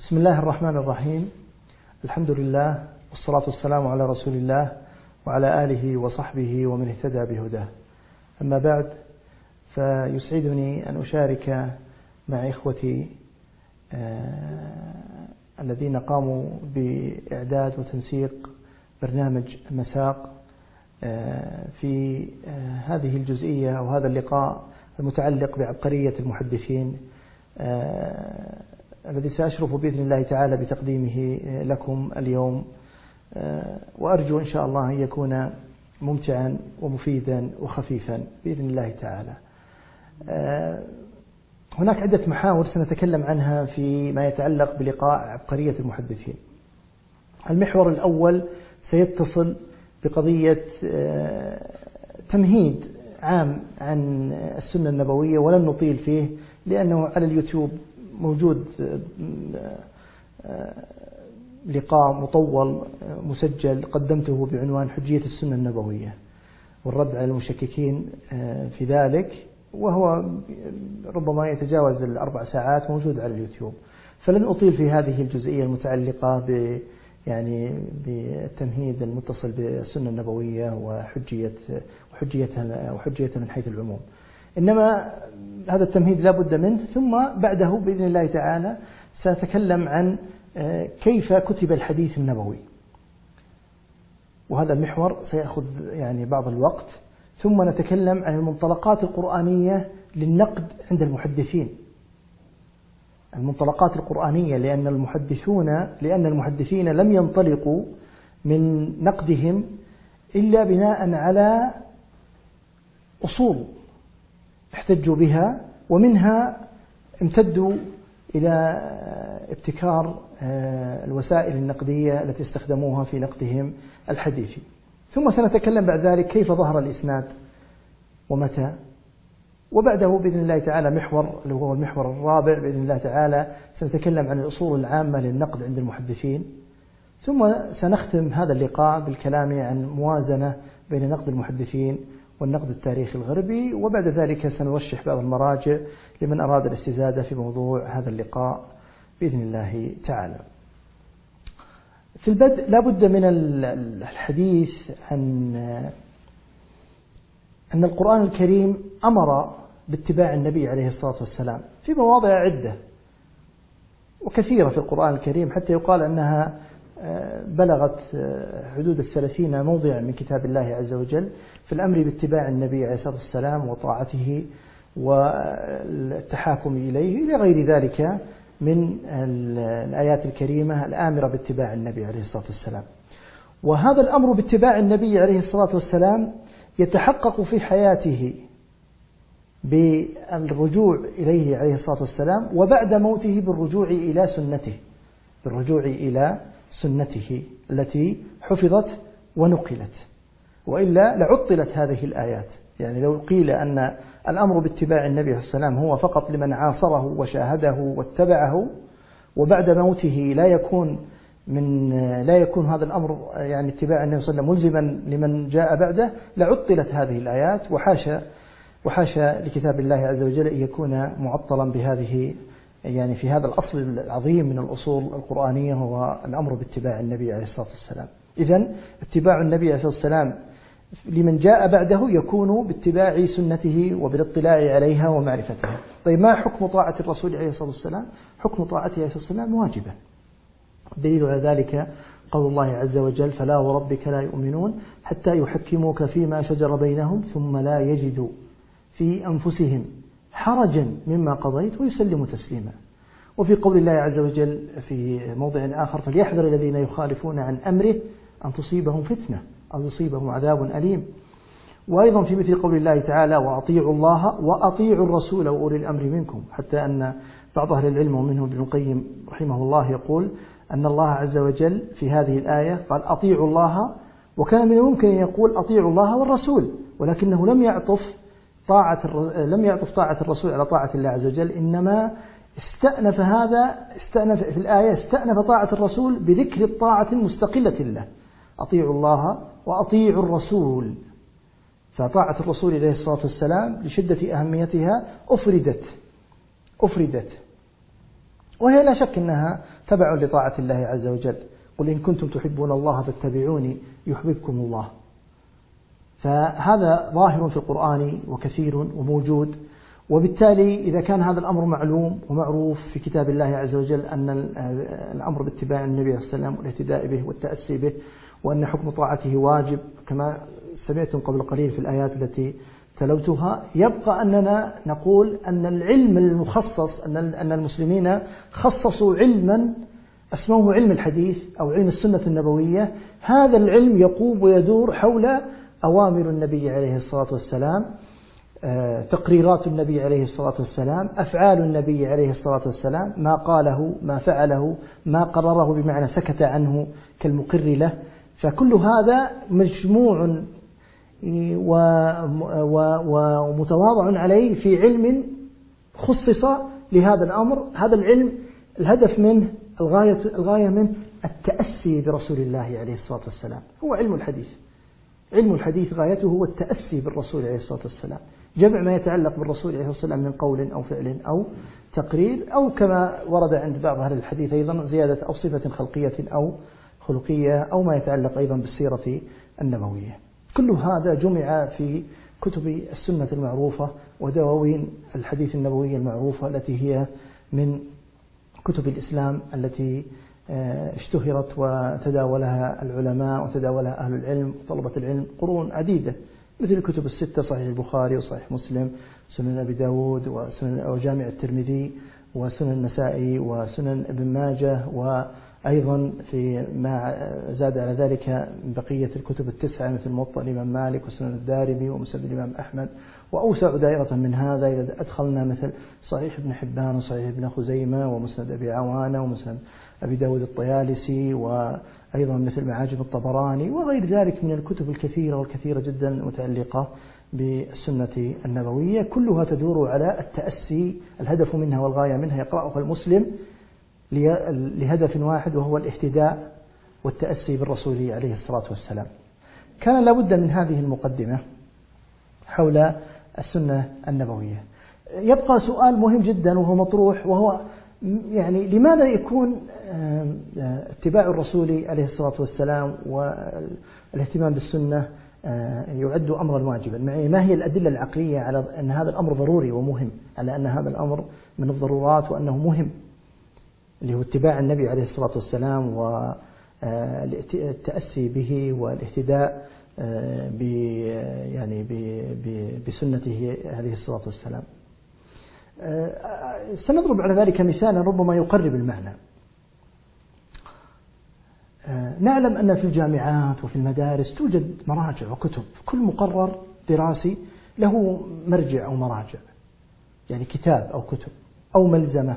بسم الله الرحمن الرحيم. الحمد لله والصلاة والسلام على رسول الله وعلى آله وصحبه ومن اهتدى بهداه. أما بعد، فيسعدني أن أشارك مع إخوتي الذين قاموا بإعداد وتنسيق برنامج مساق في هذه الجزئية أو هذا اللقاء المتعلق بعبقرية المحدثين، الذي سأشرف بإذن الله تعالى بتقديمه لكم اليوم، وأرجو إن شاء الله أن يكون ممتعا ومفيدا وخفيفا بإذن الله تعالى. هناك عدة محاور سنتكلم عنها فيما يتعلق بلقاء عبقرية المحدثين. المحور الأول سيتصل بقضية تمهيد عام عن السنة النبوية، ولن نطيل فيه لأنه على اليوتيوب موجود لقاء مطول مسجل قدمته بعنوان حجية السنة النبوية والرد على المشككين في ذلك، وهو ربما يتجاوز 4 ساعات، موجود على اليوتيوب. فلن أطيل في هذه الجزئية المتعلقة بالتمهيد المتصل بالسنة النبوية وحجيتها من حيث العموم، إنما هذا التمهيد لا بد منه. ثم بعده بإذن الله تعالى سأتكلم عن كيف كتب الحديث النبوي، وهذا المحور سيأخذ بعض الوقت. ثم نتكلم عن المنطلقات القرآنية للنقد عند المحدثين، المنطلقات القرآنية، لأن المحدثين لم ينطلقوا من نقدهم إلا بناء على أصول احتجوا بها، ومنها امتدوا إلى ابتكار الوسائل النقدية التي استخدموها في نقدهم الحديثي. ثم سنتكلم بعد ذلك كيف ظهر الإسناد ومتى، وبعده بإذن الله تعالى محور اللي هو المحور الرابع بإذن الله تعالى سنتكلم عن الأصول العامة للنقد عند المحدثين. ثم سنختم هذا اللقاء بالكلام عن موازنة بين نقد المحدثين والنقد التاريخي الغربي، وبعد ذلك سنرشح بعض المراجع لمن أراد الاستزادة في موضوع هذا اللقاء بإذن الله تعالى. في البدء لا بد من الحديث عن أن القرآن الكريم أمر باتباع النبي عليه الصلاة والسلام في مواضع عدة وكثيرة في القرآن الكريم، حتى يقال أنها بلغت حدود 30 موضعا من كتاب الله عز وجل في الأمر باتباع النبي عليه الصلاة والسلام وطاعته والتحاكم إليه إلى غير ذلك من الآيات الكريمة الآمرة باتباع النبي عليه الصلاة والسلام. وهذا الأمر باتباع النبي عليه الصلاة والسلام يتحقق في حياته بالرجوع إليه عليه الصلاة والسلام، وبعد موته بالرجوع إلى سنته التي حفظت ونقلت، وإلا لعطلت هذه الآيات. لو قيل أن الأمر باتباع النبي عليه الصلاة والسلام هو فقط لمن عاصره وشاهده واتبعه، وبعد موته لا يكون هذا الأمر اتباع النبي صلى الله عليه وسلم ملزما لمن جاء بعده، لعطلت هذه الآيات. وحاشا لكتاب الله عز وجل أن يكون معطلا بهذه في هذا الأصل العظيم من الأصول القرآنية، هو الأمر باتباع النبي عليه الصلاة والسلام. إذن اتباع النبي عليه الصلاة والسلام لمن جاء بعده يكون باتباع سنته وبالاطلاع عليها ومعرفتها. طيب، ما حكم طاعة الرسول عليه الصلاة والسلام؟ حكم طاعته عليه الصلاة والسلام واجبة. دليل على ذلك قول الله عز وجل: فلا وربك لا يؤمنون حتى يحكموك فيما شجر بينهم ثم لا يجدوا في أنفسهم حرجا مما قضيت ويسلموا تسليما. وفي قول الله عز وجل في موضع آخر: فليحذر الذين يخالفون عن أمره أن تصيبهم فتنة أو يصيبهم عذاب أليم. وأيضا في مثل قول الله تعالى: وأطيعوا الله وأطيعوا الرسول وأولي الأمر منكم، حتى أن بعض أهل العلم ومنهم ابن القيم رحمه الله يقول أن الله عز وجل في هذه الآية قال: أطيعوا الله، وكان من الممكن أن يقول أطيعوا الله والرسول، ولكنه لم يعطف طاعة الرسول على طاعة الله عز وجل، إنما استأنف في الآية طاعة الرسول بذكر الطاعة المستقلة له: أطيعوا الله وأطيعوا الرسول. فطاعة الرسول عليه الصلاة والسلام لشدة أهميتها أفردت وهي لا شك أنها تبع لطاعة الله عز وجل. قل إن كنتم تحبون الله فاتبعوني يحببكم الله. فهذا ظاهر في القرآن وكثير وموجود، وبالتالي إذا كان هذا الأمر معلوم ومعروف في كتاب الله عز وجل أن الأمر باتباع النبي صلى الله عليه وسلم والاهتداء به والتأسي به، وأن حكم طاعته واجب كما سمعتم قبل قليل في الآيات التي تلوتها، يبقى أننا نقول أن العلم المخصص، أن المسلمين خصصوا علما اسموه علم الحديث أو علم السنة النبوية. هذا العلم يقوم ويدور حول أوامر النبي عليه الصلاة والسلام، تقريرات النبي عليه الصلاة والسلام، أفعال النبي عليه الصلاة والسلام، ما قاله، ما فعله، ما قرره بمعنى سكت عنه كالمقر له. فكل هذا مجموع ومتواضع عليه في علم خصص لهذا الأمر. هذا العلم الهدف منه، الغاية منه التأسي برسول الله عليه الصلاة والسلام، هو علم الحديث. علم الحديث غايته هو التأسي بالرسول عليه الصلاة والسلام، جمع ما يتعلق بالرسول عليه الصلاة والسلام من قول أو فعل أو تقرير، أو كما ورد عند بعض أهل الحديث أيضا زيادة أو صفة خلقية أو خلقية، أو ما يتعلق أيضا بالسيرة النبوية. كل هذا جمع في كتب السنة المعروفة ودواوين الحديث النبوي المعروفة، التي هي من كتب الإسلام التي اشتهرت وتداولها العلماء وتداولها أهل العلم وطلبة العلم قرون عديدة، مثل الكتب الستة: صحيح البخاري وصحيح مسلم، سنن أبي داود وجامع الترمذي وسنن النسائي وسنن ابن ماجه، وأيضا في ما زاد على ذلك بقية الكتب التسعة مثل موطأ الإمام مالك وسنن الدارمي ومسند الإمام أحمد. وأوسع دائرة من هذا إذا أدخلنا مثل صحيح ابن حبان وصحيح ابن خزيمة ومسند أبي عوانة ومسند أبي داود الطيالسي، وأيضا مثل معاجم الطبراني وغير ذلك من الكتب الكثيرة والكثيرة جدا المتعلقة بالسنة النبوية، كلها تدور على التأسي. الهدف منها والغاية منها يقرأها المسلم لهدف واحد، وهو الاهتداء والتأسي بالرسول عليه الصلاة والسلام. كان لابد من هذه المقدمة حول السنة النبوية. يبقى سؤال مهم جدا وهو مطروح، وهو يعني لماذا يكون اتباع الرسول عليه الصلاة والسلام والاهتمام بالسنة يعد أمرا واجبا؟ ما هي الأدلة العقلية على أن هذا الأمر ضروري ومهم، على أن هذا الأمر من الضرورات وأنه مهم، اللي هو اتباع النبي عليه الصلاة والسلام والتأسي به والاهتداء بسنته عليه الصلاة والسلام. سنضرب على ذلك مثالا ربما يقرب المعنى. نعلم أن في الجامعات وفي المدارس توجد مراجع وكتب، كل مقرر دراسي له مرجع أو مراجع، يعني كتاب أو كتب أو ملزمة.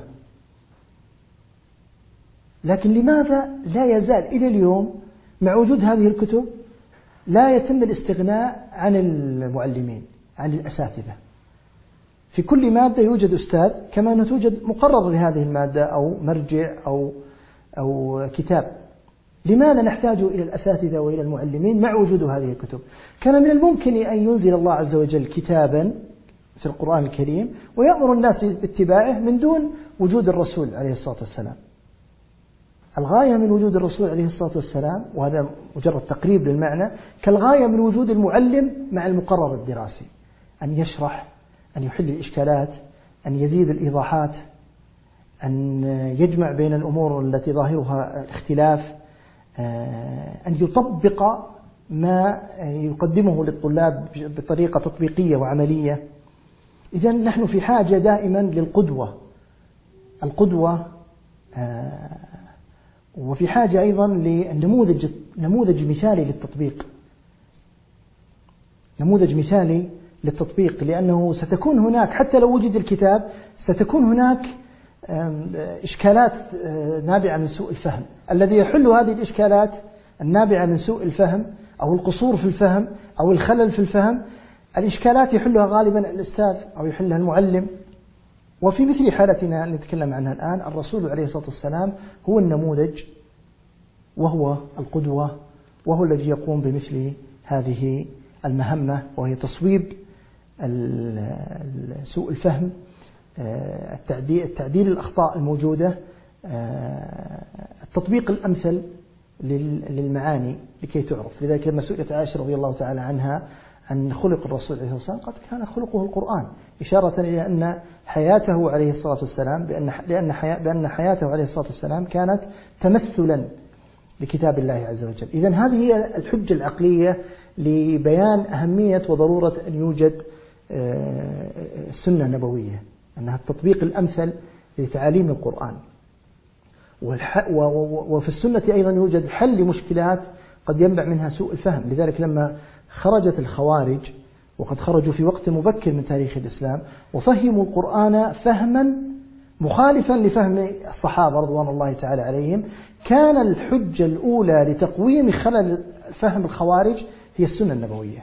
لكن لماذا لا يزال إلى اليوم مع وجود هذه الكتب لا يتم الاستغناء عن المعلمين، عن الأساتذة؟ في كل مادة يوجد أستاذ، كما أنه توجد مقرر لهذه المادة أو مرجع أو كتاب. لماذا نحتاج إلى الأساتذة وإلى المعلمين مع وجود هذه الكتب؟ كان من الممكن أن ينزل الله عز وجل كتابا في القرآن الكريم ويأمر الناس باتباعه من دون وجود الرسول عليه الصلاة والسلام. الغاية من وجود الرسول عليه الصلاة والسلام، وهذا مجرد تقريب للمعنى، كالغاية من وجود المعلم مع المقرر الدراسي، أن يشرح، أن يحل الإشكالات، أن يزيد الإيضاحات، أن يجمع بين الأمور التي ظاهرها الاختلاف، أن يطبق ما يقدمه للطلاب بطريقة تطبيقية وعملية. إذن نحن في حاجة دائما للقدوة، القدوة، وفي حاجة أيضا لنموذج مثالي للتطبيق، نموذج مثالي للتطبيق، لأنه ستكون هناك حتى لو وجد الكتاب ستكون هناك إشكالات نابعة من سوء الفهم. الذي يحل هذه الإشكالات النابعة من سوء الفهم أو القصور في الفهم أو الخلل في الفهم، الإشكالات يحلها غالبا الأستاذ أو يحلها المعلم. وفي مثل حالتنا نتكلم عنها الآن، الرسول عليه الصلاة والسلام هو النموذج وهو القدوة، وهو الذي يقوم بمثل هذه المهمة، وهي تصويب سوء الفهم، التعديل الأخطاء الموجودة، التطبيق الأمثل للمعاني لكي تعرف. لذلك لما سئلت عائشة رضي الله تعالى عنها عن خلق الرسول عليه الصلاة والسلام قالت كان خلقه القرآن، إشارة إلى أن حياته عليه الصلاة والسلام بأن حياته عليه الصلاة والسلام كانت تمثلا لكتاب الله عز وجل. إذن هذه هي الحجة العقلية لبيان أهمية وضرورة أن يوجد السنة النبوية، أنها التطبيق الأمثل لتعاليم القرآن. وفي السنة أيضا يوجد حل لمشكلات قد ينبع منها سوء الفهم. لذلك لما خرجت الخوارج، وقد خرجوا في وقت مبكر من تاريخ الإسلام، وفهموا القرآن فهما مخالفا لفهم الصحابة رضوان الله تعالى عليهم، كان الحجة الأولى لتقويم خلل فهم الخوارج هي السنة النبوية.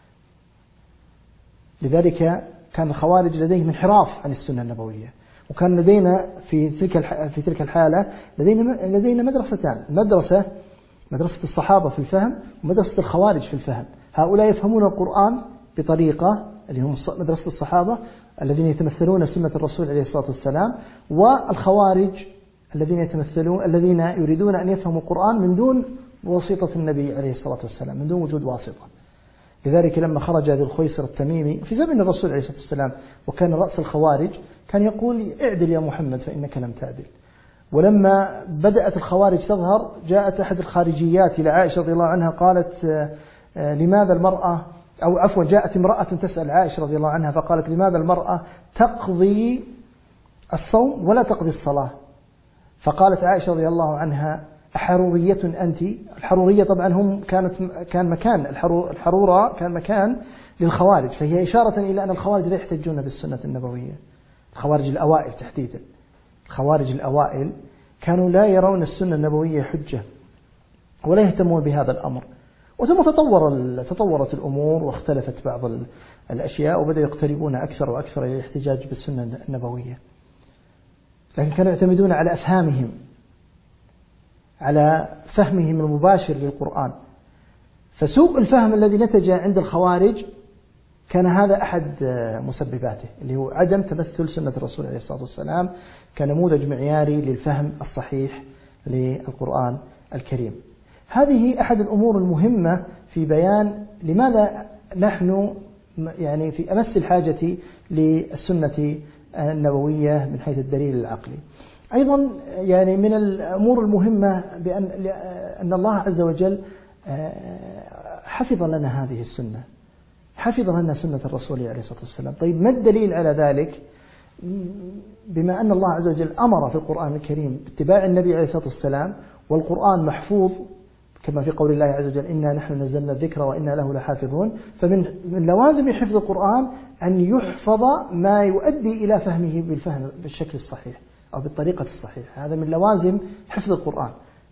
لذلك كان الخوارج لديهم انحراف عن السنة النبوية، وكان لدينا في تلك الحالة لدينا مدرستان، مدرسة الصحابة في الفهم ومدرسة الخوارج في الفهم. هؤلاء يفهمون القرآن بطريقة اللي هم مدرسة الصحابة الذين يتمثلون سنة الرسول عليه الصلاة والسلام، والخوارج الذين يريدون أن يفهموا القرآن من دون واسطة النبي عليه الصلاة والسلام، من دون وجود واسطة. لذلك لما خرج ذو الخويصر التميمي في زمن الرسول عليه الصلاة والسلام وكان رأس الخوارج، كان يقول اعدل يا محمد فإنك لم تعدل. ولما بدأت الخوارج تظهر، جاءت أحد الخارجيات إلى عائشة رضي الله عنها قالت لماذا المرأة، أو عفوا جاءت امرأة تسأل عائشة رضي الله عنها فقالت لماذا المرأة تقضي الصوم ولا تقضي الصلاة؟ فقالت عائشة رضي الله عنها أحرورية أنت؟ الحرورية طبعا هم كان مكان الحرورة كان مكان للخوارج، فهي إشارة إلى أن الخوارج لا يحتجون بالسنة النبوية. الخوارج الأوائل تحديدا، الخوارج الأوائل كانوا لا يرون السنة النبوية حجة ولا يهتمون بهذا الأمر. وثم تطورت الأمور واختلفت بعض الأشياء، وبدأوا يقتربون أكثر وأكثر إلى الاحتجاج بالسنة النبوية، لكن كانوا يعتمدون على أفهامهم، على فهمهم المباشر للقرآن. فسوء الفهم الذي نتج عند الخوارج كان هذا أحد مسبباته، اللي هو عدم تمثل سنة الرسول عليه الصلاة والسلام كنموذج معياري للفهم الصحيح للقرآن الكريم. هذه أحد الأمور المهمة في بيان لماذا نحن يعني في أمس الحاجة للسنة النبوية من حيث الدليل العقلي. أيضا يعني من الأمور المهمة أن الله عز وجل حفظ لنا هذه السنة، حفظ لنا سنة الرسول عليه الصلاة والسلام. طيب ما الدليل على ذلك؟ بما أن الله عز وجل أمر في القرآن الكريم باتباع النبي عليه الصلاة والسلام، والقرآن محفوظ كما في قول الله عز وجل إنا نحن نزلنا الذكر وإنا له لحافظون. فمن لوازم حفظ القرآن أن يحفظ ما يؤدي إلى فهمه بالشكل الصحيح أو بالطريقة الصحيحة. هذا من لوازم حفظ القرآن،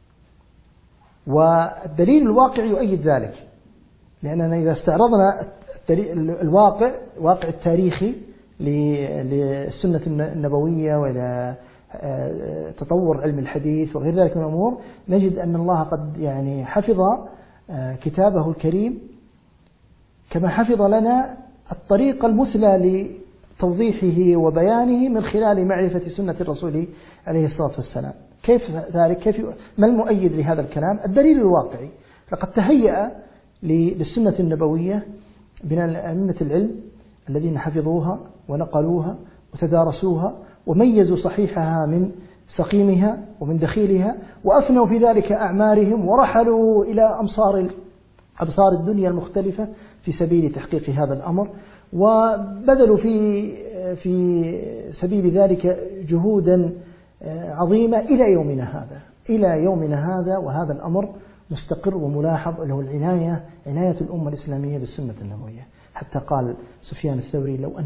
والدليل الواقعي يؤيد ذلك. لأننا إذا استعرضنا الواقع التاريخي للسنة النبوية وإلى تطور علم الحديث وغير ذلك من الأمور، نجد أن الله قد يعني حفظ كتابه الكريم كما حفظ لنا الطريقة المثلى لتوضيحه وبيانه من خلال معرفة سنة الرسول عليه الصلاة والسلام. كيف ذلك؟ ما المؤيد لهذا الكلام؟ الدليل الواقعي. لقد تهيأ للسنة النبوية من أئمة العلم الذين حفظوها ونقلوها وتدارسوها وميزوا صحيحها من سقيمها ومن دخيلها، وأفنوا في ذلك أعمارهم ورحلوا إلى أمصار الدنيا المختلفة في سبيل تحقيق هذا الأمر، وبذلوا في سبيل ذلك جهودا عظيمة إلى يومنا هذا. وهذا الأمر مستقر وملاحظ، اللي هو عناية الأمة الإسلامية بالسنة النبوية. حتى قال سفيان الثوري لو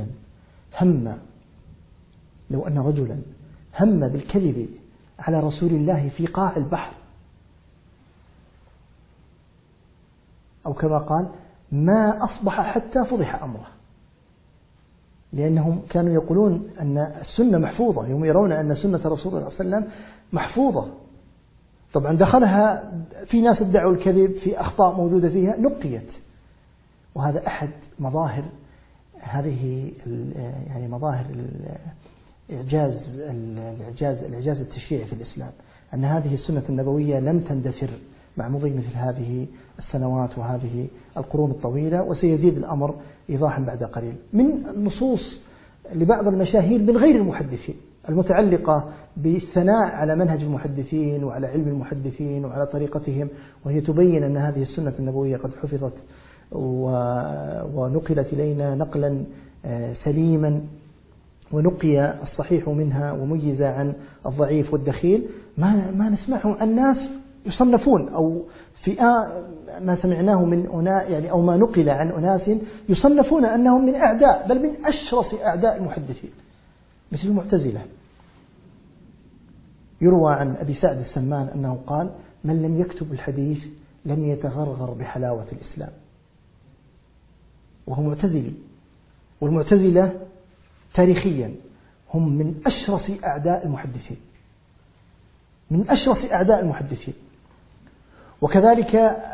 أن رجلا هم بالكذب على رسول الله في قاع البحر، أو كما قال ما أصبح حتى فضح أمره، لأنهم كانوا يقولون أن السنة محفوظة، هم يرون أن سنة رسول الله صلى الله عليه وسلم محفوظة. طبعا دخلها في ناس ادعوا الكذب في أخطاء موجودة فيها نقيت، وهذا أحد مظاهر هذه يعني مظاهر الإعجاز التشريعي في الإسلام، أن هذه السنة النبوية لم تندثر مع مضي مثل هذه السنوات وهذه القرون الطويلة، وسيزيد الأمر إيضاحا بعد قليل. من النصوص لبعض المشاهير من غير المحدثين المتعلقة بالثناء على منهج المحدثين وعلى علم المحدثين وعلى طريقتهم، وهي تبين أن هذه السنة النبوية قد حفظت ونقلت إلينا نقلا سليما، ونقي الصحيح منها وميز عن الضعيف والدخيل. ما نسمعه عن ناس يصنفون، أو في ما سمعناه من يعني أو ما نقل عن أناس يصنفون أنهم من أعداء، بل من أشرس أعداء المحدثين، مثل المعتزلة. يروى عن أبي سعد السمان أنه قال: من لم يكتب الحديث لم يتغرغر بحلاوة الإسلام، وهو معتزلي. والمعتزلة تاريخيا هم من أشرس أعداء المحدثين، من أشرس أعداء المحدثين. وكذلك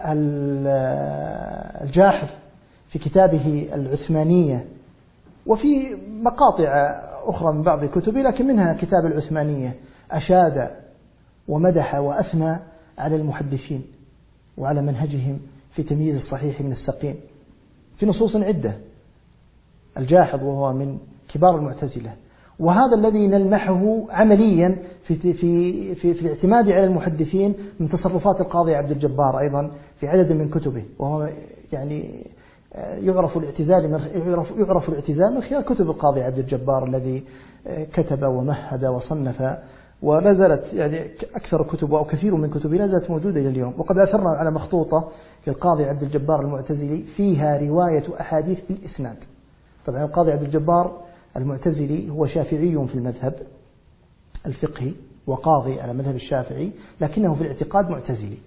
الجاحظ في كتابه العثمانية، وفي مقاطع أخرى من بعض كتبه، لكن منها كتاب العثمانية، أشاد ومدح وأثنى على المحدثين وعلى منهجهم في تمييز الصحيح من السقيم في نصوص عدة. الجاحظ وهو من كبار المعتزلة، وهذا الذي نلمحه عمليا في الاعتماد على المحدثين من تصرفات القاضي عبد الجبار أيضا في عدد من كتبه. وهو يعني يعرف الاعتزال من خلال كتب القاضي عبد الجبار الذي كتب ومهد وصنف، ولا زالت يعني أكثر كتبه أو كثير من كتبه لا زالت موجودة إلى اليوم. وقد أثرنا على مخطوطة للقاضي عبد الجبار المعتزلي فيها رواية أحاديث بالإسناد. طبعا القاضي عبد الجبار المعتزلي هو شافعي في المذهب الفقهي وقاضي على مذهب الشافعي، لكنه في الاعتقاد معتزلي،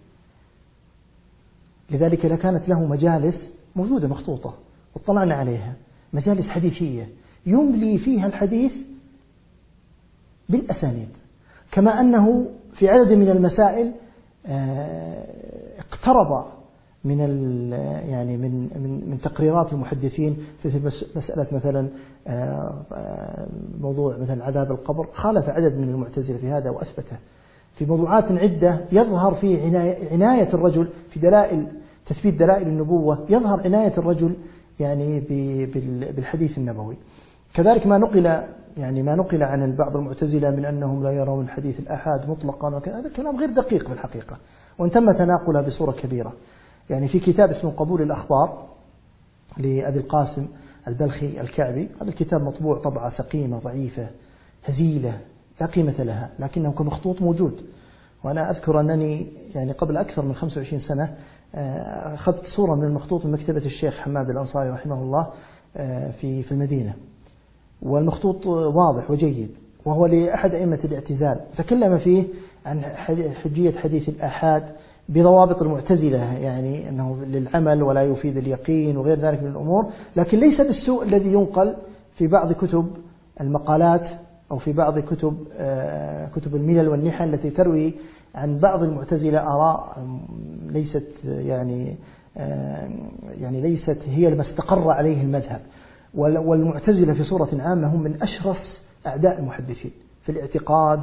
لذلك كانت له مجالس موجودة مخطوطة واطلعنا عليها، مجالس حديثية يملي فيها الحديث بالأسانيد، كما أنه في عدد من المسائل اقترب من يعني من تقريرات المحدثين في مسألة مثلا موضوع مثلا عذاب القبر، خالف عدد من المعتزلة في هذا وأثبته. في موضوعات عدة يظهر فيه عناية الرجل في تثبيت دلائل النبوة، يظهر عناية الرجل يعني بالحديث النبوي. كذلك ما نقل عن بعض المعتزلة من أنهم لا يرون الحديث الآحاد مطلقا وكذا، هذا كلام غير دقيق في الحقيقة، وإن تم تناقله بصورة كبيرة. يعني في كتاب اسمه قبول الأخبار لأبي القاسم البلخي الكعبي، هذا الكتاب مطبوع طبعة سقيمة ضعيفة هزيلة لا قيمة لها، لكنه كمخطوط موجود. وأنا أذكر أنني يعني قبل أكثر من 25 سنة أخذت صورة من المخطوط من مكتبة الشيخ حماد الأنصاري رحمه الله في المدينة، والمخطوط واضح وجيد، وهو لأحد أئمة الاعتزال، تكلم فيه عن حجية حديث الآحاد بضوابط المعتزلة، يعني أنه للعمل ولا يفيد اليقين وغير ذلك من الأمور، لكن ليس بالسوء الذي ينقل في بعض كتب المقالات أو في بعض كتب الملل والنحل التي تروي عن بعض المعتزلة آراء ليست ليست هي ما استقر عليه المذهب. والمعتزلة في صورة عامة هم من أشرس أعداء المحدثين في الاعتقاد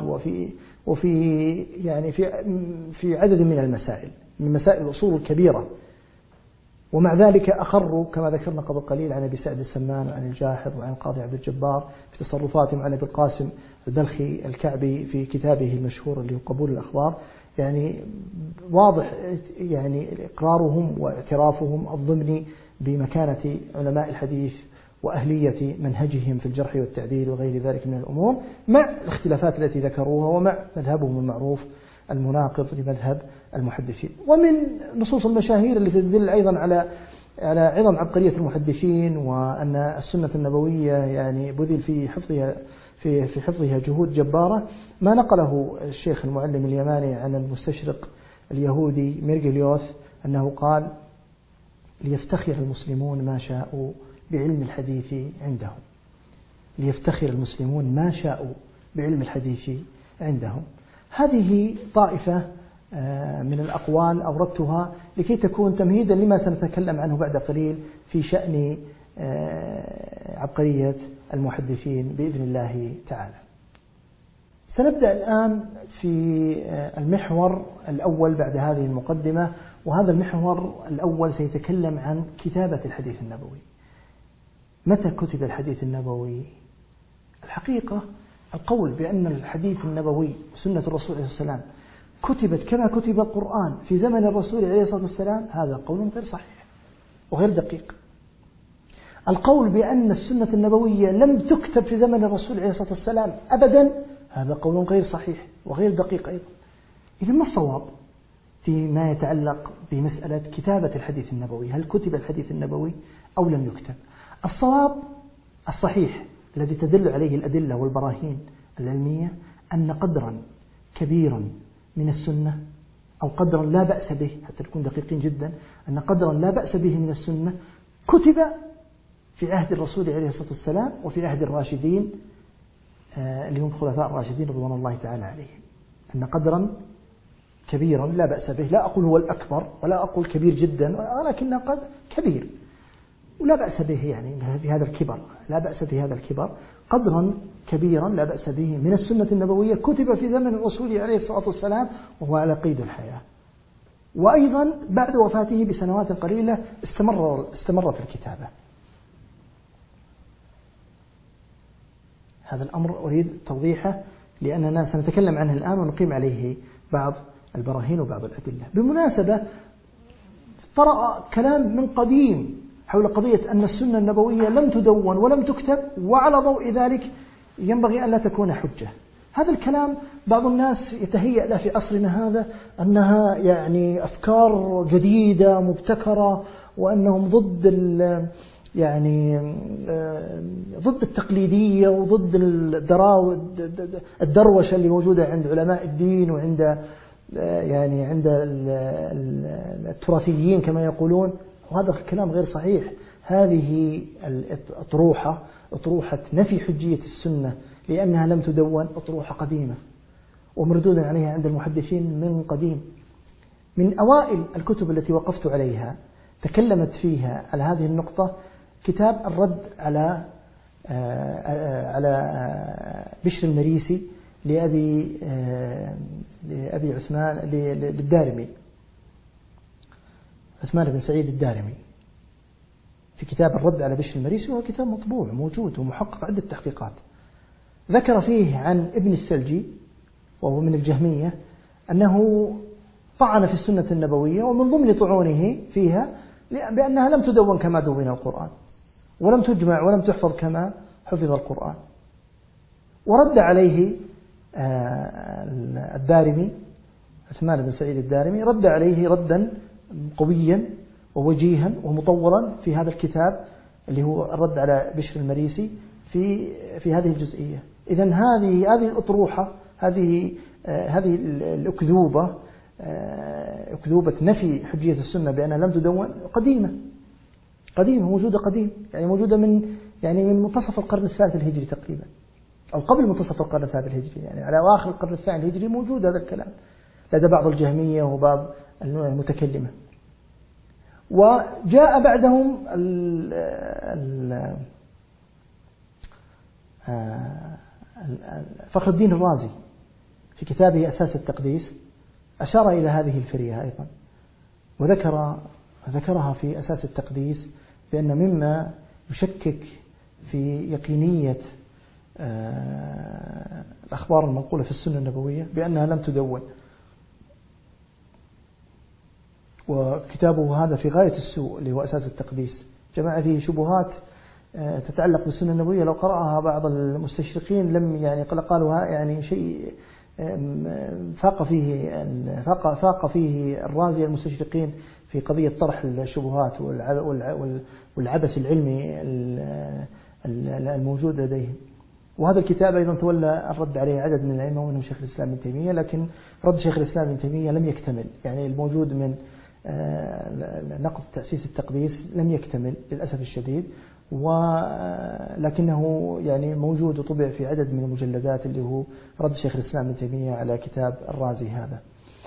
وفي في عدد من المسائل، من مسائل الأصول الكبيرة. ومع ذلك أقروا كما ذكرنا قبل قليل عن أبي سعد السمان وعن الجاحظ وعن القاضي عبد الجبار في تصرفاتهم، عن أبي القاسم البلخي الكعبي في كتابه المشهور اللي هو قبول الأخبار. يعني واضح يعني إقرارهم واعترافهم الضمني بمكانة علماء الحديث وأهلية منهجهم في الجرح والتعديل وغير ذلك من الأمور، مع الاختلافات التي ذكروها ومع مذهبهم المعروف المناقض لمذهب المحدثين. ومن نصوص المشاهير التي تدل أيضا على عظم عبقرية المحدثين وأن السنة النبوية يعني بذل في حفظها جهود جبارة، ما نقله الشيخ المعلم اليماني عن المستشرق اليهودي ميرجليوث أنه قال: ليفتخر المسلمون ما شاءوا بعلم الحديث عندهم. ليفتخر المسلمون ما شاءوا بعلم الحديث عندهم. هذه طائفة من الأقوال أوردتها لكي تكون تمهيدا لما سنتكلم عنه بعد قليل في شأن عبقرية المحدثين بإذن الله تعالى. سنبدأ الآن في المحور الأول بعد هذه المقدمة، وهذا المحور الأول سيتكلم عن كتابة الحديث النبوي. متى كتب الحديث النبوي؟ الحقيقة القول بأن الحديث النبوي وسنة الرسول عليه الصلاة والسلام كتبت كما كتب القرآن في زمن الرسول عليه الصلاة والسلام هذا قول غير صحيح وغير دقيق. القول بأن السنة النبوية لم تكتب في زمن الرسول عليه الصلاة والسلام أبدا هذا قول غير صحيح وغير دقيق أيضا. إذا ما الصواب فيما يتعلق بمسألة كتابة الحديث النبوي؟ هل كتب الحديث النبوي أو لم يكتب؟ الصواب الصحيح الذي تدل عليه الأدلة والبراهين العلمية أن قدرا كبيرا من السنة، أو قدرا لا بأس به، حتى نكون دقيقين جدا، أن قدرا لا بأس به من السنة كتب في عهد الرسول عليه الصلاة والسلام وفي عهد الراشدين اللي هم الخلفاء الراشدين رضوان الله تعالى عليهم. أن قدرا كبيرا لا بأس به، لا أقول هو الأكبر ولا أقول كبير جدا، ولكنه قد كبير ولا بأس به، يعني بهذا الكبر لا بأس بهذا الكبر، قدرا كبيرا لا بأس به من السنة النبوية كتب في زمن الرسول عليه الصلاة والسلام وهو على قيد الحياة، وأيضا بعد وفاته بسنوات قليلة استمرت الكتابة. هذا الأمر أريد توضيحه لأننا سنتكلم عنه الآن ونقيم عليه بعض البراهين وبعض الأدلة. بالمناسبة طرأ كلام من قديم حول قضية أن السنة النبوية لم تدون ولم تكتب، وعلى ضوء ذلك ينبغي أن لا تكون حجة. هذا الكلام بعض الناس يتهيأ له في عصرنا هذا أنها يعني أفكار جديدة مبتكرة، وأنهم ضد ضد التقليدية وضد الدروشة اللي موجودة عند علماء الدين وعند عند التراثيين كما يقولون، وهذا الكلام غير صحيح. هذه أطروحة نفي حجية السنة لأنها لم تدون، أطروحة قديمة ومردودا عليها عند المحدثين من قديم. من أوائل الكتب التي وقفت عليها تكلمت فيها على هذه النقطة كتاب الرد على بشر المريسي لأبي عثمان للدارمي، عثمان بن سعيد الدارمي، في كتاب الرد على بشر المريسي، وهو كتاب مطبوع موجود ومحقق عدة تحقيقات. ذكر فيه عن ابن السلجي وهو من الجهمية أنه طعن في السنة النبوية، ومن ضمن طعونه فيها بأنها لم تدون كما دون القرآن، ولم تجمع ولم تحفظ كما حفظ القرآن. ورد عليه الدارمي، عثمان بن سعيد الدارمي، رد عليه ردا قويا ووجيها ومطولا في هذا الكتاب اللي هو الرد على بشر المريسي في هذه الجزئية. إذن هذه الأطروحة، هذه الأكذوبة، أكذوبة نفي حجية السنة بأنها لم تدون، قديمة موجودة قديم، يعني موجودة من منتصف القرن الثالث الهجري تقريبا، أو قبل منتصف القرن الثالث الهجري، يعني على أواخر القرن الثاني الهجري موجود هذا الكلام لدى بعض الجهمية وبعض المتكلمة. وجاء بعدهم فخر الدين الرازي في كتابه أساس التقديس أشار إلى هذه الفرية أيضا، وذكرها في أساس التقديس بأن مما يشكك في يقينية الأخبار المنقولة في السنة النبوية بأنها لم تدون. وكتابه هذا في غاية السوء اللي هو أساس التقديس، جمع فيه شبهات تتعلق بالسنة النبوية لو قرأها بعض المستشرقين لم قالوا شيء فاق فيه الرازي المستشرقين في قضية طرح الشبهات والعبث العلمي الموجود لديهم. وهذا الكتاب أيضا تولى الرد عليه عدد من الأئمة ومنهم شيخ الإسلام ابن تيمية، لكن رد شيخ الإسلام ابن تيمية لم يكتمل، يعني الموجود من نقد تأسيس التقديس لم يكتمل للأسف الشديد، ولكنه موجود وطبع في عدد من المجلدات اللي هو رد شيخ الإسلام ابن تيمية على كتاب الرازي هذا.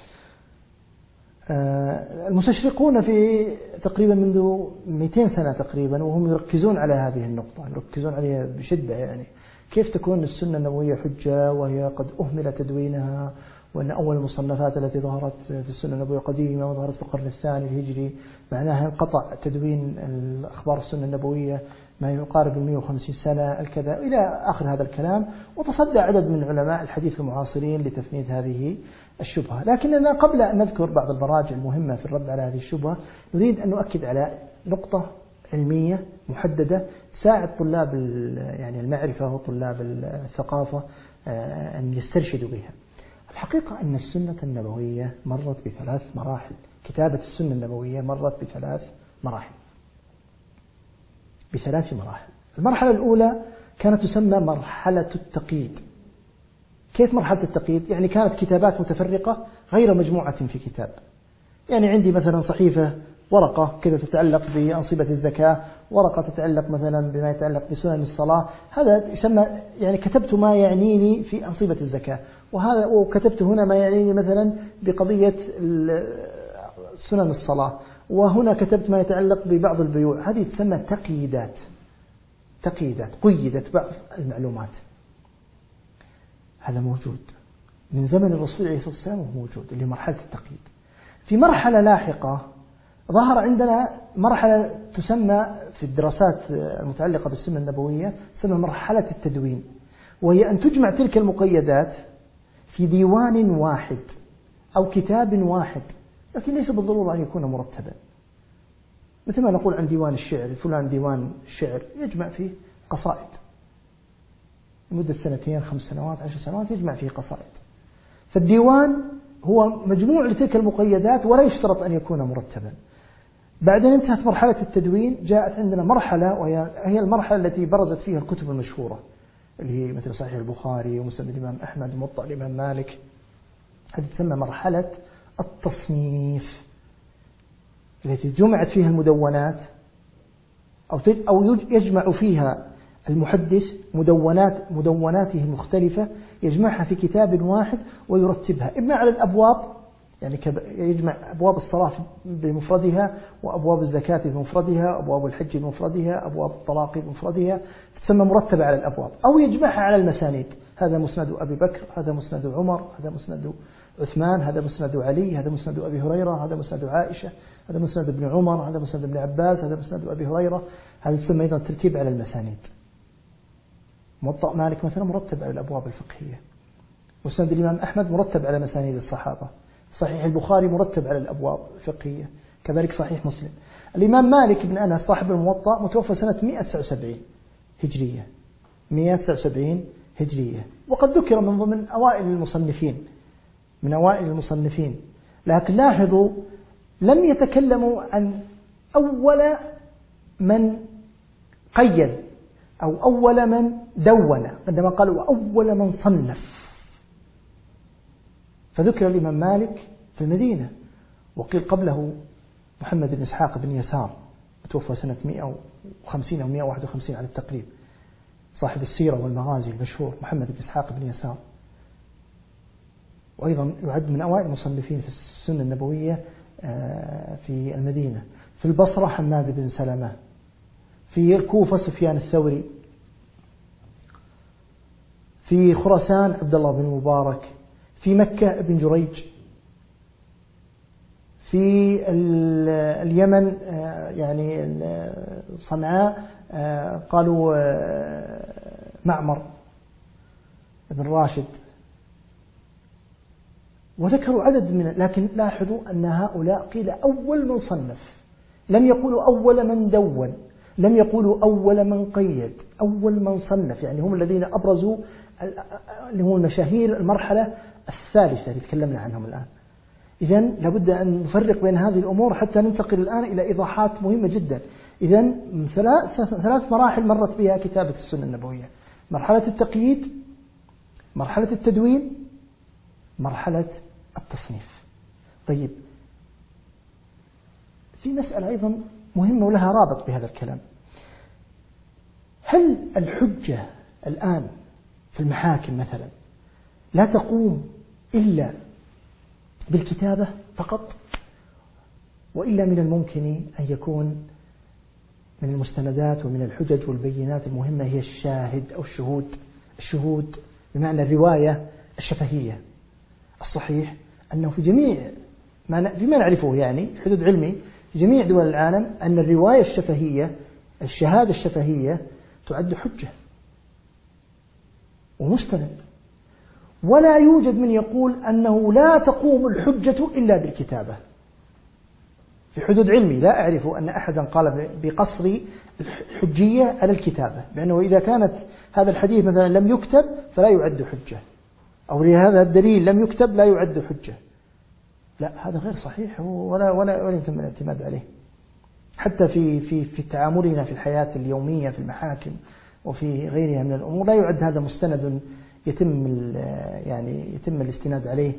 المستشرقون في تقريبا منذ 200 سنة تقريبا وهم يركزون على هذه النقطة، يركزون عليها بشدة، كيف تكون السنة النبوية حجة وهي قد أهمل تدوينها، وأن أول المصنفات التي ظهرت في السنة النبوية قديمة وظهرت في القرن الثاني الهجري، معناها انقطع تدوين الأخبار السنة النبوية ما يقارب 150 سنة الكذا إلى آخر هذا الكلام. وتصدى عدد من علماء الحديث المعاصرين لتفنيد هذه الشبهة. لكننا قبل أن نذكر بعض المراجع المهمة في الرد على هذه الشبهة، نريد أن نؤكد على نقطة علمية محددة تساعد طلاب يعني المعرفة وطلاب الثقافة أن يسترشدوا بها. الحقيقة أن السنة النبوية مرت بثلاث مراحل. كتابة السنة النبوية مرت بثلاث مراحل. المرحلة الأولى كانت تسمى مرحلة التقييد. كيف مرحلة التقييد؟ يعني كانت كتابات متفرقة غير مجموعة في كتاب. يعني عندي مثلا صحيفة ورقة كذا تتعلق بأنصبة الزكاة، ورقة تتعلق مثلا بما يتعلق بسنن الصلاة، هذا يسمى يعني كتبت ما يعنيني في أنصبة الزكاة، وهذا وكتبت هنا ما يعنيني مثلا بقضية سنن الصلاة، وهنا كتبت ما يتعلق ببعض البيوع. هذه تسمى تقييدات، قيدت بعض المعلومات. هذا موجود من زمن الرسول عليه الصلاة والسلام، موجود اللي مرحلة التقييد. في مرحلة لاحقة ظهر عندنا مرحلة تسمى في الدراسات المتعلقة بالسنة النبوية تسمى مرحلة التدوين، وهي أن تجمع تلك المقيدات في ديوان واحد أو كتاب واحد، لكن ليس بالضرورة أن يكون مرتبا. مثل ما نقول عن ديوان الشعر، فلان ديوان الشعر يجمع فيه قصائد لمدة 2 5 سنوات 10 سنوات يجمع فيه قصائد. فالديوان هو مجموع لتلك المقيدات ولا يشترط أن يكون مرتبا. بعدين انتهت مرحلة التدوين، جاءت عندنا مرحلة وهي المرحلة التي برزت فيها الكتب المشهورة اللي هي مثل صحيح البخاري ومسند الإمام أحمد وموطأ الإمام مالك. هذه تسمى مرحلة التصنيف، التي جمعت فيها المدونات أو يجمع فيها المحدث مدوناته المختلفة، يجمعها في كتاب واحد ويرتبها إما على الأبواب، يعني يجمع أبواب الصلاة بمفردها، وأبواب الزكاة بمفردها، أبواب الحج بمفردها، أبواب الطلاق بمفردها، تسمى مرتبة على الأبواب، أو يجمعها على المسانيد. هذا مسند أبي بكر، هذا مسند عمر، هذا مسند عثمان، هذا مسند علي، هذا مسند أبي هريرة، هذا مسند عائشة، هذا مسند ابن عمر، هذا مسند ابن عباس، هذا مسند أبي هريرة. هذا يسمى أيضا ترتيب على المسانيد. موطأ مالك مثلا مرتب على الأبواب الفقهية، مسند الإمام أحمد مرتب على مسانيد الصحابة، صحيح البخاري مرتب على الأبواب الفقهية، كذلك صحيح مسلم. الإمام مالك بن أنس صاحب الموطأ متوفى سنة 179 هجرية، 179 هجرية، وقد ذكر من ضمن أوائل المصنفين، لكن لاحظوا لم يتكلموا عن أول من قيد أو أول من دون، عندما قالوا أول من صنف، فذكر الإمام مالك في المدينة، وقيل قبله محمد بن إسحاق بن يسار متوفى سنة 150 أو 151 على التقريب، صاحب السيرة والمغازي المشهور محمد بن إسحاق بن يسار، وأيضا يعد من أوائل المصنفين في السنة النبوية في المدينة. في البصرة حماد بن سلمة، في الكوفة سفيان الثوري، في خراسان عبد الله بن مبارك، في مكة ابن جريج، في اليمن يعني صنعاء قالوا معمر ابن راشد، وذكروا عدد من، لكن لاحظوا أن هؤلاء قيل أول من صنف، لم يقولوا أول من دون، لم يقولوا أول من قيد، أول من صنف، يعني هم الذين أبرزوا اللي هم المشاهير المرحلة الثالثة اللي تكلمنا عنهم الآن. إذن لابد أن نفرق بين هذه الأمور حتى ننتقل الآن إلى إيضاحات مهمة جدا. إذن ثلاث مراحل مرت بها كتابة السنة النبوية: مرحلة التقييد، مرحلة التدوين، مرحلة التصنيف. طيب، في مسألة أيضا مهمة ولها رابط بهذا الكلام: هل الحجة الآن في المحاكم مثلا لا تقوم إلا بالكتابة فقط، وإلا من الممكن أن يكون من المستندات ومن الحجج والبينات المهمة هي الشاهد أو الشهود الشهود بمعنى الرواية الشفهية. الصحيح أنه في جميع فيما نعرفه يعني حدود علمي في جميع دول العالم أن الرواية الشفهية الشهادة الشفهية تعد حجة ومستند، ولا يوجد من يقول أنه لا تقوم الحجة إلا بالكتابة. في حدود علمي لا أعرف أن أحدا قال بقصر الحجية على الكتابة، بأنه إذا كانت هذا الحديث مثلا لم يكتب فلا يعد حجة، أو لهذا الدليل لم يكتب لا يعد حجة. لا، هذا غير صحيح ولا يتم الاعتماد عليه. حتى في تعاملنا في الحياة اليومية في المحاكم وفي غيرها من الأمور لا يعد هذا مستند يتم الاستناد عليه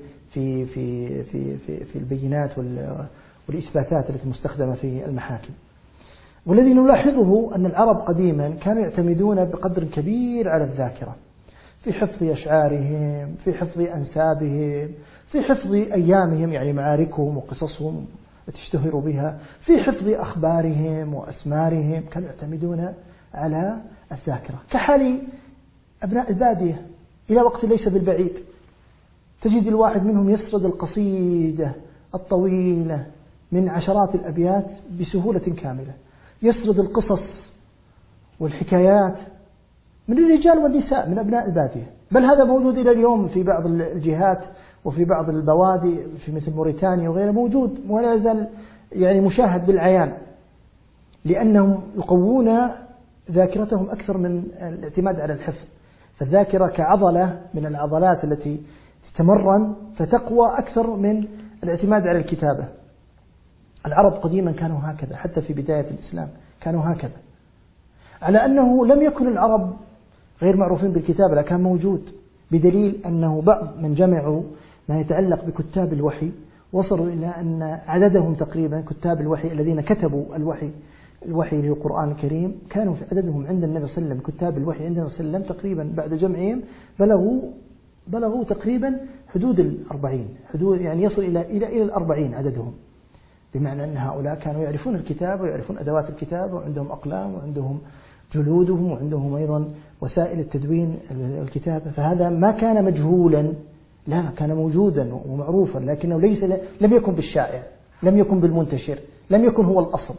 في البينات والإثباتات التي مستخدمة في المحاكم. والذي نلاحظه أن العرب قديما كانوا يعتمدون بقدر كبير على الذاكرة في حفظ أشعارهم، في حفظ أنسابهم، في حفظ أيامهم يعني معاركهم وقصصهم التي اشتهروا بها، في حفظ أخبارهم وأسمارهم، كانوا يعتمدون على الذاكرة. كحال أبناء البادية إلى وقت ليس بالبعيد تجد الواحد منهم يسرد القصيدة الطويلة من عشرات الأبيات بسهولة كاملة، يسرد القصص والحكايات من الرجال والنساء من أبناء البادية. بل هذا موجود إلى اليوم في بعض الجهات وفي بعض البوادي في مثل موريتانيا وغيره، موجود ولا يزال يعني مشاهد بالعيان، لأنهم يقوون ذاكرتهم أكثر من الاعتماد على الحفظ. فالذاكرة كعضلة من العضلات التي تتمرن فتقوى أكثر من الاعتماد على الكتابة. العرب قديما كانوا هكذا، حتى في بداية الإسلام كانوا هكذا، على أنه لم يكن العرب غير معروفين بالكتابة، لا كان موجود، بدليل أنه بعض من جمعوا ما يتعلق بكتاب الوحي وصلوا إلى أن عددهم تقريبا كتاب الوحي الذين كتبوا الوحي للقرآن الكريم كانوا في عددهم عند النبي صلى الله عليه وسلم، كتاب الوحي عند النبي صلى الله عليه وسلم تقريبا بعد جمعهم بلغوا تقريبا حدود 40، حدود يعني يصل إلى 40 عددهم، بمعنى أن هؤلاء كانوا يعرفون الكتاب ويعرفون أدوات الكتاب وعندهم أقلام وعندهم جلودهم وعندهم أيضا وسائل التدوين الكتابة. فهذا ما كان مجهولا، لا كان موجودا ومعروفا، لكنه لم يكن بالشائع، لم يكن بالمنتشر، لم يكن هو الأصل.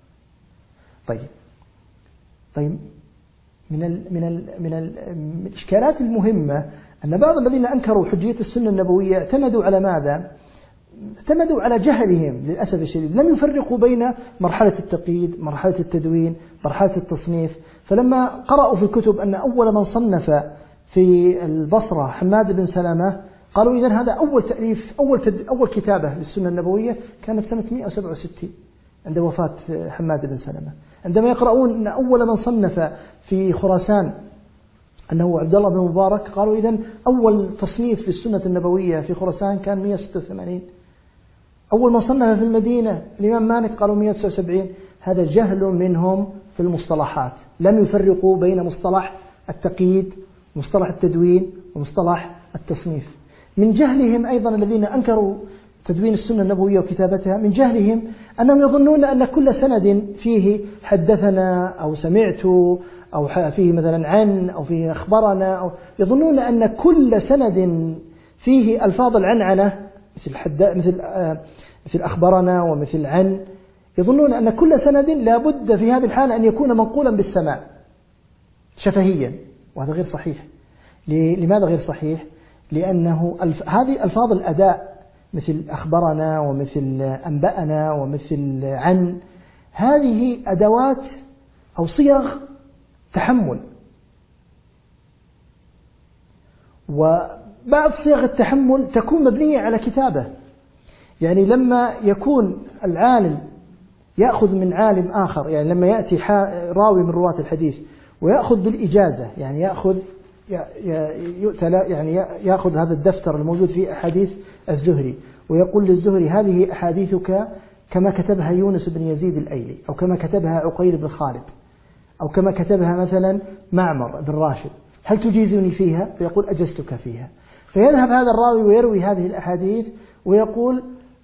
طيب من الإشكالات المهمة أن بعض الذين أنكروا حجية السنة النبوية اعتمدوا على ماذا؟ اعتمدوا على جهلهم للأسف الشديد، لم يفرقوا بين مرحلة التقييد، مرحلة التدوين، مرحلة التصنيف. فلما قرأوا في الكتب أن أول من صنف في البصرة حماد بن سلمة قالوا إذن هذا أول تأليف أول كتابة للسنة النبوية كانت سنة 167 عند وفاة حماد بن سلمة. عندما يقرؤون أن أول من صنف في خراسان أنه عبد الله بن مبارك قالوا إذن أول تصنيف للسنة النبوية في خراسان كان 186. أول من صنف في المدينة الإمام مالك قالوا 179. هذا جهل منهم في المصطلحات، لم يفرقوا بين مصطلح التقييد ومصطلح التدوين ومصطلح التصنيف. من جهلهم أيضا الذين أنكروا تدوين السنة النبوية وكتابتها، من جهلهم أنهم يظنون أن كل سند فيه حدثنا أو سمعت أو فيه مثلا عن أو فيه أخبرنا، أو يظنون أن كل سند فيه ألفاظ العنعنة مثل أخبرنا ومثل عن، يظنون أن كل سند لا بد في هذه الحالة أن يكون منقولا بالسماع شفهيا، وهذا غير صحيح. لماذا غير صحيح؟ لأنه هذه ألفاظ الأداء مثل أخبرنا ومثل أنبأنا ومثل عن، هذه أدوات أو صيغ تحمل، وبعض صيغ التحمل تكون مبنية على كتابة. يعني لما يكون العالم يأخذ من عالم آخر، يعني لما يأتي راوي من رواة الحديث ويأخذ بالإجازة، يعني يأخذ هذا الدفتر الموجود فيه أحاديث الزهري ويقول للزهري هذه أحاديثك كما كتبها يونس بن يزيد الأيلي، أو كما كتبها عقيل بن خالد، أو كما كتبها مثلا معمر بن راشد، هل تجيزني فيها؟ فيقول أجزتك فيها. فيذهب هذا الراوي ويروي هذه الأحاديث ويقول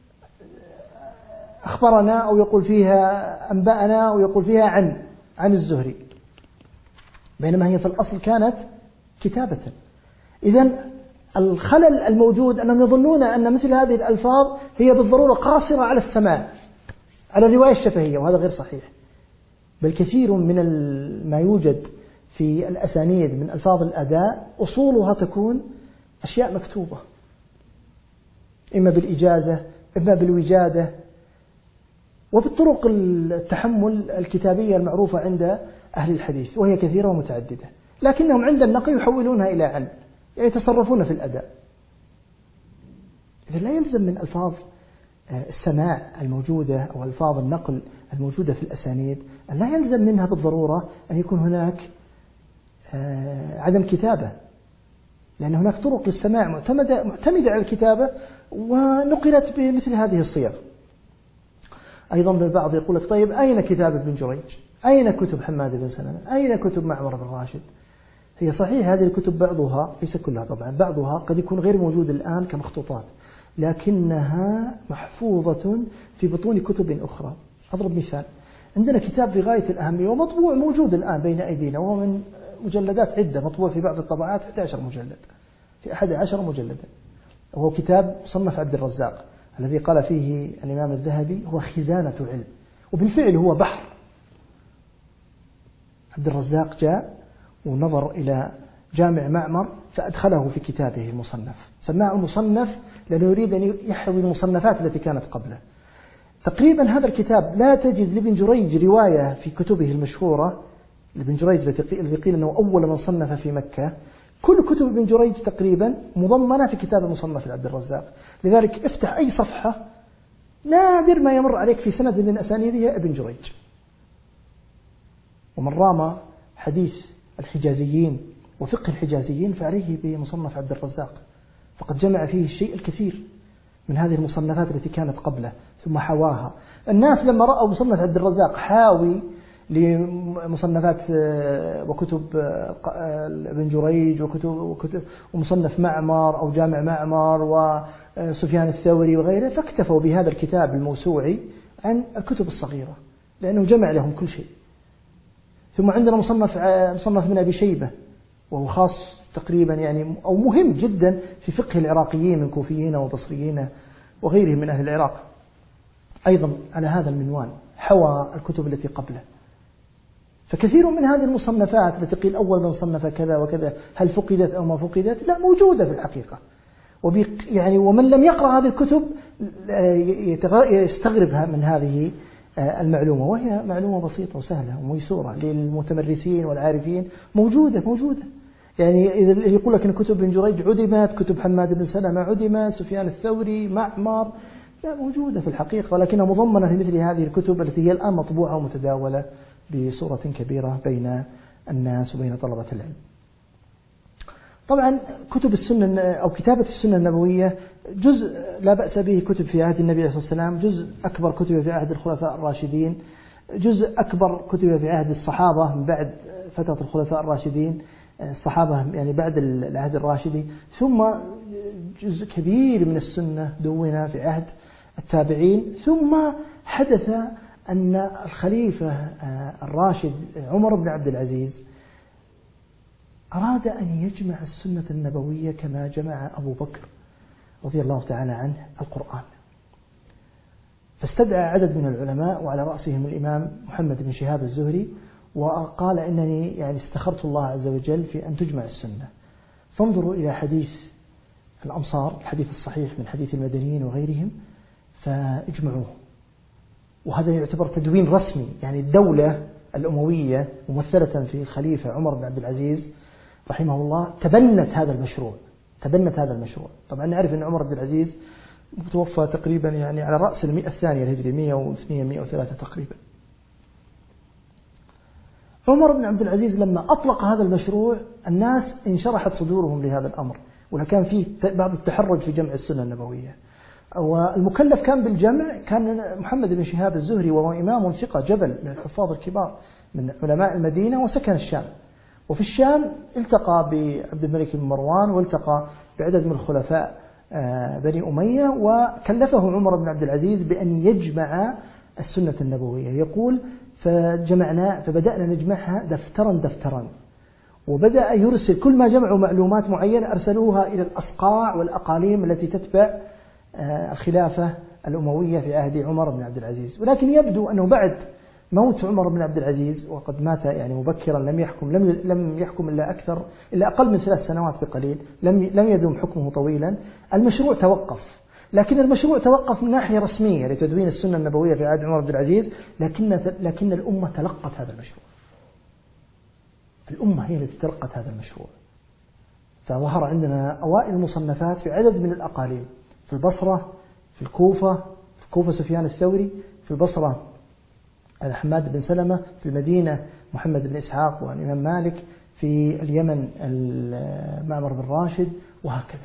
أخبرنا، أو يقول فيها أنبأنا، أو يقول فيها عن الزهري، بينما هي في الأصل كانت كتابة. إذن الخلل الموجود أنهم يظنون أن مثل هذه الألفاظ هي بالضرورة قاصرة على السماع، على الرواية الشفهية، وهذا غير صحيح. بل كثير من ما يوجد في الأسانيد من ألفاظ الأداء أصولها تكون أشياء مكتوبة، إما بالإجازة إما بالوجادة، وبالطرق التحمل الكتابية المعروفة عند أهل الحديث، وهي كثيرة ومتعددة، لكنهم عند النقل يحولونها إلى علم، يعني يتصرفون في الأداء. إذا لا يلزم من ألفاظ السماع الموجودة أو ألفاظ النقل الموجودة في الأسانيد أن لا يلزم منها بالضرورة أن يكون هناك عدم كتابة، لأن هناك طرق للسماع معتمدة على الكتابة ونقلت بمثل هذه الصيغ. أيضا البعض يقول لك طيب أين كتاب ابن جريج؟ أين كتب حماد بن سلمة؟ أين كتب معمر بن راشد؟ هي صحيح هذه الكتب بعضها، ليس كلها طبعا، بعضها قد يكون غير موجود الآن كمخطوطات، لكنها محفوظة في بطون كتب أخرى. أضرب مثال، عندنا كتاب في غاية الأهمية ومطبوع موجود الآن بين أيدينا، وهو من مجلدات عدة، مطبوع في بعض الطبعات 11 مجلد، في 11 مجلدا، وهو كتاب مصنف عبد الرزاق الذي قال فيه الإمام الذهبي هو خزانة علم، وبالفعل هو بحر. عبد الرزاق جاء ونظر إلى جامع معمر فأدخله في كتابه المصنف، سماه المصنف لأنه يريد أن يحوي المصنفات التي كانت قبله. تقريبا هذا الكتاب لا تجد لابن جريج رواية في كتبه المشهورة، لابن جريج الذي قيل أنه أول من صنف في مكة، كل كتب ابن جريج تقريبا مضمنة في كتاب المصنف لعبد الرزاق. لذلك افتح أي صفحة نادر ما يمر عليك في سند من أسانيدها ابن جريج. ومن رام حديث الحجازيين وفقه الحجازيين فعليه بمصنف عبد الرزاق، فقد جمع فيه الشيء الكثير من هذه المصنفات التي كانت قبله ثم حواها. الناس لما رأوا مصنف عبد الرزاق حاوي لمصنفات وكتب ابن جريج وكتب ومصنف معمر أو جامع معمر وسفيان الثوري وغيره، فاكتفوا بهذا الكتاب الموسوعي عن الكتب الصغيرة لأنه جمع لهم كل شيء. ثم عندنا مصنف من أبي شيبة، وهو خاص تقريبا يعني أو مهم جدا في فقه العراقيين من كوفيين وبصريين وغيرهم من أهل العراق، أيضا على هذا المنوال حوى الكتب التي قبله. فكثير من هذه المصنفات التي قيل أول من صنف كذا وكذا هل فقدت أو ما فقدت؟ لا، موجودة في الحقيقة. يعني ومن لم يقرأ هذه الكتب يستغربها من هذه المعلومة، وهي معلومة بسيطة وسهلة وميسورة للمتمرسين والعارفين، موجودة. يعني إذا يقول لك أن كتب ابن جريج عدمت، كتب حماد بن سلمة عدمت، سفيان الثوري، معمر، لا، موجودة في الحقيقة، ولكنها مضمنة في مثل هذه الكتب التي هي الآن مطبوعة ومتداولة بصورة كبيرة بين الناس وبين طلبة العلم. طبعا كتب السنة أو كتابة السنة النبوية جزء لا بأس به، كتب في عهد النبي عليه الصلاة والسلام، جزء أكبر كتب في عهد الخلفاء الراشدين، جزء أكبر كتب في عهد الصحابة من بعد فترة الخلفاء الراشدين، الصحابة يعني بعد العهد الراشدي، ثم جزء كبير من السنة دون في عهد التابعين. ثم حدث أن الخليفة الراشد عمر بن عبد العزيز أراد أن يجمع السنة النبوية كما جمع أبو بكر رضي الله تعالى عنه القرآن، فاستدعى عدد من العلماء وعلى رأسهم الإمام محمد بن شهاب الزهري، وقال إنني يعني استخرت الله عز وجل في أن تجمع السنة، فانظروا إلى حديث الأمصار، الحديث الصحيح من حديث المدنيين وغيرهم، فاجمعوه. وهذا يعتبر تدوين رسمي، يعني الدولة الأموية ممثلة في الخليفة عمر بن عبد العزيز رحمه الله تبنت هذا المشروع. طبعا نعرف أن عمر بن العزيز متوفى تقريبا يعني على رأس 100 الثانية الهجري، 102 103 تقريبا. عمر بن عبد العزيز لما أطلق هذا المشروع الناس انشرحت صدورهم لهذا الأمر، وكان فيه بعض التحرج في جمع السنة النبوية. والمكلف كان بالجمع كان محمد بن شهاب الزهري، وهو إمام ثقة جبل من الحفاظ الكبار من علماء المدينة، وسكن الشام. وفي الشام التقى بعبد الملك بن مروان، والتقى بعدد من الخلفاء بني أمية، وكلفه عمر بن عبد العزيز بأن يجمع السنة النبوية. يقول فبدأنا نجمعها دفترا، وبدأ يرسل كل ما جمعوا معلومات معينة أرسلوها إلى الأصقاع والأقاليم التي تتبع الخلافة الأموية في عهد عمر بن عبد العزيز. ولكن يبدو أنه بعد موت عمر بن عبد العزيز، وقد مات يعني مبكرا، لم يحكم إلا أقل من 3 سنوات بقليل، لم يدوم حكمه طويلا. المشروع توقف، لكن المشروع توقف من ناحية رسمية لتدوين السنة النبوية في عهد عمر بن عبد العزيز، لكن الأمة تلقت هذا المشروع. الأمة هي التي تلقت هذا المشروع. فظهر عندنا أوائل المصنفات في عدد من الأقاليم، في البصرة، في الكوفة سفيان الثوري، في البصرة حماد بن سلمة، في المدينة محمد بن إسحاق والإمام مالك، في اليمن معمر بن راشد، وهكذا.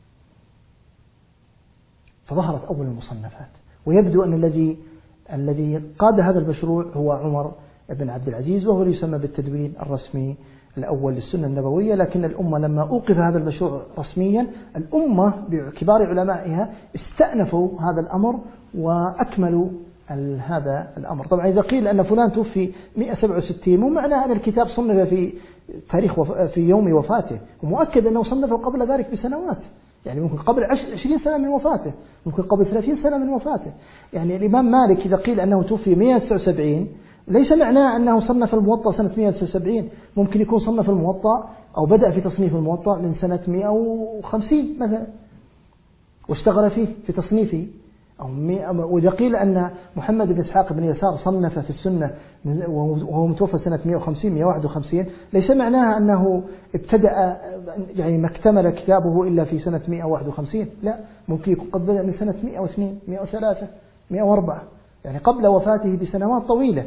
فظهرت أول المصنفات، ويبدو أن الذي قاد هذا المشروع هو عمر بن عبد العزيز، وهو يسمى بالتدوين الرسمي الأول للسنة النبوية. لكن الأمة لما أوقف هذا المشروع رسميا، الأمة بكبار علمائها استأنفوا هذا الأمر وأكملوا هذا الأمر. طبعا إذا قيل أن فلان توفي 167 مو معناه أن الكتاب صنف في في يوم وفاته، ومؤكد أنه صنفه قبل ذلك بسنوات، يعني ممكن قبل 20 سنة من وفاته، ممكن قبل 30 سنة من وفاته. يعني الإمام مالك إذا قيل أنه توفي 179 ليس معناه أنه صنف الموطأ سنة 179، ممكن يكون صنف الموطأ أو بدأ في تصنيف الموطأ من سنة 150 مثلا، واشتغل فيه في تصنيفه. وإذا قيل أن محمد بن إسحاق بن يسار صنف في السنة وهو متوفى سنة 150-151، ليس معناها أنه ابتدأ يعني ما اكتمل كتابه إلا في سنة 151، لا، ممكن يكون قد بدأ من سنة 102 103 104، يعني قبل وفاته بسنوات طويلة.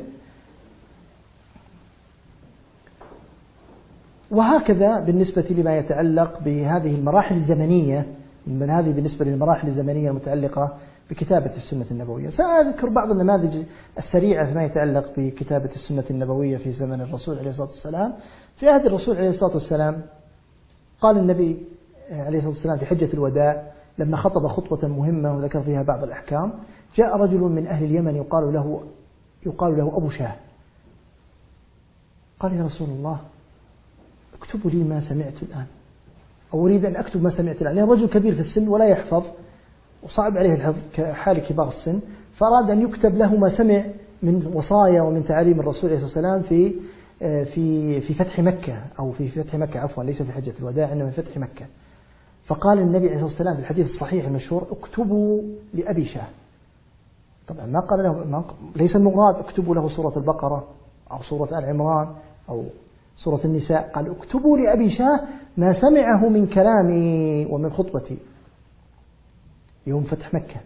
وهكذا بالنسبة لما يتعلق بهذه المراحل الزمنية، من هذه بالنسبة للمراحل الزمنية المتعلقة بكتابة السنة النبوية. سأذكر بعض النماذج السريعة فيما يتعلق بكتابة السنة النبوية في زمن الرسول عليه الصلاة والسلام. في عهد الرسول عليه الصلاة والسلام قال النبي عليه الصلاة والسلام في حجة الوداع لما خطب خطبة مهمة وذكر فيها بعض الأحكام، جاء رجل من أهل اليمن يقال له أبو شاه، قال: يا رسول الله، اكتبوا لي ما سمعت الآن، أو أريد أن أكتب ما سمعت الآن. يعني رجل كبير في السن ولا يحفظ وصعب عليه الحفظ كحال كبار السن، فأراد أن يكتب له ما سمع من وصايا ومن تعاليم الرسول عليه الصلاة والسلام في فتح مكة، أو في فتح مكة عفوا، ليس في حجة الوداع إنما في فتح مكة. فقال النبي عليه الصلاة والسلام في الحديث الصحيح المشهور: اكتبوا لأبي شاه. طبعا ما قال له، ليس المراد اكتبوا له سورة البقرة أو سورة آل عمران أو سورة النساء، قال: اكتبوا لأبي شاه ما سمعه من كلامي ومن خطبتي يوم فتح مكة.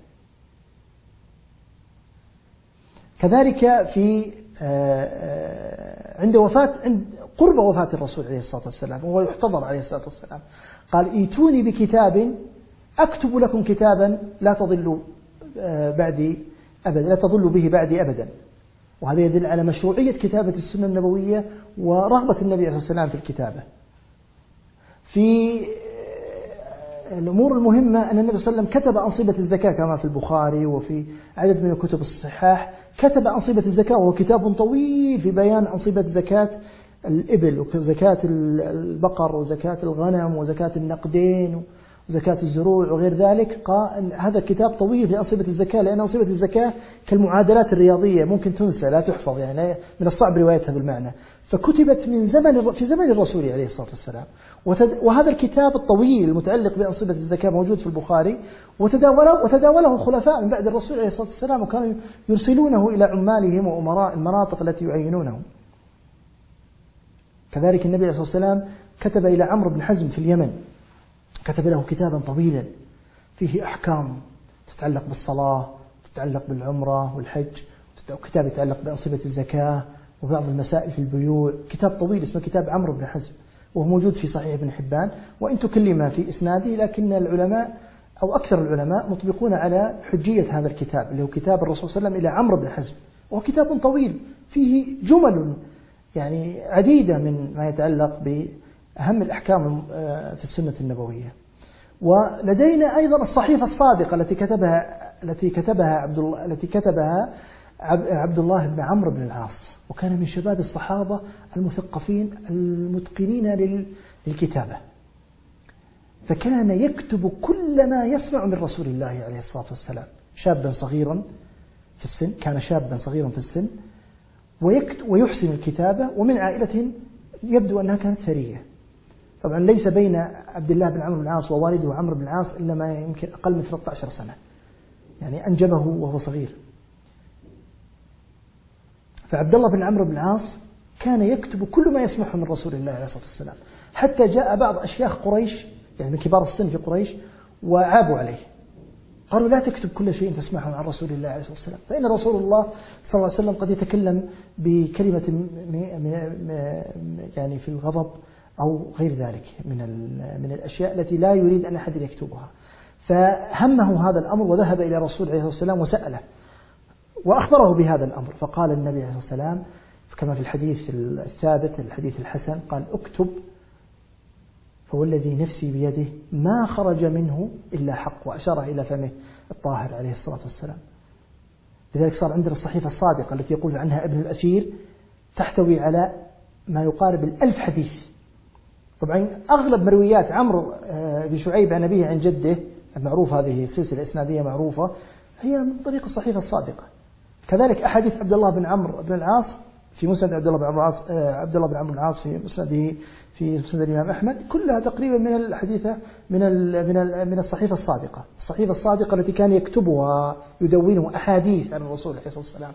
كذلك في عند قرب وفاة الرسول عليه الصلاة والسلام وهو يحتضر عليه الصلاة والسلام، قال: ائتوني بكتاب أكتب لكم كتابا لا تضلوا بعدي أبدا، لا تضلوا به بعدي أبدا. وهذا يدل على مشروعية كتابة السنة النبوية ورغبة النبي عليه الصلاة والسلام في الكتابة. في الأمور المهمة أن النبي صلى الله عليه وسلم كتب أنصبة الزكاة كما في البخاري وفي عدد من الكتب الصحاح، كتب أنصبة الزكاة وهو كتاب طويل في بيان أنصبة زكاة الإبل وزكاة البقر وزكاة الغنم وزكاة النقدين وزكاة الزروع وغير ذلك. هذا كتاب طويل في أنصبة الزكاة، لأن أنصبة الزكاة كالمعادلات الرياضية ممكن تنسى لا تحفظ، يعني من الصعب روايتها بالمعنى، فكتبت في زمن الرسول عليه الصلاة والسلام. وهذا الكتاب الطويل المتعلق بأنصبة الزكاة موجود في البخاري، وتداوله خلفاء من بعد الرسول عليه الصلاة والسلام، وكانوا يرسلونه إلى عمالهم وأمراء المناطق التي يعينونهم. كذلك النبي عليه الصلاة والسلام كتب إلى عمرو بن حزم في اليمن، كتب له كتابا طويلا فيه أحكام تتعلق بالصلاة، تتعلق بالعمرة والحج، وكتاب يتعلق بأنصبة الزكاة وبعض المسائل في البيوع. كتاب طويل اسمه كتاب عمرو بن حزم، وهو موجود في صحيح ابن حبان، وإن تكلم في إسناده، لكن العلماء أو أكثر العلماء مطبقون على حجية هذا الكتاب اللي هو كتاب الرسول صلى الله عليه وسلم إلى عمرو بن حزم. وهو كتاب طويل فيه جمل يعني عديدة من ما يتعلق بأهم الأحكام في السنة النبوية. ولدينا أيضا الصحيفة الصادقة التي كتبها عبد الله بن عمرو بن العاص، وكان من شباب الصحابة المثقفين المتقنين للكتابة، فكان يكتب كل ما يسمع من رسول الله عليه الصلاة والسلام. شابا صغيرا في السن، كان شابا صغيرا في السن ويحسن الكتابة، ومن عائلة يبدو أنها كانت ثرية. طبعا ليس بين عبد الله بن عمرو بن العاص ووالده عمرو بن العاص إلا ما يمكن أقل من 13 سنة، يعني أنجبه وهو صغير. فعبد الله بن عمرو بن العاص كان يكتب كل ما يسمعه من رسول الله عليه الصلاة والسلام، حتى جاء بعض أشياخ قريش يعني من كبار السن في قريش وعابوا عليه، قالوا لا تكتب كل شيء تسمعه عن رسول الله عليه الصلاة والسلام، فإن رسول الله صلى الله عليه وسلم قد يتكلم بكلمة يعني في الغضب أو غير ذلك من الأشياء التي لا يريد أن أحد يكتبها. فهمه هذا الأمر وذهب إلى رسول عليه الصلاة والسلام وسأله وأخبره بهذا الأمر، فقال النبي عليه الصلاة والسلام كما في الحديث الثابت الحديث الحسن قال اكتب فوالذي نفسي بيده ما خرج منه إلا حق، وأشار إلى فمه الطاهر عليه الصلاة والسلام. لذلك صار عندنا الصحيفة الصادقة التي يقول عنها ابن الأثير تحتوي على ما يقارب 1000 حديث. طبعا أغلب مرويات عمرو بن شعيب عن أبيه عن جده المعروف، هذه سلسلة إسنادية معروفة، هي من طريق الصحيفة الصادقة. كذلك أحاديث عبد الله بن عمرو بن العاص في مسند عبد الله بن عمرو العاص، عبد الله بن عمرو العاص في مسنده في مسند الإمام أحمد، كلها تقريبا من الحديثة من الصحيفة الصادقة، الصحيفة الصادقة التي كان يكتبها يدونه أحاديث عن الرسول عليه الصلاة والسلام.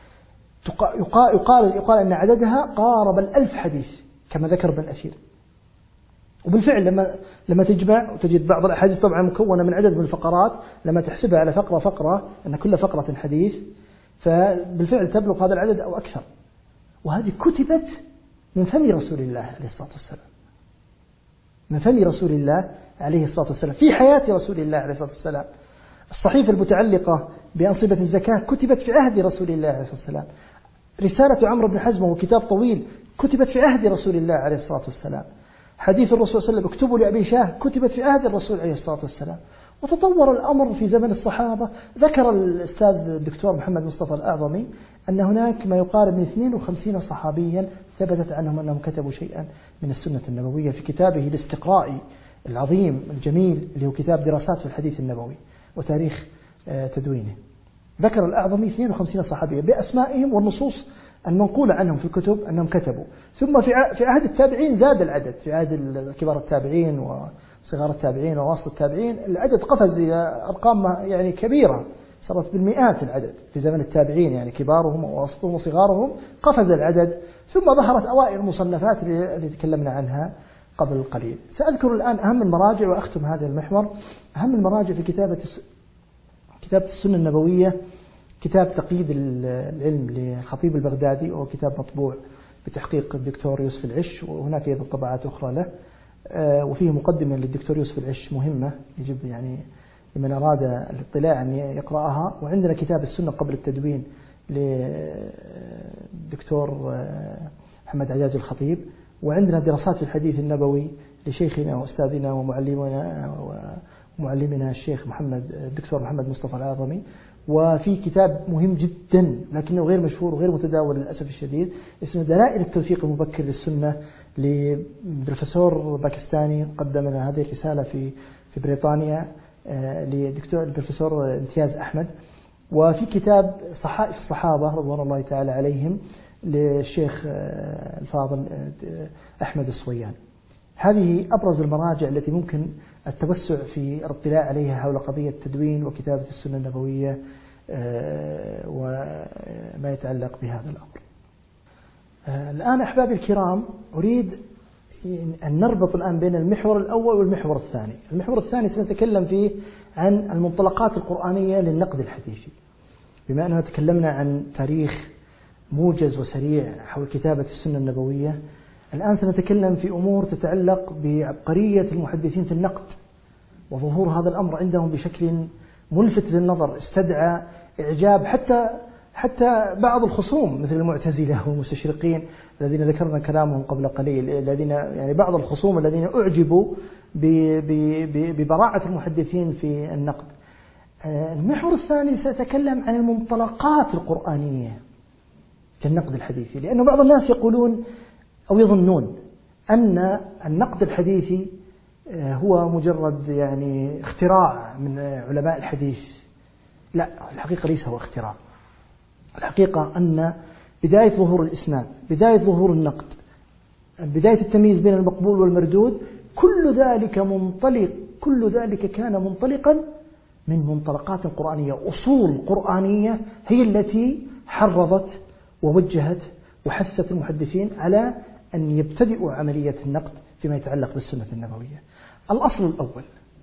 يقال أن عددها قارب 1000 حديث كما ذكر ابن الأثير. وبالفعل لما تجمع وتجد بعض الأحاديث طبعا مكونة من عدد من الفقرات، لما تحسبها على فقرة فقرة أن كل فقرة حديث، فبالفعل تبلغ هذا العدد أو أكثر. وهذه كتبت من فم رسول الله عليه الصلاة والسلام، من فم رسول الله عليه الصلاة والسلام في حياة رسول الله عليه الصلاة والسلام. الصحيفة المتعلقة بأنصبة الزكاة كتبت في عهد رسول الله عليه الصلاة والسلام. رسالة عمرو بن حزم وهو كتاب طويل كتبت في عهد رسول الله عليه الصلاة والسلام. حديث الرسول صلى الله عليه وسلم اكتبوا لأبي شاه كتبت في عهد الرسول عليه الصلاة والسلام. وتطور الأمر في زمن الصحابة. ذكر الأستاذ الدكتور محمد مصطفى الأعظمي أن هناك ما يقارب من 52 صحابيا ثبتت عنهم أنهم كتبوا شيئا من السنة النبوية في كتابه الاستقرائي العظيم الجميل اللي هو كتاب دراسات في الحديث النبوي وتاريخ تدوينه. ذكر الأعظمي 52 صحابيا بأسمائهم والنصوص المنقولة عنهم في الكتب أنهم كتبوا. ثم في عهد التابعين زاد العدد، في عهد كبار التابعين وصغار التابعين ووسط التابعين العدد قفز إلى أرقام يعني كبيرة، صارت بالمئات العدد في زمن التابعين، يعني كبارهم ووسطهم وصغارهم قفز العدد. ثم ظهرت أوائل المصنفات اللي تكلمنا عنها قبل قليل. سأذكر الآن أهم المراجع وأختم هذا المحور. أهم المراجع في كتابة السنة النبوية كتاب تقييد العلم للخطيب البغدادي، وهو كتاب مطبوع بتحقيق الدكتور يوسف العش، وهناك أيضا طبعات أخرى له، وفيه مقدمة للدكتور يوسف العش مهمة يجب يعني لمن أراد الاطلاع أن يقرأها. وعندنا كتاب السنة قبل التدوين للدكتور محمد عجاج الخطيب، وعندنا دراسات في الحديث النبوي لشيخنا وأستاذنا ومعلمنا الشيخ الدكتور محمد مصطفى الأعظمي. وفي كتاب مهم جدا لكنه غير مشهور وغير متداول للأسف الشديد اسمه دلائل التوثيق المبكر للسنة لبروفيسور باكستاني قدم لنا هذه الرسالة في بريطانيا لدكتور البروفيسور امتياز أحمد. وفي كتاب صحائف الصحابة رضوان الله تعالى عليهم للشيخ الفاضل أحمد الصويان. هذه أبرز المراجع التي ممكن التوسع في الاطلاع عليها حول قضية التدوين وكتابة السنة النبوية وما يتعلق بهذا الأمر. الآن أحبابي الكرام أريد أن نربط الآن بين المحور الأول والمحور الثاني. المحور الثاني سنتكلم فيه عن المنطلقات القرآنية للنقد الحديثي. بما أننا تكلمنا عن تاريخ موجز وسريع حول كتابة السنة النبوية، الآن سنتكلم في أمور تتعلق بعبقرية المحدثين في النقد وظهور هذا الأمر عندهم بشكل ملفت للنظر استدعى إعجاب حتى بعض الخصوم مثل المعتزلة والمستشرقين الذين ذكرنا كلامهم قبل قليل، الذين يعني بعض الخصوم الذين أعجبوا ببراعة المحدثين في النقد. المحور الثاني سأتكلم عن المنطلقات القرآنية كالنقد الحديثي، لأن بعض الناس يقولون أو يظنون أن النقد الحديثي هو مجرد يعني اختراع من علماء الحديث. لا، الحقيقة ليس هو اختراع. الحقيقة أن بداية ظهور الإسناد، بداية ظهور النقد، بداية التمييز بين المقبول والمردود، كل ذلك كان منطلقا من منطلقات قرآنية، أصول قرآنية هي التي حرضت ووجهت وحثت المحدثين على أن يبتدئوا عملية النقد فيما يتعلق بالسنة النبوية. الأصل الأول،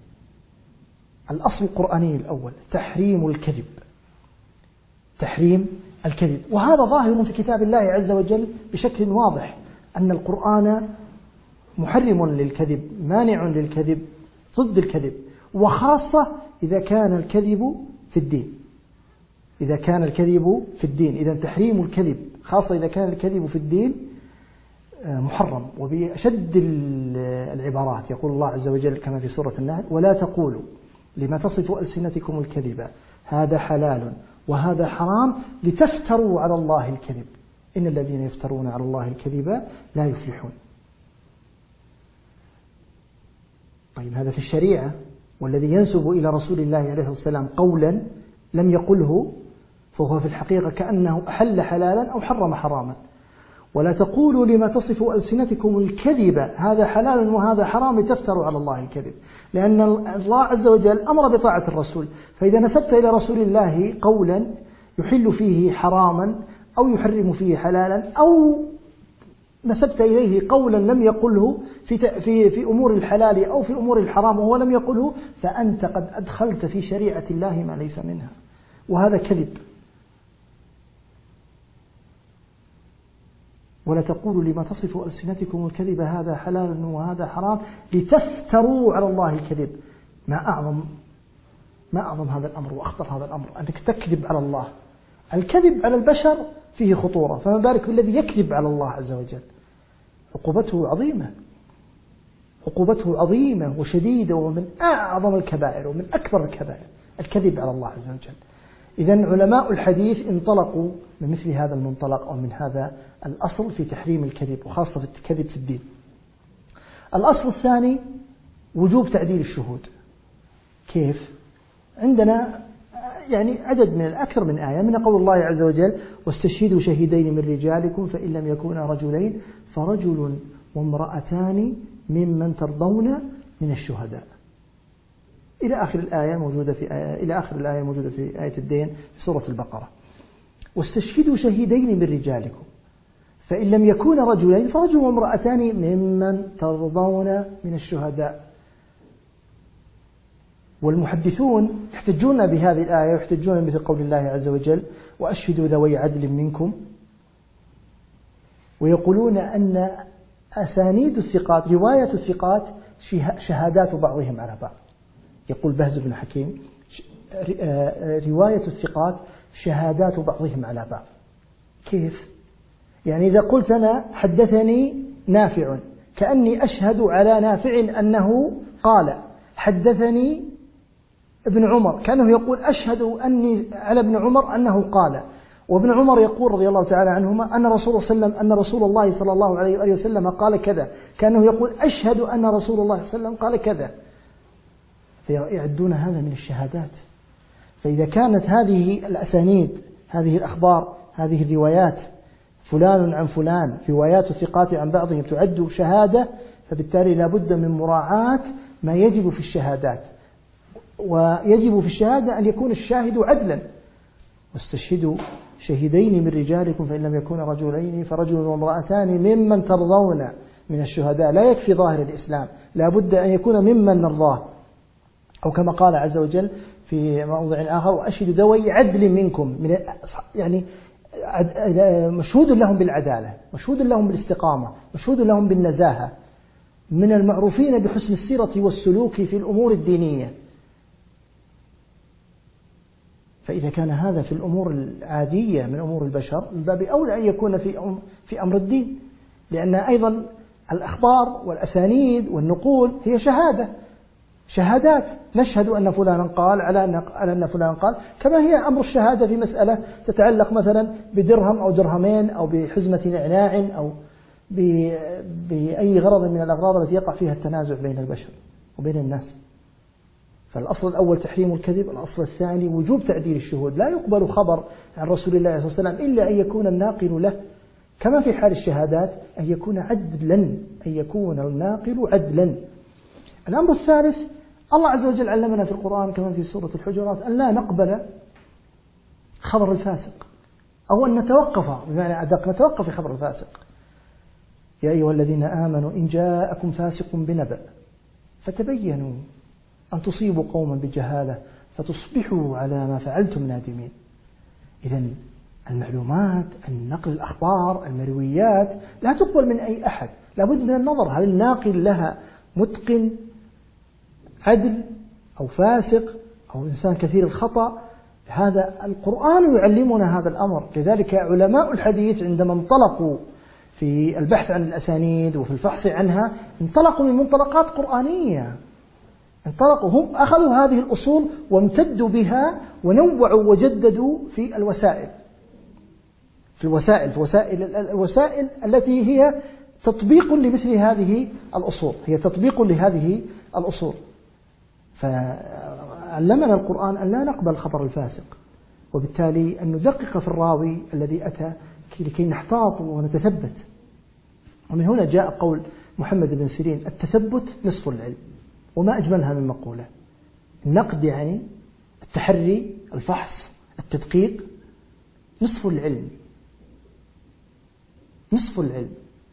الأصل القرآني الأول تحريم الكذب، تحريم الكذب، وهذا ظاهر في كتاب الله عز وجل بشكل واضح، أن القرآن محرم للكذب، مانع للكذب، ضد الكذب، وخاصة إذا كان الكذب في الدين. إذا كان الكذب في الدين، إذا تحريم الكذب خاصة إذا كان الكذب في الدين محرم. وبأشد العبارات يقول الله عز وجل كما في سورة النحل: ولا تقولوا لما تصف ألسنتكم الكذب هذا حلال وهذا حرام لتفتروا على الله الكذب إن الذين يفترون على الله الكذب لا يفلحون. طيب، هذا في الشريعة، والذي ينسب إلى رسول الله عليه الصلاة والسلام قولا لم يقله فهو في الحقيقة كأنه أحل حلالا أو حرم حراما. ولا تقولوا لما تصف ألسنتكم الكذب هذا حلال وهذا حرام لتفتروا على الله الكذب، لأن الله عز وجل أمر بطاعة الرسول، فإذا نسبت إلى رسول الله قولا يحل فيه حراما أو يحرم فيه حلالا، أو نسبت إليه قولا لم يقله في أمور الحلال أو في أمور الحرام وهو لم يقله، فأنت قد أدخلت في شريعة الله ما ليس منها، وهذا كذب. ولا تقولوا لما تصف ألسنتكم الكذب هذا حلال وهذا حرام لتفتروا على الله الكذب. ما أعظم هذا الأمر وأخطر هذا الأمر، أنك تكذب على الله. الكذب على البشر فيه خطورة، فما بالك بالذي يكذب على الله عز وجل. عقوبته عظيمة، عقوبته عظيمة وشديدة، ومن أعظم الكبائر ومن أكبر الكبائر الكذب على الله عز وجل. إذن علماء الحديث انطلقوا من مثل هذا المنطلق أو من هذا الأصل في تحريم الكذب، وخاصة في الكذب في الدين. الأصل الثاني وجوب تعديل الشهود. كيف؟ عندنا يعني عدد من أكثر من آية، من قول الله عز وجل: واستشهدوا شهيدين من رجالكم فإن لم يكونا رجلين فرجل وامرأتان ممن ترضون من الشهداء، إلى آخر الآية موجودة في آية الدين في سورة البقرة. واستشهدوا شهيدين من رجالكم فإن لم يكونا رجلين فرجل وامرأتان ممن ترضون من الشهداء. والمحدثون يحتجون بهذه الآية ويحتجون مثل قول الله عز وجل: وأشهدوا ذوي عدل منكم، ويقولون أن أسانيد الثقات، رواية الثقات، شهادات بعضهم على بعض. يقول بهز بن حكيم: رواية الثقات شهادات بعضهم على بعض. كيف؟ يعني إذا قلت أنا حدثني نافع كأني أشهد على نافع أنه قال، حدثني ابن عمر كأنه يقول أشهد أني على ابن عمر أنه قال، وابن عمر يقول رضي الله تعالى عنهما أن رسول الله صلى الله عليه وآله وسلم قال كذا، كأنه يقول أشهد أن رسول الله صلى الله عليه وسلم قال كذا، فيعدون هذا من الشهادات. فإذا كانت هذه الأسانيد، هذه الأخبار، هذه الروايات، فلان عن فلان، روايات الثقات عن بعضهم، تعد شهادة، فبالتالي لا بد من مراعاة ما يجب في الشهادات. ويجب في الشهادة أن يكون الشاهد عدلا. واستشهدوا شهيدين من رجالكم فإن لم يكونا رجلين فرجل وامرأتان ممن ترضون من الشهداء. لا يكفي ظاهر الإسلام، لا بد أن يكون ممن نرضاه، أو كما قال عز وجل في موضع آخر: وأشهد ذوي عدل منكم، يعني مشهود لهم بالعدالة، مشهود لهم بالاستقامة، مشهود لهم بالنزاهة، من المعروفين بحسن السيرة والسلوك في الأمور الدينية. فإذا كان هذا في الأمور العادية من أمور البشر، من باب أولى أن يكون في أمر الدين، لأن أيضا الأخبار والأسانيد والنقول هي شهادات، نشهد أن فلانا قال على أن فلانا قال، كما هي أمر الشهادة في مسألة تتعلق مثلا بدرهم أو درهمين أو بحزمة نعناع أو بأي غرض من الأغراض التي يقع فيها التنازع بين البشر وبين الناس. فالأصل الأول تحريم الكذب، الأصل الثاني وجوب تعديل الشهود. لا يقبل خبر عن رسول الله صلى الله عليه وسلم إلا أن يكون الناقل له كما في حال الشهادات أن يكون عدلا، أن يكون الناقل عدلا. الأمر الثالث، الله عز وجل علمنا في القرآن كما في سورة الحجرات أن لا نقبل خبر الفاسق، أو أن نتوقف، بمعنى أدق نتوقف في خبر الفاسق. يا أيها الذين آمنوا إن جاءكم فاسق بنبأ فتبينوا أن تصيبوا قوما بجهالة فتصبحوا على ما فعلتم نادمين. إذن المعلومات، النقل، الأخبار، المرويات لا تقبل من أي أحد، لابد من النظر هل الناقل لها متقن عدل أو فاسق أو إنسان كثير الخطأ. هذا القرآن يعلمنا هذا الأمر. لذلك علماء الحديث عندما انطلقوا في البحث عن الأسانيد وفي الفحص عنها انطلقوا من منطلقات قرآنية، انطلقوا هم أخذوا هذه الأصول وامتدوا بها ونوعوا وجددوا في الوسائل، في الوسائل التي هي تطبيق لمثل هذه الأصول، هي تطبيق لهذه الأصول. فعلمنا القرآن أن لا نقبل خبر الفاسق، وبالتالي أن ندقق في الراوي الذي أتى لكي نحتاط ونتثبت. ومن هنا جاء قول محمد بن سيرين: التثبت نصف العلم. وما أجملها من مقولة. النقد يعني التحري، الفحص، التدقيق، نصف العلم، نصف العلم.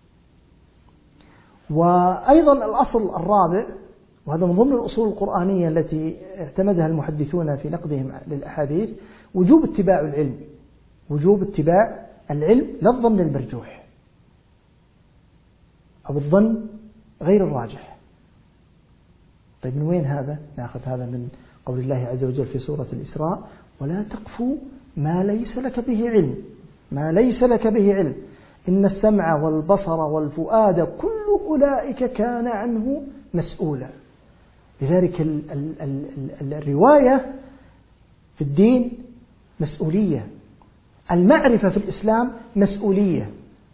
وأيضا الأصل الرابع، وهذا من ضمن الأصول القرآنية التي اعتمدها المحدثون في نقدهم للأحاديث، وجوب اتباع العلم، وجوب اتباع العلم لا الظن المرجوح أو الظن غير الراجح. طيب من وين هذا؟ نأخذ هذا من قول الله عز وجل في سورة الإسراء: ولا تقف ما ليس لك به علم، ما ليس لك به علم، إن السمع والبصر والفؤاد كل أولئك كان عنه مسؤولا. لذلك الرواية في الدين مسؤولية، المعرفة في الإسلام مسؤولية،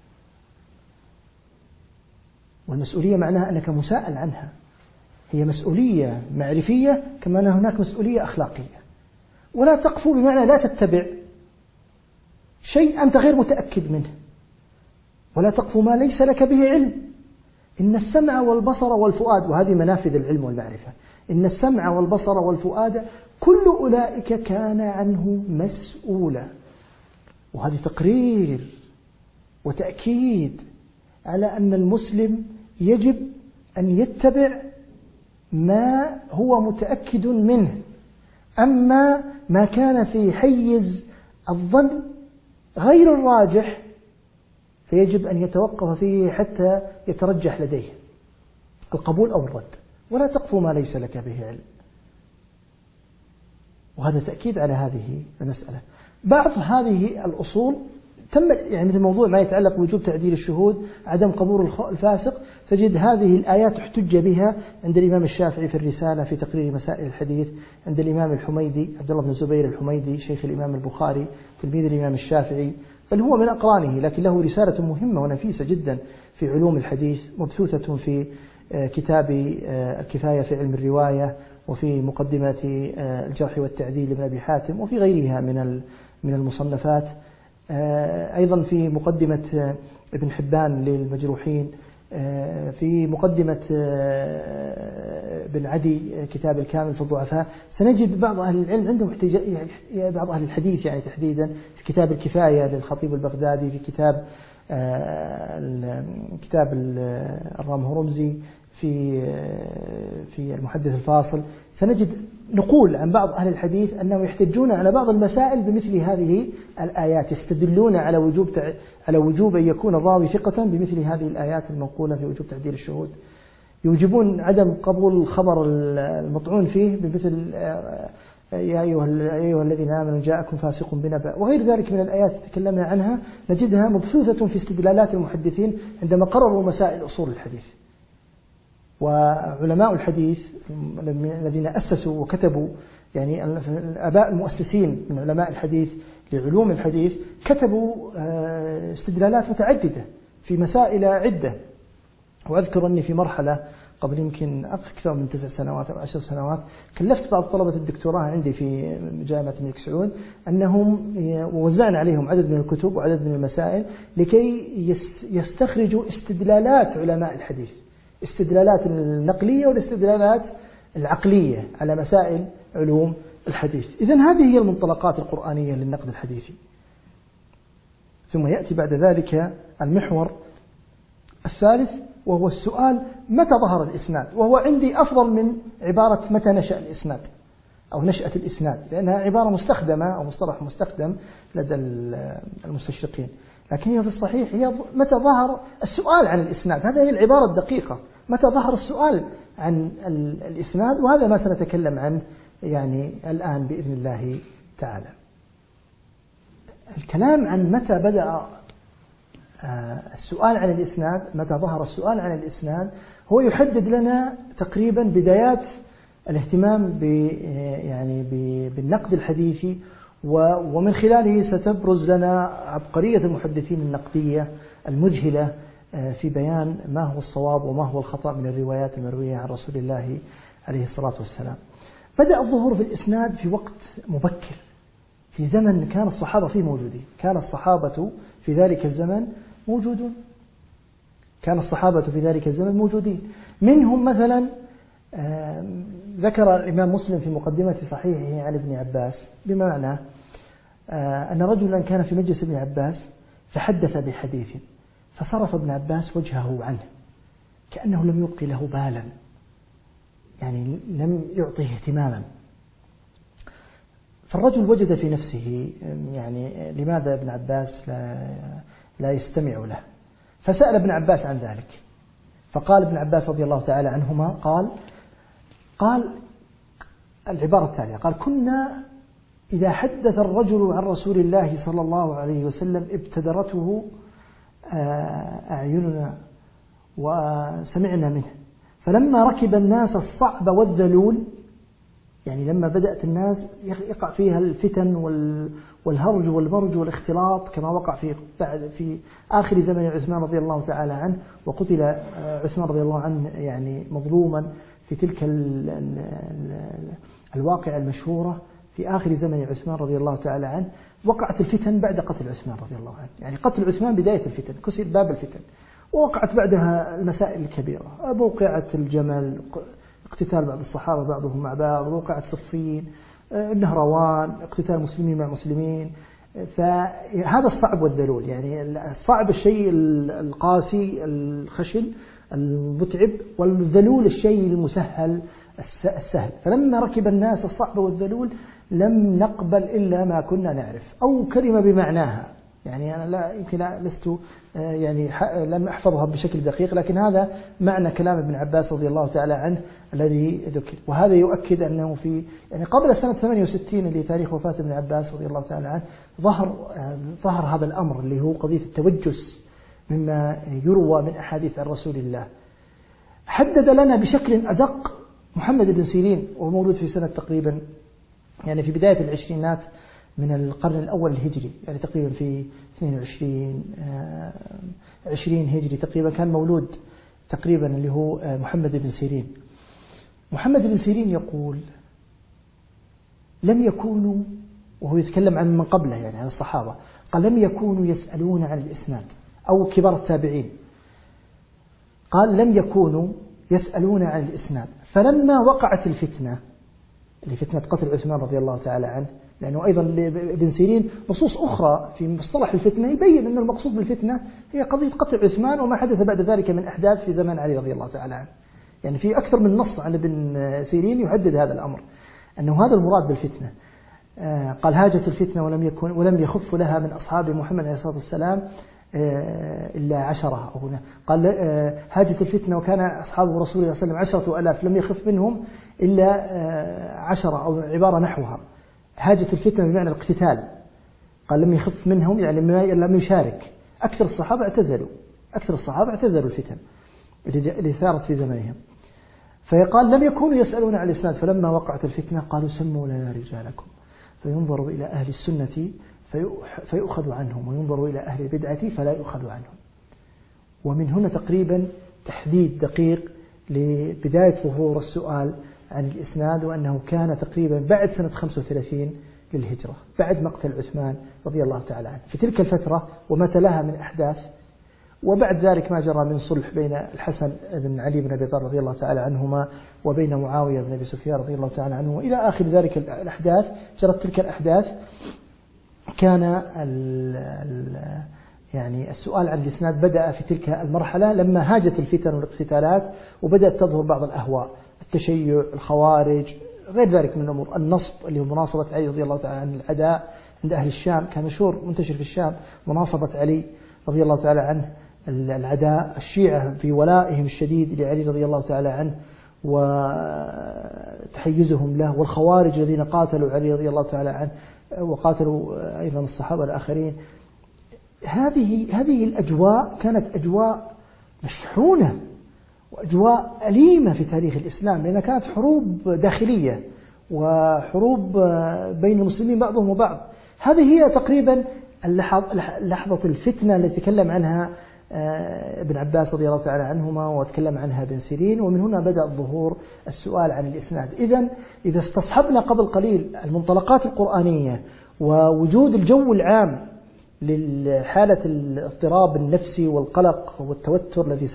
والمسؤولية معناها أنك مسائل عنها. هي مسؤولية معرفية كما أن هناك مسؤولية أخلاقية. ولا تقف بمعنى لا تتبع شيء أنت غير متأكد منه. ولا تقف ما ليس لك به علم، إن السمع والبصر والفؤاد، وهذه منافذ العلم والمعرفة، إن السمع والبصر والفؤاد كل أولئك كان عنه مسؤولا. وهذه تقرير وتأكيد على أن المسلم يجب أن يتبع ما هو متأكد منه، أما ما كان في حيز الظن غير الراجح فيجب أن يتوقف فيه حتى يترجح لديه القبول أو الرد. ولا تقف ما ليس لك به علم. وهذا تأكيد على هذه المسألة. بعض هذه الأصول تم يعني مثل موضوع ما يتعلق بوجوب تعديل الشهود، عدم قبول الفاسق، تجد هذه الآيات احتج بها عند الإمام الشافعي في الرسالة في تقرير مسائل الحديث، عند الإمام الحميدي عبد الله بن الزبير الحميدي شيخ الإمام البخاري تلميذ الإمام الشافعي، بل هو من أقرانه، لكن له رسالة مهمة ونفيسة جدا في علوم الحديث مبثوثة في كتاب الكفاية في علم الرواية، وفي مقدمة الجرح والتعديل لابن أبي حاتم، وفي غيرها من المصنفات، أيضا في مقدمة ابن حبان للمجروحين، في مقدمة ابن عدي كتاب الكامل في الضعفاء. سنجد بعض أهل العلم عندهم بعض أهل الحديث يعني تحديدا في كتاب الكفاية للخطيب البغدادي، في كتاب الرامهرمزي، في المحدث الفاصل، سنجد نقول عن بعض أهل الحديث أنهم يحتجون على بعض المسائل بمثل هذه الآيات، يستدلون على وجوب أن يكون الراوي ثقة بمثل هذه الآيات المنقولة في وجوب تعديل الشهود، يوجبون عدم قبول الخبر المطعون فيه بمثل يا أيها الذين آمنوا جاءكم فاسق بنبأ، وغير ذلك من الآيات تكلمنا عنها، نجدها مبثوثة في استدلالات المحدثين عندما قرروا مسائل أصول الحديث. وعلماء الحديث الذين أسسوا وكتبوا، يعني الآباء المؤسسين من علماء الحديث لعلوم الحديث كتبوا استدلالات متعددة في مسائل عدة. وأذكر أني في مرحلة قبل يمكن أكثر من 9 سنوات أو 10 سنوات كلفت بعض طلبة الدكتوراه عندي في جامعة الملك سعود أنهم ووزعنا عليهم عدد من الكتب وعدد من المسائل لكي يستخرجوا استدلالات علماء الحديث، استدلالات النقلية والاستدلالات العقلية على مسائل علوم الحديث. إذن هذه هي المنطلقات القرآنية للنقد الحديثي. ثم يأتي بعد ذلك المحور الثالث، وهو السؤال متى ظهر الإسناد، وهو عندي أفضل من عبارة متى نشأ الإسناد أو نشأة الإسناد، لأنها عبارة مستخدمة أو مصطلح مستخدم لدى المستشرقين، لكن هي في الصحيح هي متى ظهر السؤال عن الإسناد. هذه هي العبارة الدقيقة، متى ظهر السؤال عن الإسناد، وهذا ما سنتكلم عنه يعني الآن بإذن الله تعالى. الكلام عن متى بدأ السؤال عن الإسناد، متى ظهر السؤال عن الإسناد، هو يحدد لنا تقريبا بدايات الاهتمام بالنقد الحديثي، ومن خلاله ستبرز لنا عبقرية المحدثين النقدية المذهلة في بيان ما هو الصواب وما هو الخطأ من الروايات المروية عن رسول الله عليه الصلاة والسلام. بدأ الظهور في الإسناد في وقت مبكر، في زمن كان الصحابة فيه موجودين، كان الصحابة في ذلك الزمن موجودون، كان الصحابة في ذلك الزمن موجودين. منهم مثلا ذكر الإمام مسلم في مقدمة صحيحه عن ابن عباس بمعنى أن رجلا كان في مجلس ابن عباس فحدث بحديث فصرف ابن عباس وجهه عنه كأنه لم يبقي له بالا، يعني لم يعطيه اهتماما. فالرجل وجد في نفسه يعني لماذا ابن عباس لا يستمع له، فسأل ابن عباس عن ذلك، فقال ابن عباس رضي الله تعالى عنهما قال العبارة التالية، قال: كنا إذا حدث الرجل عن رسول الله صلى الله عليه وسلم ابتدرته أعيننا وسمعنا منه، فلما ركب الناس الصعب والذلول، يعني لما بدأت الناس يقع فيها الفتن والهرج والمرج والاختلاط كما وقع في آخر زمن عثمان رضي الله تعالى عنه، وقتل عثمان رضي الله عنه يعني مظلوما في تلك الواقعة المشهورة في آخر زمن عثمان رضي الله تعالى عنه. وقعت الفتن بعد قتل عثمان رضي الله عنه، يعني قتل عثمان بداية الفتن، كسر باب الفتن، ووقعت بعدها المسائل الكبيرة، موقعة الجمل، اقتتال بعض الصحابة بعضهم مع بعض، موقعة صفين، النهروان، اقتتال مسلمين مع مسلمين. فهذا الصعب والذلول، يعني الصعب الشيء القاسي الخشن المتعب، والذلول الشيء المسهل السهل. فلما ركب الناس الصعب والذلول لم نقبل إلا ما كنا نعرف، أو كلمة بمعناها، يعني أنا لا يمكن لست يعني لم أحفظها بشكل دقيق، لكن هذا معنى كلام ابن عباس رضي الله تعالى عنه الذي ذكر. وهذا يؤكد أنه في يعني قبل سنة 68 اللي تاريخ وفاة ابن عباس رضي الله تعالى عنه ظهر هذا الأمر اللي هو قضية التوجس مما يروى من أحاديث عن رسول الله. حدد لنا بشكل أدق محمد بن سيرين، ومولود في سنة تقريبا يعني في بداية العشرينات من القرن الأول الهجري، يعني تقريبا في 20 هجري تقريبا كان مولود تقريبا اللي هو محمد بن سيرين. محمد بن سيرين يقول: لم يكونوا، وهو يتكلم عن من قبله يعني عن الصحابة، قال: لم يكونوا يسألون عن الإسناد، أو كبار التابعين، قال: لم يكونوا يسألون عن الإسناد، فلما وقعت الفتنة اللي فتنة قتل عثمان رضي الله تعالى عنه، لأنه أيضا ابن سيرين نصوص أخرى في مصطلح الفتنة يبين أن المقصود بالفتنة هي قضية قتل عثمان وما حدث بعد ذلك من أحداث في زمن علي رضي الله تعالى عنه. يعني في أكثر من نص عن ابن سيرين يحدد هذا الأمر، أنه هذا المراد بالفتنة. قال: هاجت الفتنة ولم يخف لها من أصحاب محمد عليه الصلاة والسلام إلا 10. أو قال: هاجت الفتنة وكان أصحاب رسول الله صلى الله عليه وسلم 10,000 لم يخف منهم إلا 10، أو عبارة نحوها. هاجت الفتنة بمعنى الاقتتال، قال لم يخف منهم يعني لم يشارك. أكثر الصحابة اعتزلوا الفتن اللي ثارت في زمنهم. فيقال لم يكونوا يسألون عن الإسناد، فلما وقعت الفتنة قالوا سموا لنا رجالكم، فينظر إلى أهل السنة فيؤخذ عنهم، وينظر إلى أهل البدعة فلا يؤخذ عنهم. ومن هنا تقريبا تحديد دقيق لبداية ظهور السؤال عن الإسناد، وأنه كان تقريبا بعد سنة 35 للهجرة، بعد مقتل عثمان رضي الله تعالى عنه. في تلك الفترة وما تلاها من أحداث، وبعد ذلك ما جرى من صلح بين الحسن بن علي بن أبي طالب رضي الله تعالى عنهما وبين معاوية بن أبي سفيان رضي الله تعالى عنه، وإلى آخر ذلك الأحداث، جرت تلك الأحداث، كان يعني السؤال عن الإسناد بدأ في تلك المرحلة لما هاجت الفتن والاقتتالات، وبدأت تظهر بعض الأهواء، التشيع، الخوارج، غير ذلك من الأمور، النصب اللي هو مناصبة علي رضي الله تعالى عنه، العداء عند أهل الشام، كان مشهور منتشر في الشام مناصبة علي رضي الله تعالى عنه، العداء، الشيعة في ولائهم الشديد لعلي رضي الله تعالى عنه وتحيزهم له، والخوارج الذين قاتلوا علي رضي الله تعالى عنه وقاتلوا أيضا الصحابة الآخرين. هذه الأجواء كانت أجواء مشحونة وأجواء أليمة في تاريخ الإسلام، لأنها كانت حروب داخلية وحروب بين المسلمين بعضهم وبعض. هذه هي تقريبا لحظة الفتنة التي تكلم عنها ابن عباس رضي الله تعالى عنهما، وتكلم عنها ابن سيرين، ومن هنا بدأ ظهور السؤال عن الإسناد. إذا استصحبنا قبل قليل المنطلقات القرآنية ووجود الجو العام لحالة الاضطراب النفسي والقلق والتوتر الذي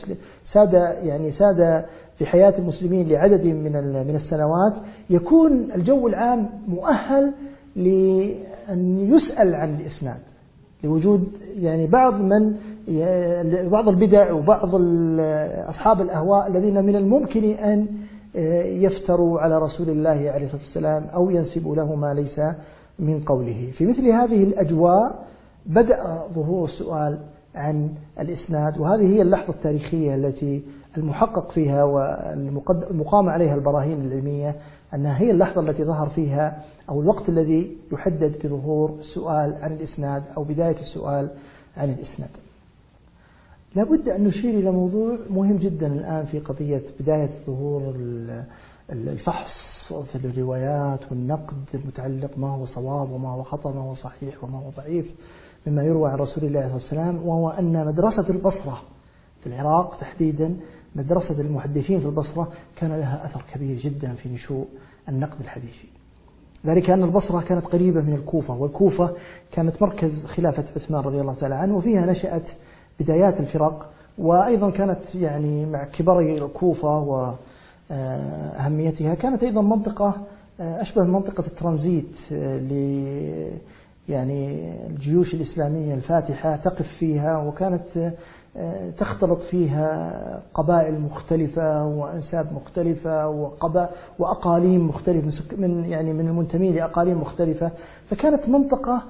ساد في حياة المسلمين لعدد من السنوات، يكون الجو العام مؤهل لأن يسأل عن الإسناد، لوجود يعني بعض البدع وبعض أصحاب الأهواء الذين من الممكن أن يفتروا على رسول الله عليه الصلاة والسلام أو ينسبوا له ما ليس من قوله. في مثل هذه الأجواء بدأ ظهور السؤال عن الإسناد، وهذه هي اللحظة التاريخية التي المحقق فيها والمقام عليها البراهين العلمية أنها هي اللحظة التي ظهر فيها، أو الوقت الذي يحدد بظهور السؤال عن الإسناد أو بداية السؤال عن الإسناد. لابد أن نشير إلى موضوع مهم جدا الآن في قضية بداية ظهور الفحص في الروايات والنقد المتعلق ما هو صواب وما هو خطأ، ما هو صحيح وما هو ضعيف مما يروى عن رسول الله صلى الله عليه وسلم. وهو أن مدرسة البصرة في العراق تحديدا، مدرسة المحدثين في البصرة، كان لها أثر كبير جدا في نشوء النقد الحديثي. ذلك أن البصرة كانت قريبة من الكوفة، والكوفة كانت مركز خلافة عثمان رضي الله تعالى عنه، وفيها نشأت بدايات الفرق، وأيضا كانت يعني مع كبر الكوفة وأهميتها كانت أيضا منطقة أشبه منطقة الترانزيت يعني الجيوش الإسلامية الفاتحة تقف فيها، وكانت تختلط فيها قبائل مختلفة وأنساب مختلفة وأقاليم مختلفة من المنتمين لأقاليم مختلفة، فكانت منطقة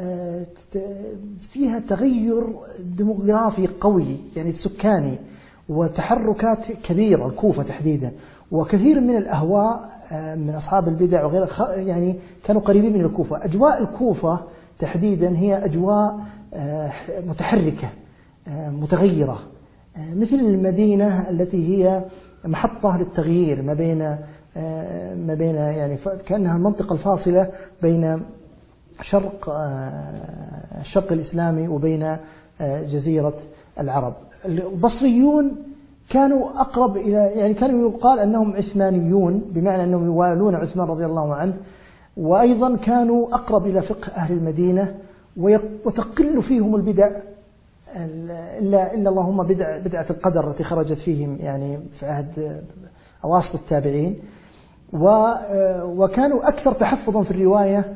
فيها تغير ديموغرافي قوي يعني سكاني وتحركات كبيرة، الكوفة تحديدا، وكثير من الأهواء من أصحاب البدع وغيرها يعني كانوا قريبين من الكوفة. أجواء الكوفة تحديدا هي أجواء متحركة متغيرة، مثل المدينة التي هي محطة للتغيير ما بين يعني كأنها المنطقة الفاصلة بين الشرق الإسلامي وبين جزيرة العرب. البصريون كانوا أقرب إلى يعني كانوا يقال أنهم عثمانيون، بمعنى أنهم يوالون عثمان رضي الله عنه، وأيضا كانوا أقرب إلى فقه أهل المدينة، وتقل فيهم البدع إلا اللهم بدعة القدر التي خرجت فيهم يعني في عهد أواسط التابعين، وكانوا أكثر تحفظا في الرواية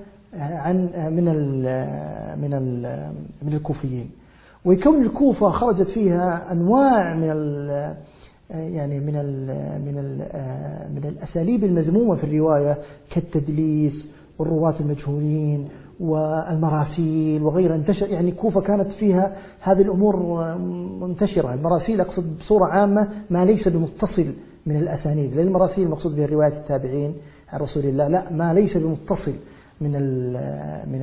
من الكوفيين. ويكون الكوفة خرجت فيها أنواع من الأساليب المذمومة في الرواية كالتدليس والرواة المجهولين والمراسيل وغيرها، انتشر يعني الكوفة كانت فيها هذه الأمور منتشرة. المراسيل أقصد بصورة عامة ما ليس بمتصل من الأسانيد، لا المراسيل المقصود بها رواية التابعين عن رسول الله، لا ما ليس بمتصل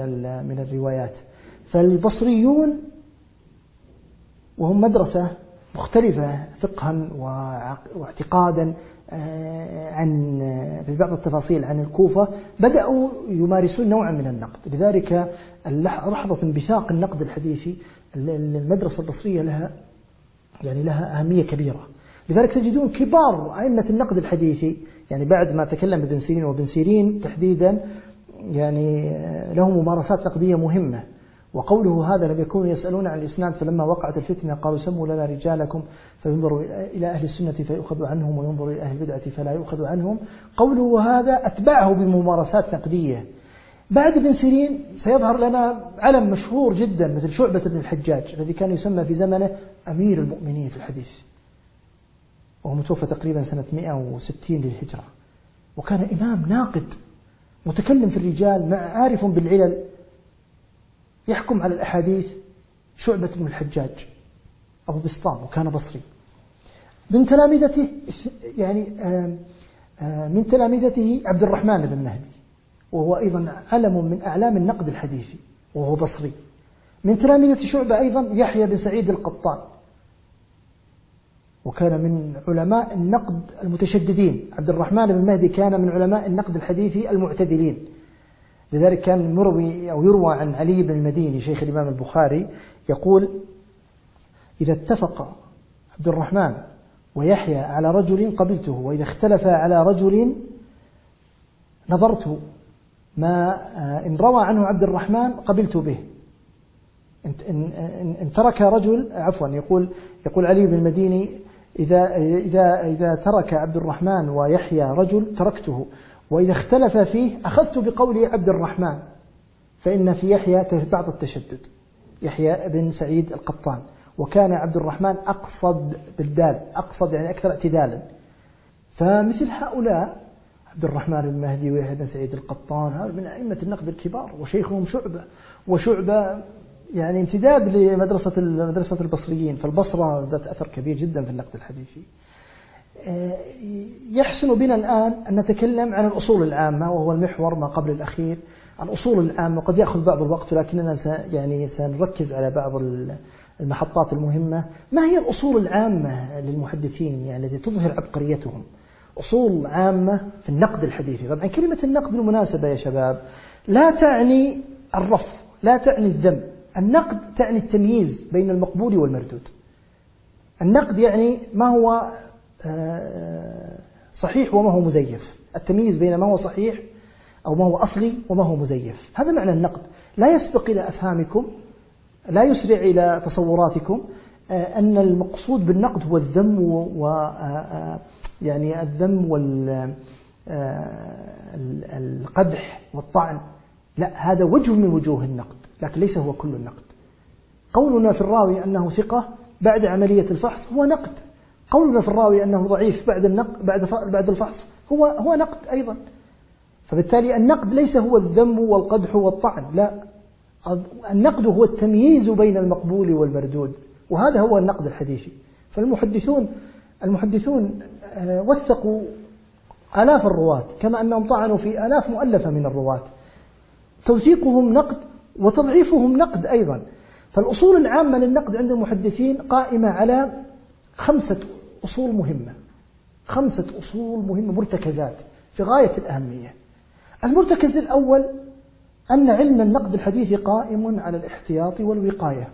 من الروايات. فالبصريون وهم مدرسة مختلفة فقها واعتقادا عن في بعض التفاصيل عن الكوفة، بدأوا يمارسون نوعا من النقد. لذلك لحظة انبثاق النقد الحديثي المدرسة البصرية لها أهمية كبيرة. لذلك تجدون كبار أئمة النقد الحديثي يعني بعد ما تكلم ابن سيرين، وابن سيرين تحديدا يعني له ممارسات نقدية مهمة. وقوله هذا لم يكونوا يسألون عن الإسناد فلما وقعت الفتنة قالوا سموا لنا رجالكم فينظروا إلى أهل السنة فيؤخذ عنهم وينظروا إلى أهل البدعة فلا يؤخذ عنهم. قوله هذا أتبعه بممارسات نقدية. بعد ابن سيرين سيظهر لنا علم مشهور جدا مثل شعبة بن الحجاج الذي كان يسمى في زمنه أمير المؤمنين في الحديث، وهو متوفى تقريبا سنة 160 للهجرة، وكان إمام ناقد متكلم في الرجال عارف بالعلل، يحكم على الأحاديث. شعبة بن الحجاج أبو بسطام، وكان بصري. من تلامذته يعني من تلامذته عبد الرحمن بن مهدي، وهو أيضا علم من أعلام النقد الحديثي وهو بصري. من تلامذة شعبة أيضا يحيى بن سعيد القطان، وكان من علماء النقد المتشددين. عبد الرحمن بن مهدي كان من علماء النقد الحديثي المعتدلين. لذلك كان يروى عن علي بن المديني شيخ الإمام البخاري يقول: إذا اتفق عبد الرحمن ويحيى على رجل قبلته، وإذا اختلف على رجل نظرت ما إن روى عنه عبد الرحمن قبلت به. إن ترك رجل يقول علي بن المديني: إذا ترك عبد الرحمن ويحيى رجل تركته، وإذا اختلف فيه أخذت بقول عبد الرحمن، فإن في يحيى بعض التشدد. يحيى بن سعيد القطان، وكان عبد الرحمن أقصد بالدال، أقصد يعني أكثر اعتدالا. فمثل هؤلاء عبد الرحمن بن مهدي ويحيى بن سعيد القطان هؤلاء من أئمة النقد الكبار، وشيخهم وشعبة يعني امتداد لمدرسة البصريين. فالبصرة ذات أثر كبير جدا في النقد الحديثي. يحسن بنا الآن أن نتكلم عن الأصول العامة، وهو المحور ما قبل الأخير. الأصول العامة قد يأخذ بعض الوقت، لكننا سنركز على بعض المحطات المهمة. ما هي الأصول العامة للمحدثين يعني التي تظهر عبقريتهم؟ أصول عامة في النقد الحديثي. طبعا كلمة النقد بالمناسبة يا شباب لا تعني الرفض، لا تعني الذم. النقد تعني التمييز بين المقبول والمردود. النقد يعني ما هو صحيح وما هو مزيف، التمييز بين ما هو صحيح أو ما هو أصلي وما هو مزيف. هذا معنى النقد. لا يسبق إلى أفهامكم، لا يسرع إلى تصوراتكم أن المقصود بالنقد هو الذم يعني الذم والقدح والطعن. لا، هذا وجه من وجوه النقد، لكن ليس هو كل النقد. قولنا في الراوي أنه ثقة بعد عملية الفحص هو نقد. قولنا في الراوي أنه ضعيف بعد الفحص هو نقد أيضا. فبالتالي النقد ليس هو الذم والقدح والطعن، لا، النقد هو التمييز بين المقبول والمردود، وهذا هو النقد الحديثي. فالمحدثون وثقوا آلاف الرواة، كما أنهم طعنوا في آلاف مؤلفة من الرواة. توثيقهم نقد وتضعيفهم نقد أيضا. فالأصول العامة للنقد عند المحدثين قائمة على 5 أصول مهمة، 5 أصول مهمة مرتكزات في غاية الأهمية. المرتكز الأول أن علم النقد الحديثي قائم على الاحتياط والوقاية.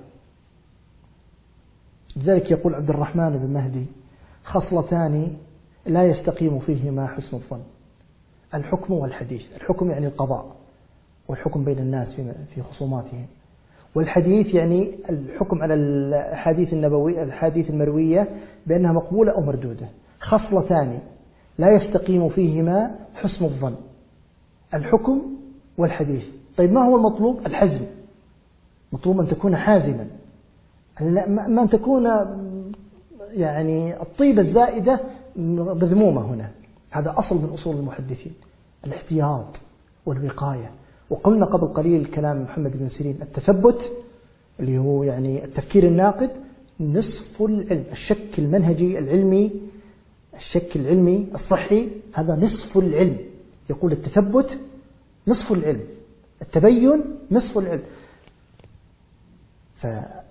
لذلك يقول عبد الرحمن بن مهدي: خصلتان لا يستقيم فيهما حسن الظن: الحكم والحديث. الحكم يعني القضاء والحكم بين الناس في خصوماتهم، والحديث يعني الحكم على الأحاديث النبوية، الأحاديث المروية بأنها مقبولة أو مردودة. خصلتان لا يستقيم فيهما حسن الظن: الحكم والحديث. طيب ما هو المطلوب؟ الحزم. مطلوب أن تكون حازما، ما أن تكون يعني الطيبة الزائدة مذمومة هنا. هذا أصل من أصول المحدثين، الاحتياط والوقاية. وقلنا قبل قليل كلام محمد بن سيرين: التثبت اللي هو يعني التفكير الناقد نصف العلم. الشك المنهجي العلمي، الشك العلمي الصحي، هذا نصف العلم. يقول التثبت نصف العلم، التبين نصف العلم. فأول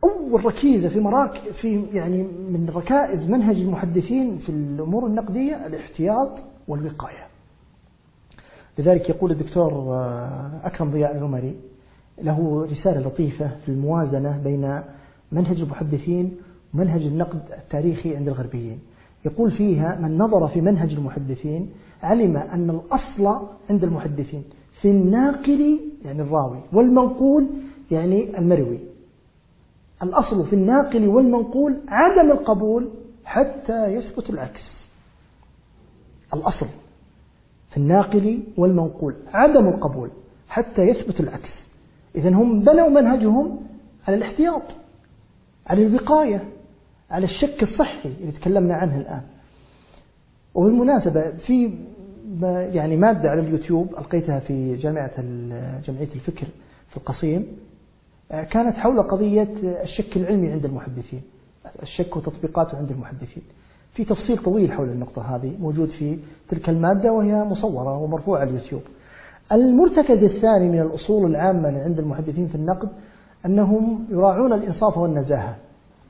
أول ركيزة في يعني من ركائز منهج المحدثين في الأمور النقدية الاحتياط والوقاية. لذلك يقول الدكتور أكرم ضياء العمري له رسالة لطيفة في الموازنة بين منهج المحدثين ومنهج النقد التاريخي عند الغربيين. يقول فيها: من نظر في منهج المحدثين علم أن الأصل عند المحدثين في الناقل يعني الراوي والمنقول يعني المروي. الأصل في الناقل والمنقول عدم القبول حتى يثبت العكس. الأصل في الناقل والمنقول عدم القبول حتى يثبت العكس. إذن هم بنوا منهجهم على الاحتياط، على الوقاية، على الشك الصحي اللي تكلمنا عنه الآن. وبالمناسبة في يعني مادة على اليوتيوب ألقيتها في جمعية الفكر في القصيم، كانت حول قضية الشك العلمي عند المحدثين، الشك وتطبيقاته عند المحدثين. في تفصيل طويل حول النقطة هذه موجود في تلك المادة، وهي مصورة ومرفوعة على اليوتيوب. المرتكز الثاني من الأصول العامة عند المحدثين في النقد أنهم يراعون الإنصاف والنزاهة.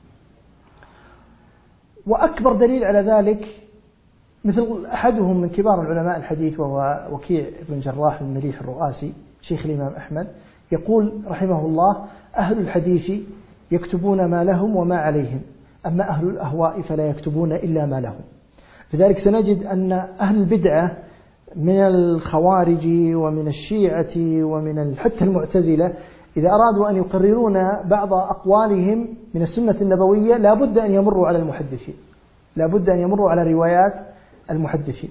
وأكبر دليل على ذلك مثل أحدهم من كبار العلماء الحديث وهو وكيع بن جراح المليح الرؤاسي شيخ الإمام أحمد، يقول رحمه الله: أهل الحديث يكتبون ما لهم وما عليهم، أما أهل الأهواء فلا يكتبون إلا ما لهم. لذلك سنجد أن أهل البدعة من الخوارج ومن الشيعة ومن حتى المعتزلة إذا أرادوا أن يقررون بعض أقوالهم من السنة النبوية لا بد أن يمروا على المحدثين، لا بد أن يمروا على روايات المحدثين.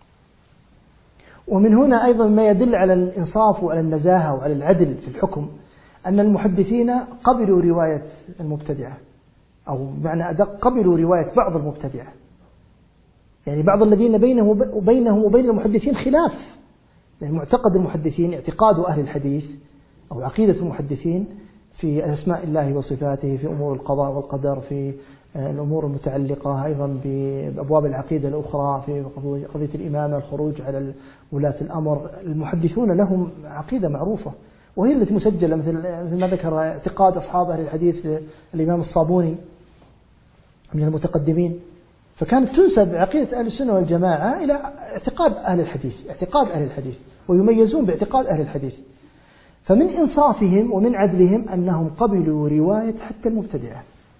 ومن هنا أيضا ما يدل على الإنصاف وعلى النزاهة وعلى العدل في الحكم أن المحدثين قبلوا رواية المبتدعة، أو بمعنى أدق قبلوا رواية بعض المبتدعة، يعني بعض الذين بينهم وبين المحدثين خلاف. يعني معتقد المحدثين اعتقاد أهل الحديث أو عقيدة المحدثين في أسماء الله وصفاته، في أمور القضاء والقدر، في الأمور المتعلقة أيضا بأبواب العقيدة الأخرى، في قضية الإمامة، الخروج على ولاة الأمر. المحدثون لهم عقيدة معروفة وهي التي مسجلة، مثل ما ذكر اعتقاد أصحاب أهل الحديث الإمام الصابوني من المتقدمين. فكانت تنسب عقيدة أهل السنة والجماعة إلى اعتقاد أهل الحديث، ويميزون باعتقاد أهل الحديث. فمن إنصافهم ومن عدلهم أنهم قبلوا رواية حتى المبتدعة،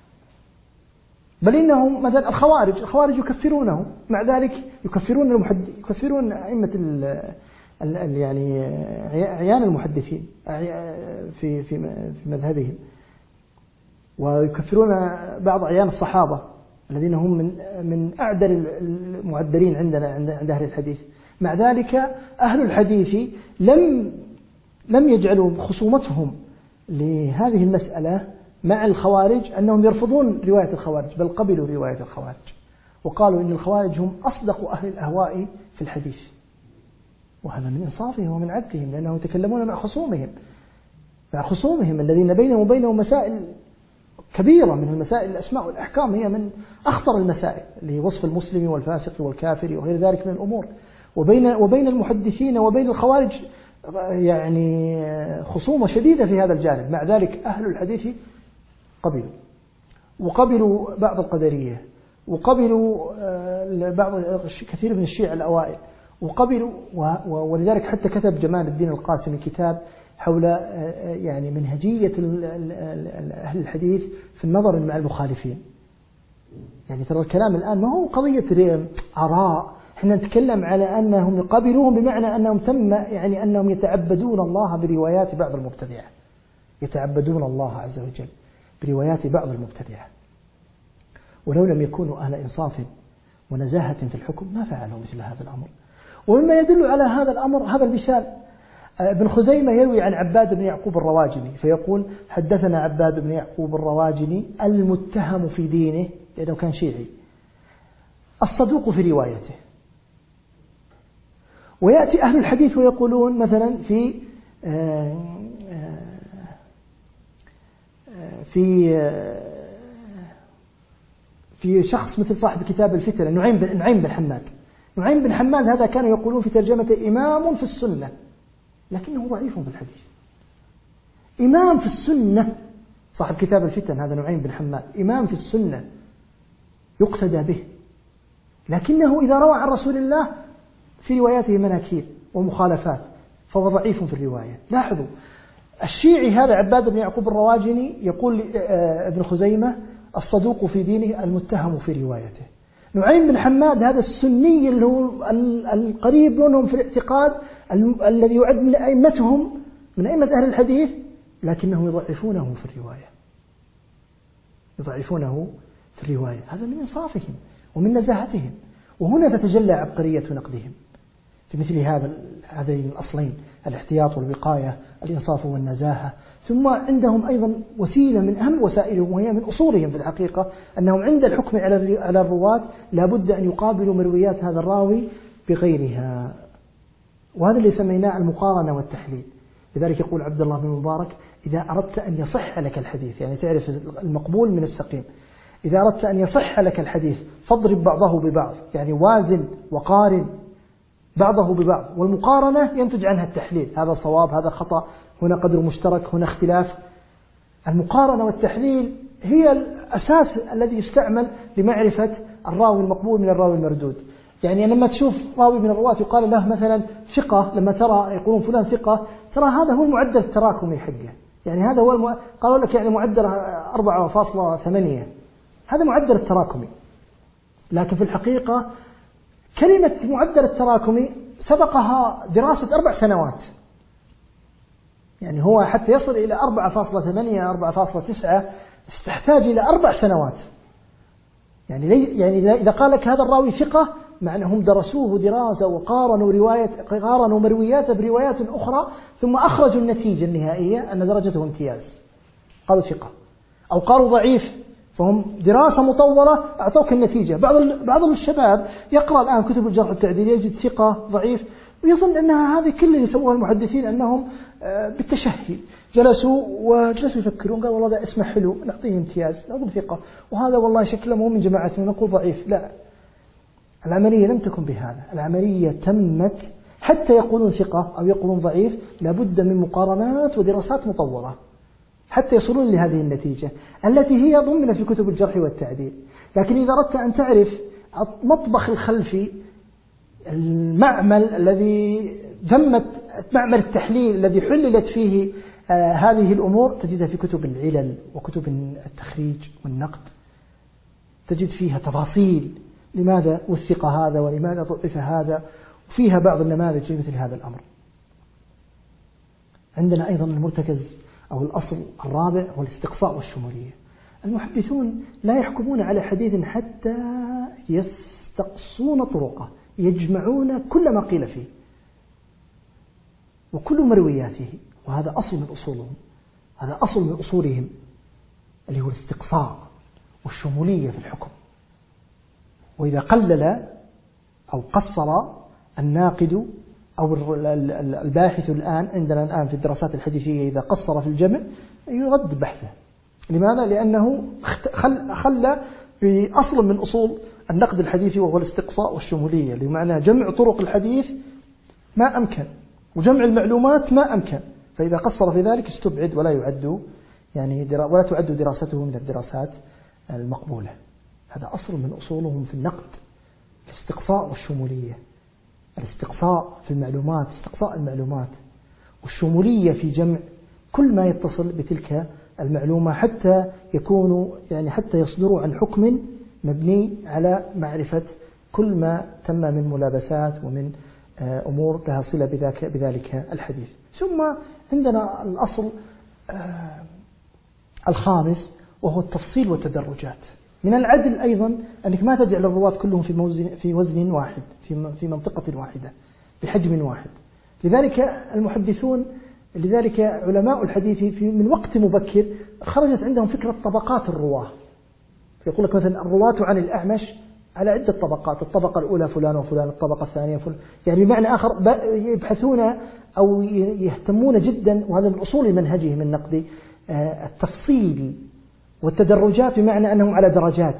بل إنهم مثلا الخوارج يكفرونه، مع ذلك يكفرون أئمة يعني أعيان المحدثين في مذهبهم، ويكفرون بعض أعيان الصحابة الذين هم من أعدل المعدلين عندنا عند أهل الحديث. مع ذلك أهل الحديث لم يجعلوا خصومتهم لهذه المسألة مع الخوارج أنهم يرفضون رواية الخوارج، بل قبلوا رواية الخوارج، وقالوا إن الخوارج هم أصدق أهل الأهواء في الحديث. وهذا من إنصافهم ومن عدلهم، لأنهم يتكلمون مع خصومهم الذين بينهم وبينهم مسائل كبيرة، من المسائل الأسماء والأحكام هي من أخطر المسائل لوصف المسلم والفاسق والكافر وغير ذلك من الأمور. وبين المحدثين وبين الخوارج يعني خصومة شديدة في هذا الجانب. مع ذلك أهل الحديث وقبلوا بعض القدرية، وقبلوا كثير من الشيعة الأوائل، وقبلوا ولذلك حتى كتب جمال الدين القاسمي كتاب حول يعني منهجية أهل الحديث في النظر مع المخالفين. يعني ترى الكلام الآن ما هو قضية آراء، احنا نتكلم على أنهم يقابلون بمعنى أنهم يعني أنهم يتعبدون الله بروايات بعض المبتدعة، يتعبدون الله عز وجل بروايات بعض المبتدعة، ولو لم يكونوا أهل إنصاف ونزاهة في الحكم ما فعلوا مثل هذا الأمر. ومما يدل على هذا الأمر هذا المثال: ابن خزيمة يروي عن عباد بن يعقوب الرواجني فيقول: حدثنا عباد بن يعقوب الرواجني المتهم في دينه، لأنه كان شيعي، الصدوق في روايته. ويأتي أهل الحديث ويقولون مثلا في شخص مثل صاحب كتاب الفتنة نعيم بن حماد. نعيم بن حماد هذا كانوا يقولون في ترجمة إمام في السنة، لكنه ضعيف في الحديث. إمام في السنة صاحب كتاب الفتن هذا نعيم بن حماد إمام في السنة يقتدى به، لكنه إذا روى عن رسول الله في رواياته مناكير ومخالفات فهو ضعيف في الرواية. لاحظوا الشيعي هذا عباد بن يعقوب الرواجني يقول ابن خزيمة الصدوق في دينه المتهم في روايته. نعيم بن حماد هذا السني اللي هو القريب منهم في الاعتقاد الذي يعد من أئمتهم من أئمة أهل الحديث، لكنهم يضعفونه في الرواية، يضعفونه في الرواية. هذا من إنصافهم ومن نزاهتهم، وهنا تتجلى عبقرية نقدهم في مثل هذين الأصلين الاحتياط والوقاية، الإنصاف والنزاهة. ثم عندهم أيضا وسيلة من أهم وسائلهم وهي من أصولهم في الحقيقة، أنهم عند الحكم على الرواة لابد أن يقابلوا مرويات هذا الراوي بغيرها، وهذا اللي سميناه المقارنة والتحليل. لذلك يقول عبد الله بن مبارك إذا أردت أن يصح لك الحديث، يعني تعرف المقبول من السقيم، إذا أردت أن يصح لك الحديث فاضرب بعضه ببعض، يعني وازن وقارن بعضه ببعض، والمقارنة ينتج عنها التحليل، هذا صواب هذا خطأ، هنا قدر مشترك هنا اختلاف. المقارنة والتحليل هي الأساس الذي يستعمل لمعرفة الراوي المقبول من الراوي المردود. يعني لما تشوف راوي من الرواة يقال له مثلا ثقة، لما ترى يقولون فلان ثقة، ترى هذا هو المعدل التراكمي حقه، يعني هذا هو قالوا لك يعني معدل 4.8، هذا معدل التراكمي. لكن في الحقيقة كلمة معدل التراكمي سبقها دراسة 4 سنوات، يعني هو حتى يصل إلى 4.8 4.9 تحتاج إلى 4 سنوات. يعني إذا قال لك هذا الراوي ثقة، مع أنهم درسوه دراسة وقارنوا مروياته بروايات أخرى، ثم أخرجوا النتيجة النهائية أن درجته امتياز، قالوا ثقة. أو قالوا ضعيف، فهم دراسة مطولة أعطوك النتيجة. بعض الشباب يقرأ الآن كتب الجرح والتعديل يجد ثقة ضعيف ويظن أنها هذه كل اللي سووها المحدثين أنهم بالتشهي جلسوا يفكرون، قال والله ده اسمه حلو نعطيه امتياز نقول ثقة، وهذا والله شكله مو من جماعتنا نقول ضعيف. لا، العملية لم تكن بهذا، العملية تمت حتى يقولون ثقة أو يقولون ضعيف لابد من مقارنات ودراسات مطولة حتى يصلون لهذه النتيجة التي هي ضمن في كتب الجرح والتعديل. لكن إذا أردت أن تعرف المطبخ الخلفي، المعمل الذي معمل التحليل الذي حللت فيه هذه الأمور، تجدها في كتب العلل وكتب التخريج والنقد، تجد فيها تفاصيل لماذا وثق هذا ولماذا ضعف هذا، وفيها بعض النماذج مثل هذا الأمر. عندنا أيضا المرتكز أو الأصل الرابع هو الاستقصاء والشمولية. المحدثون لا يحكمون على حديث حتى يستقصون طرقه، يجمعون كل ما قيل فيه وكل مروياته، وهذا أصل من أصولهم، هذا أصل من أصولهم اللي هو الاستقصاء والشمولية في الحكم. وإذا قلل أو قصر الناقد أو الباحث عندنا الآن في الدراسات الحديثية إذا قصر في الجمع يرد بحثه. لماذا؟ لأنه خلى بأصل من أصول النقد الحديثي وهو الاستقصاء والشمولية، بمعنى جمع طرق الحديث ما أمكن وجمع المعلومات ما أمكن، فإذا قصر في ذلك استبعد ولا يعد ولا تعد دراسته من الدراسات المقبولة. هذا أصل من أصولهم في النقد، الاستقصاء والشمولية، الاستقصاء في المعلومات، استقصاء المعلومات، والشمولية في جمع كل ما يتصل بتلك المعلومة حتى حتى يصدروا عن حكم مبني على معرفة كل ما تم من ملابسات ومن أمور لها صلة بذلك الحديث. ثم عندنا الأصل الخامس وهو التفصيل والتدرجات. من العدل أيضا أنك ما تجعل الرواة كلهم في وزن واحد، في منطقة واحدة، بحجم واحد. لذلك علماء الحديث من وقت مبكر خرجت عندهم فكرة طبقات الرواة. يقول لك مثلا الرواة عن الأعمش على عدة طبقات، الطبقة الأولى فلان وفلان، الطبقة الثانية فلان، يعني بمعنى آخر يبحثون أو يهتمون جدا، وهذا من أصول منهجهم النقدي، التفصيل والتدرجات، بمعنى أنهم على درجات.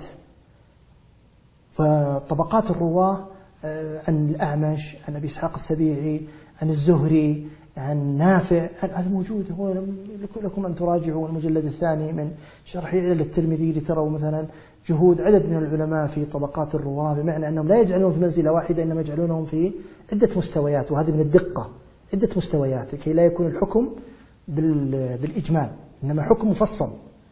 فطبقات الرواة عن الأعمش، عن أبي إسحاق السبيعي، عن الزهري، عن نافع، هذا موجود. هو لكم أن تراجعوا المجلد الثاني من شرح علل الترمذي لتروا مثلا جهود عدد من العلماء في طبقات الرواة، بمعنى أنهم لا يجعلون في منزلة واحدة، إنما يجعلونهم في عدة مستويات، وهذه من الدقة، عدة مستويات لكي لا يكون الحكم بالإجمال، إنما حكم مفصل.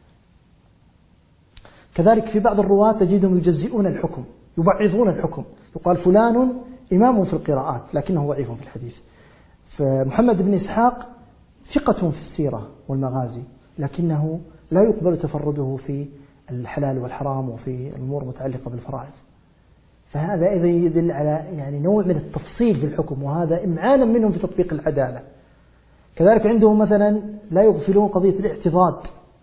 كذلك في بعض الرواة تجدهم يجزئون الحكم، يبعضون الحكم، يقال فلان إمام في القراءات لكنه ضعيف في الحديث. فمحمد بن إسحاق ثقة في السيرة والمغازي، لكنه لا يقبل تفرده في الحلال والحرام وفي الأمور المتعلقة بالفرائض. فهذا أيضا يدل على يعني نوع من التفصيل في الحكم، وهذا إمعانا منهم في تطبيق العدالة. كذلك عندهم مثلا لا يغفلون قضية الاعتضاد.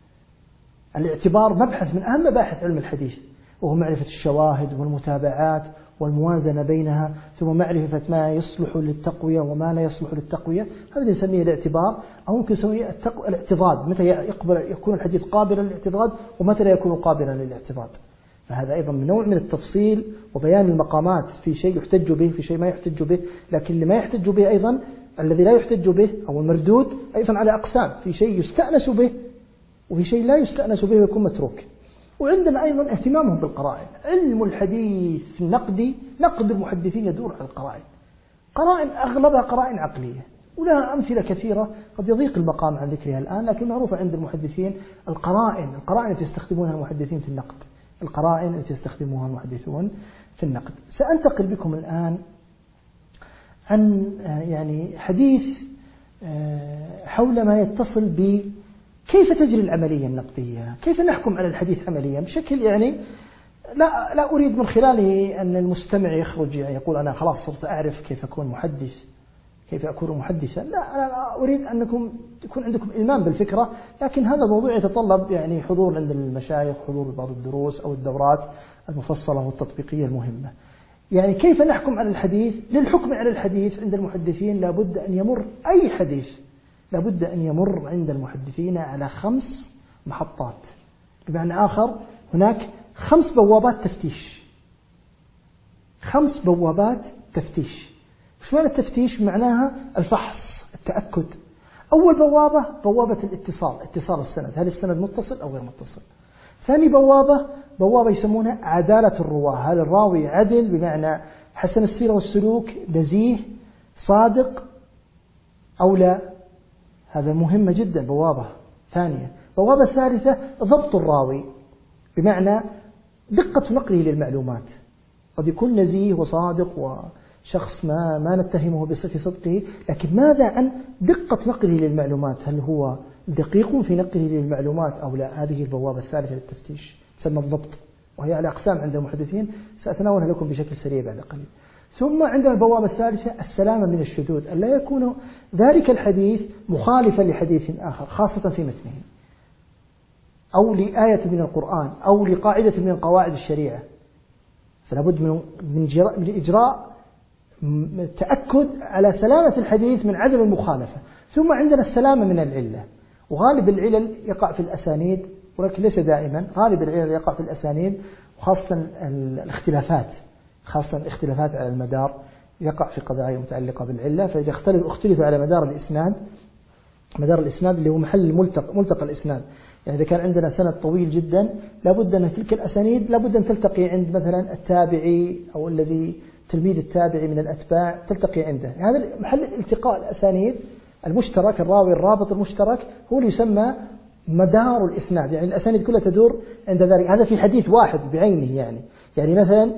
الاعتبار مبحث من أهم مباحث علم الحديث، وهو معرفة الشواهد والمتابعات والموازنة بينها، ثم معرفة ما يصلح للتقوية وما لا يصلح للتقوية. هذا نسميه الاعتبار، أو ممكن نسميه الاعتضاد، متى يكون الحديث قابلا للاعتضاد ومتى لا يكون قابلا للاعتضاد. فهذا أيضا من نوع من التفصيل وبيان المقامات، في شيء يحتج به، في شيء ما يحتج به. لكن اللي ما يحتج به أيضا، الذي لا يحتج به أو المردود أيضا على أقسام، في شيء يستأنس به وفي شيء لا يستأنس به ويكون متروك. وعندنا أيضا اهتمامهم بالقرائن. علم الحديث النقدي، نقد المحدثين يدور على القرائن، قرائن أغلبها قرائن عقلية، ولها أمثلة كثيرة قد يضيق المقام عن ذكرها الآن، لكن معروفة عند المحدثين القرائن التي يستخدمونها المحدثين في النقد، القرائن التي يستخدموها المحدثون في النقد. سأنتقل بكم الآن عن يعني حديث حول ما يتصل كيف تجري العملية النقدية، كيف نحكم على الحديث عمليا بشكل يعني لا أريد من خلاله أن المستمع يخرج يعني يقول أنا خلاص صرت أعرف كيف أكون محدث، كيف أكون محدثا. لا، أنا أريد أنكم يكون عندكم إلمام بالفكرة، لكن هذا الموضوع يتطلب يعني حضور عند المشايخ، حضور بعض الدروس أو الدورات المفصلة والتطبيقية المهمة. يعني كيف نحكم على الحديث؟ للحكم على الحديث عند المحدثين لابد أن يمر أي حديث، لابد أن يمر عند المحدثين على 5 محطات. بمعنى آخر هناك 5 بوابات تفتيش، 5 بوابات تفتيش. وش معنى التفتيش؟ معناها الفحص، التأكد. أول بوابة بوابة الاتصال، اتصال السند، هل السند متصل أو غير متصل. ثاني بوابة يسمونها عدالة الرواة، هل الراوي عدل بمعنى حسن السيرة والسلوك، نزيه، صادق أو لا. هذا مهمة جدا، بوابة ثانية. بوابة ثالثة ضبط الراوي، بمعنى دقة نقله للمعلومات، قد يكون نزيه وصادق وشخص ما نتهمه بصفة صدقه، لكن ماذا عن دقة نقله للمعلومات، هل هو دقيق في نقله للمعلومات أو لا. هذه البوابة الثالثة للتفتيش تسمى الضبط، وهي على أقسام عند المحدثين، سأتناولها لكم بشكل سريع بعد قليل. ثم عندنا البوابة الثالثة السلامة من الشذوذ، أن لا يكون ذلك الحديث مخالفا لحديث آخر، خاصة في متنه أو لآية من القرآن أو لقاعدة من قواعد الشريعة. فلا بد من إجراء تأكد على سلامة الحديث من عدم المخالفة. ثم عندنا السلامة من العلة، وغالب العلل يقع في الأسانيد، ولكن ليس دائما، غالب العلل يقع في الأسانيد، وخاصة الاختلافات، خاصة الاختلافات على المدار يقع في قضايا متعلقة بالعلة. فإذا اختلف على مدار الإسناد، مدار الإسناد اللي هو محل ملتقى الإسناد، يعني إذا كان عندنا سند طويل جدا لابد أن تلك الأسانيد لابد أن تلتقي عند مثلا التابعي أو الذي تلميذ التابعي من الأتباع، تلتقي عنده. هذا محل الالتقاء الأسانيد المشترك، الراوي الرابط المشترك هو اللي يسمى مدار الإسناد، يعني الأسانيد كلها تدور عند ذلك. هذا في حديث واحد بعينه، يعني مثلا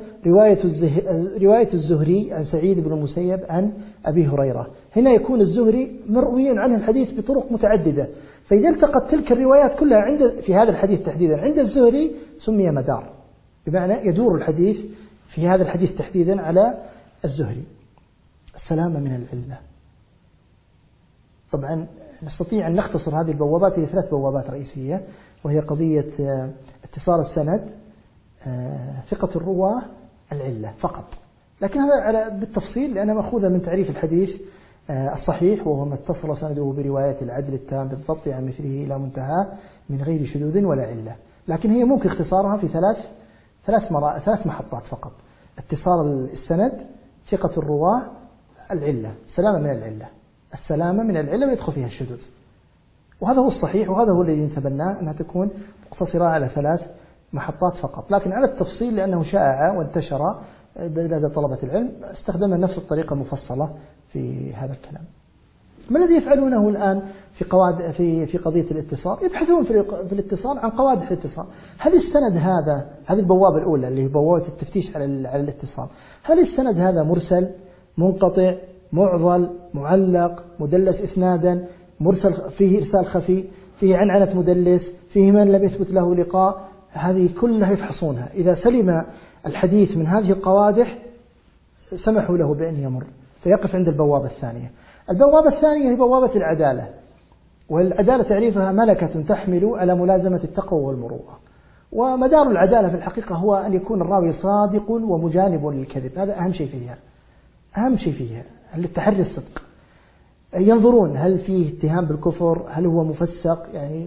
رواية الزهري عن سعيد بن المسيب عن أبي هريرة، هنا يكون الزهري مرويا عنه الحديث بطرق متعددة، فإذا التقت تلك الروايات كلها في هذا الحديث تحديدا عند الزهري سمي مدار، بمعنى يدور الحديث في هذا الحديث تحديدا على الزهري. السلامة من العلة، طبعا نستطيع أن نختصر هذه البوابات إلى 3 بوابات رئيسية، وهي قضية اتصال السند، ثقة الرواة، العلة فقط. لكن هذا بالتفصيل لأنها مأخوذة من تعريف الحديث الصحيح، وهو ما اتصل سنده برواية العدل التام بالضبط عن مثله إلى منتهى من غير شذوذ ولا علة. لكن هي ممكن اختصارها في 3 محطات فقط: اتصال السند، ثقة الرواة، العلة، سلامة من العلة. السلامة من العلة ويدخل فيها الشذوذ. وهذا هو الصحيح، وهذا هو الذي نتبناه، أنها تكون مقتصرة على 3 محطات فقط. لكن على التفصيل لأنه شائع وانتشر لدى طلبة العلم استخدمنا نفس الطريقة المفصلة في هذا الكلام. ما الذي يفعلونه الآن في قضية الاتصال؟ يبحثون في الاتصال عن قواعد الاتصال. هل السند هذا، هذه البوابة الأولى اللي هي بوابة التفتيش على الاتصال، هل السند هذا مرسل، منقطع، معضل، معلق، مدلس إسنادا، مرسل فيه إرسال خفي، فيه عنعنة مدلس، فيه من لم يثبت له لقاء؟ هذه كلها يفحصونها. إذا سلم الحديث من هذه القوادح سمحوا له بأن يمر فيقف عند البوابة الثانية. البوابة الثانية هي بوابة العدالة، والعدالة تعريفها ملكة تحمل على ملازمة التقوى والمروءة. ومدار العدالة في الحقيقة هو أن يكون الراوي صادق ومجانب للكذب، هذا أهم شيء فيها، أهم شيء فيها التحري الصدق. ينظرون هل فيه اتهام بالكفر، هل هو مفسق يعني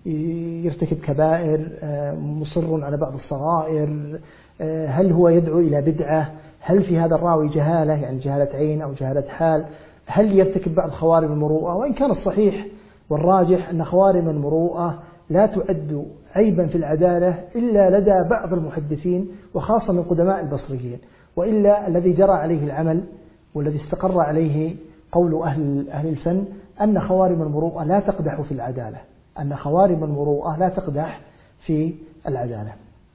يرتكب كبائر، مصر على بعض الصغائر، هل هو يدعو إلى بدعة، هل في هذا الراوي جهالة يعني جهالة عين أو جهالة حال، هل يرتكب بعض خوارم المروءة. وإن كان الصحيح والراجح أن خوارم المروءة لا تعد عيبا في العدالة إلا لدى بعض المحدثين وخاصة من قدماء البصريين، وإلا الذي جرى عليه العمل والذي استقر عليه قول أهل الفن أن خوارم المروءة لا تقدح في العدالة، أن خوارم المروءة لا تقدح في العدالة.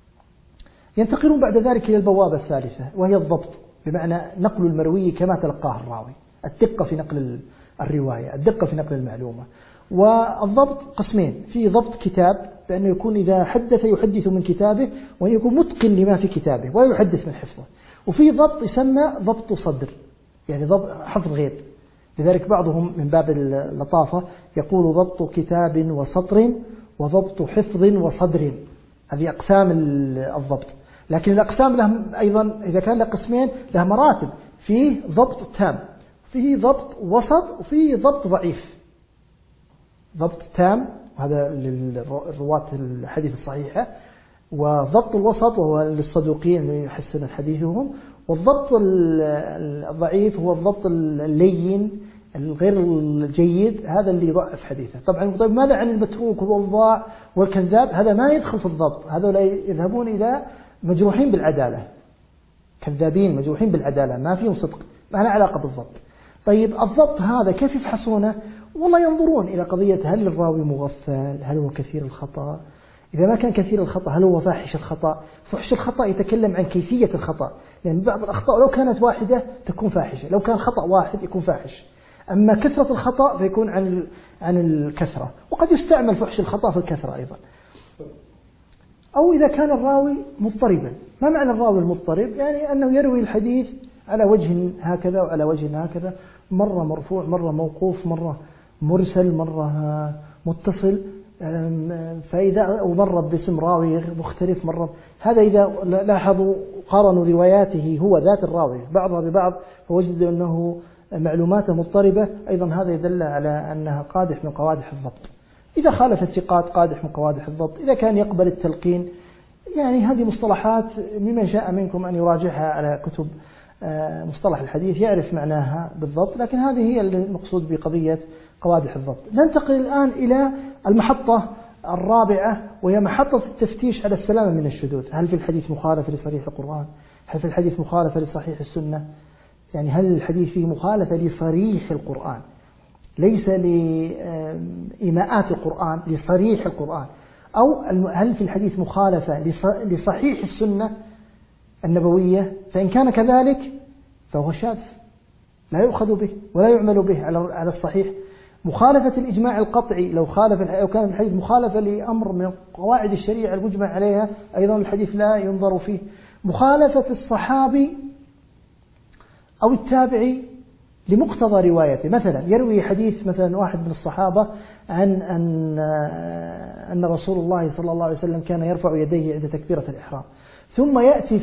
ينتقلون بعد ذلك إلى البوابة الثالثة وهي الضبط، بمعنى نقل المروي كما تلقاه الراوي، الدقة في نقل الرواية، الدقة في نقل المعلومة. والضبط قسمين: في ضبط كتاب بأنه يكون إذا حدث يحدث من كتابه وأن يكون متقن لما في كتابه ولا يحدث من حفظه. وفي ضبط يسمى ضبط صدر، يعني ضبط حفظ غير. لذلك بعضهم من باب اللطافة يقول ضبط كتاب وسطر وضبط حفظ وصدر، هذه أقسام الضبط. لكن الأقسام لهم أيضا إذا كان له قسمين له مراتب: فيه ضبط تام، فيه ضبط وسط، وفيه ضبط ضعيف. ضبط تام وهذا للرواة الحديث الصحيحة، وضبط الوسط وهو للصدوقين اللي يحسن حديثهم، والضبط الضعيف هو الضبط اللين الغير الجيد، هذا اللي يضعف حديثه. طبعا طيب ماذا عن المتروك والوضاع والكذاب؟ هذا ما يدخل في الضبط، هذول يذهبون إلى مجروحين بالعدالة، كذابين مجروحين بالعدالة ما فيهم صدق، ما له علاقة بالضبط. طيب الضبط هذا كيف يفحصونه؟ والله ينظرون إلى قضية هل الراوي مغفل، هل هو كثير الخطأ، إذا ما كان كثير الخطأ هل هو فاحش الخطأ. فحش الخطأ يتكلم عن كيفية الخطأ، لأن بعض الأخطاء لو كانت واحدة تكون فاحشة، لو كان خطأ واحد يكون فاحش، أما كثرة الخطأ فيكون عن الكثرة. وقد يستعمل فحش الخطأ في الكثرة أيضا. أو إذا كان الراوي مضطربا. ما معنى الراوي المضطرب؟ يعني أنه يروي الحديث على وجه هكذا وعلى وجه هكذا، مرة مرفوع، مرة موقوف، مرة مرسل، مرة متصل، فإذا ومر باسم راوي مختلف مرة. هذا إذا لاحظوا قارنوا رواياته هو ذات الراوي بعضها ببعض فوجدوا أنه معلوماته مضطربة، أيضا هذا يدل على أنها قادح من قوادح الضبط. إذا خالف الثقات قادح من قوادح الضبط. إذا كان يقبل التلقين، يعني هذه مصطلحات ممن شاء منكم أن يراجعها على كتب مصطلح الحديث يعرف معناها بالضبط، لكن هذه هي المقصود بقضية قوادح الضبط. ننتقل الآن إلى المحطة الرابعة وهي محطة التفتيش على السلامة من الشذوذ. هل في الحديث مخالفة لصريح القرآن؟ هل في الحديث مخالفة لصحيح السنة؟ يعني هل الحديث فيه مخالفة لصريح القرآن، ليس لإيماءات القرآن، لصريح القرآن؟ أو هل في الحديث مخالفة لصحيح السنة النبوية؟ فإن كان كذلك فهو شاذ لا يؤخذ به ولا يعمل به على الصحيح. مخالفة الإجماع القطعي، لو كان الحديث مخالفة لأمر من قواعد الشريعة المجمع عليها، أيضا الحديث لا ينظر فيه. مخالفة الصحابي أو التابعي لمقتضى روايته، مثلا يروي حديث مثلا واحد من الصحابة عن أن رسول الله صلى الله عليه وسلم كان يرفع يديه عند تكبيرة الإحرام، ثم يأتي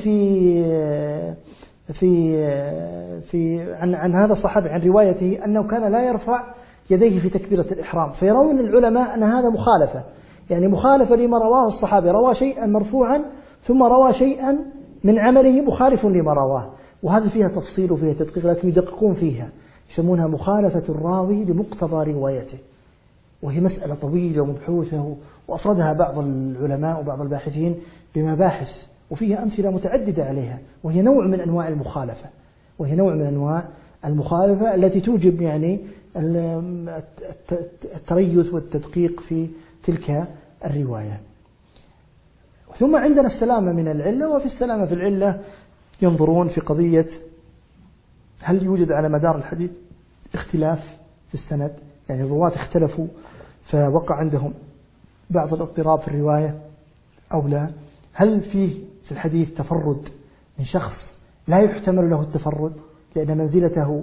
عن هذا الصحابي عن روايته أنه كان لا يرفع يديه في تكبيرة الإحرام، فيرون العلماء أن هذا مخالفة، يعني مخالفة لما رواه الصحابي، روى شيئا مرفوعا ثم روى شيئا من عمله مخالف لما رواه. وهذا فيها تفصيل وفيها تدقيق، لكن يدققون فيها، يسمونها مخالفة الراوي لمقتضى روايته، وهي مسألة طويلة ومبحوثة، وأفردها بعض العلماء وبعض الباحثين بمباحث، وفيها أمثلة متعددة عليها، وهي نوع من أنواع المخالفة، التي توجب يعني التريث والتدقيق في تلك الرواية. ثم عندنا السلامة من العلة، وفي السلامة في العلة ينظرون في قضية هل يوجد على مدار الحديث اختلاف في السند، يعني الرواة اختلفوا فوقع عندهم بعض الاضطراب في الرواية أو لا، هل فيه في الحديث تفرد من شخص لا يحتمل له التفرد لأن منزلته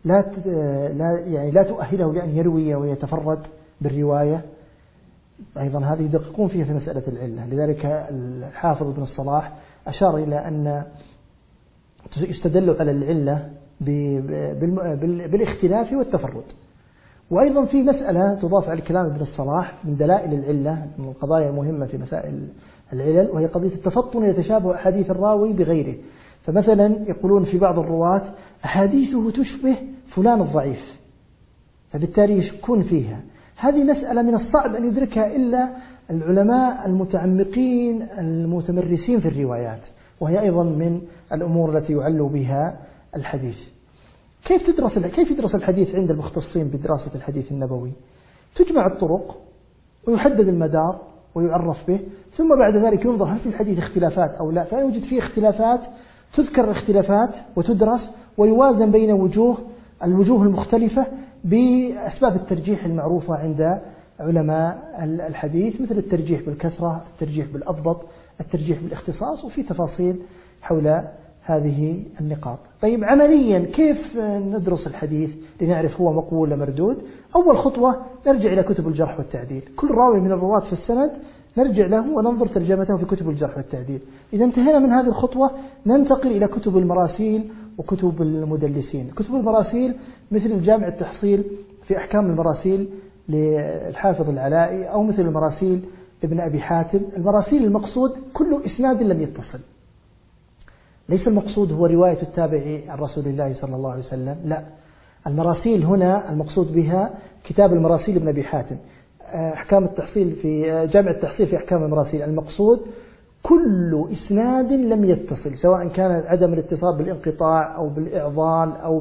لا تؤهله لأن يروي ويتفرد بالرواية. أيضا هذه يدققون فيها في مسألة العلة، لذلك الحافظ ابن الصلاح أشار إلى أن يستدل على العلة بالاختلاف والتفرد. وأيضا في مسألة تضاف على كلام ابن الصلاح من دلائل العلة، من القضايا المهمة في مسائل العلل، وهي قضية التفطن يتشابه أحاديث الراوي بغيره. فمثلا يقولون في بعض الرواة أحاديثه تشبه فلان الضعيف، فبالتالي يشكون فيها. هذه مسألة من الصعب أن يدركها إلا العلماء المتعمقين المتمرسين في الروايات، وهي أيضا من الأمور التي يعل بها الحديث. كيف يدرس الحديث عند المختصين بدراسة الحديث النبوي؟ تجمع الطرق ويحدد المدار ويعرف به، ثم بعد ذلك ينظر هل في الحديث اختلافات أو لا، فإن وجد فيه اختلافات تذكر الاختلافات وتدرس، ويوازن بين الوجوه المختلفة بأسباب الترجيح المعروفة عند علماء الحديث، مثل الترجيح بالكثرة، الترجيح بالأضبط، الترجيح بالاختصاص، وفي تفاصيل حول هذه النقاط. طيب عمليا كيف ندرس الحديث لنعرف هو مقبول ولا مردود؟ أول خطوة نرجع إلى كتب الجرح والتعديل، كل راوي من الرواة في السند نرجع له وننظر ترجمته في كتب الجرح والتعديل. إذا انتهينا من هذه الخطوة ننتقل إلى كتب المراسيل وكتب المدلسين. كتب المراسيل مثل الجامع التحصيل في أحكام المراسيل للحافظ العلائي، أو مثل المراسيل لابن أبي حاتم. المراسيل المقصود كل إسناد لم يتصل، ليس المقصود هو رواية التابعي عن رسول الله صلى الله عليه وسلم، لا، المراسيل هنا المقصود بها كتاب المراسيل ابن أبي حاتم، أحكام التحصيل في جامع التحصيل في أحكام المراسيل. المقصود كل إسناد لم يتصل، سواء كان عدم الاتصال بالانقطاع أو بالإعضال أو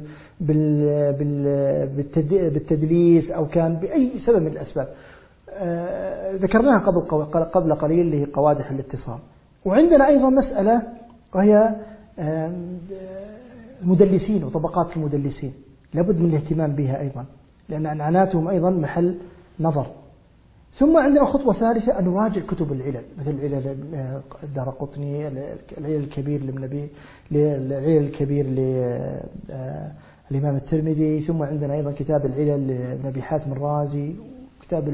بالتدليس أو كان بأي سبب من الأسباب. ذكرناها قبل قليل اللي هي قوادح الاتصال. وعندنا أيضا مسألة وهي المدلسين وطبقات المدلسين، لابد من الاهتمام بها أيضا، لأن عناناتهم أيضا محل نظر. ثم عندنا خطوة ثالثة أن نراجع كتب العلل، مثل العلل الدارقطني، العلل الكبير للنبي، العلل الكبير للإمام الترمذي. ثم عندنا أيضا كتاب العلل لابن أبي حاتم الرازي، وكتاب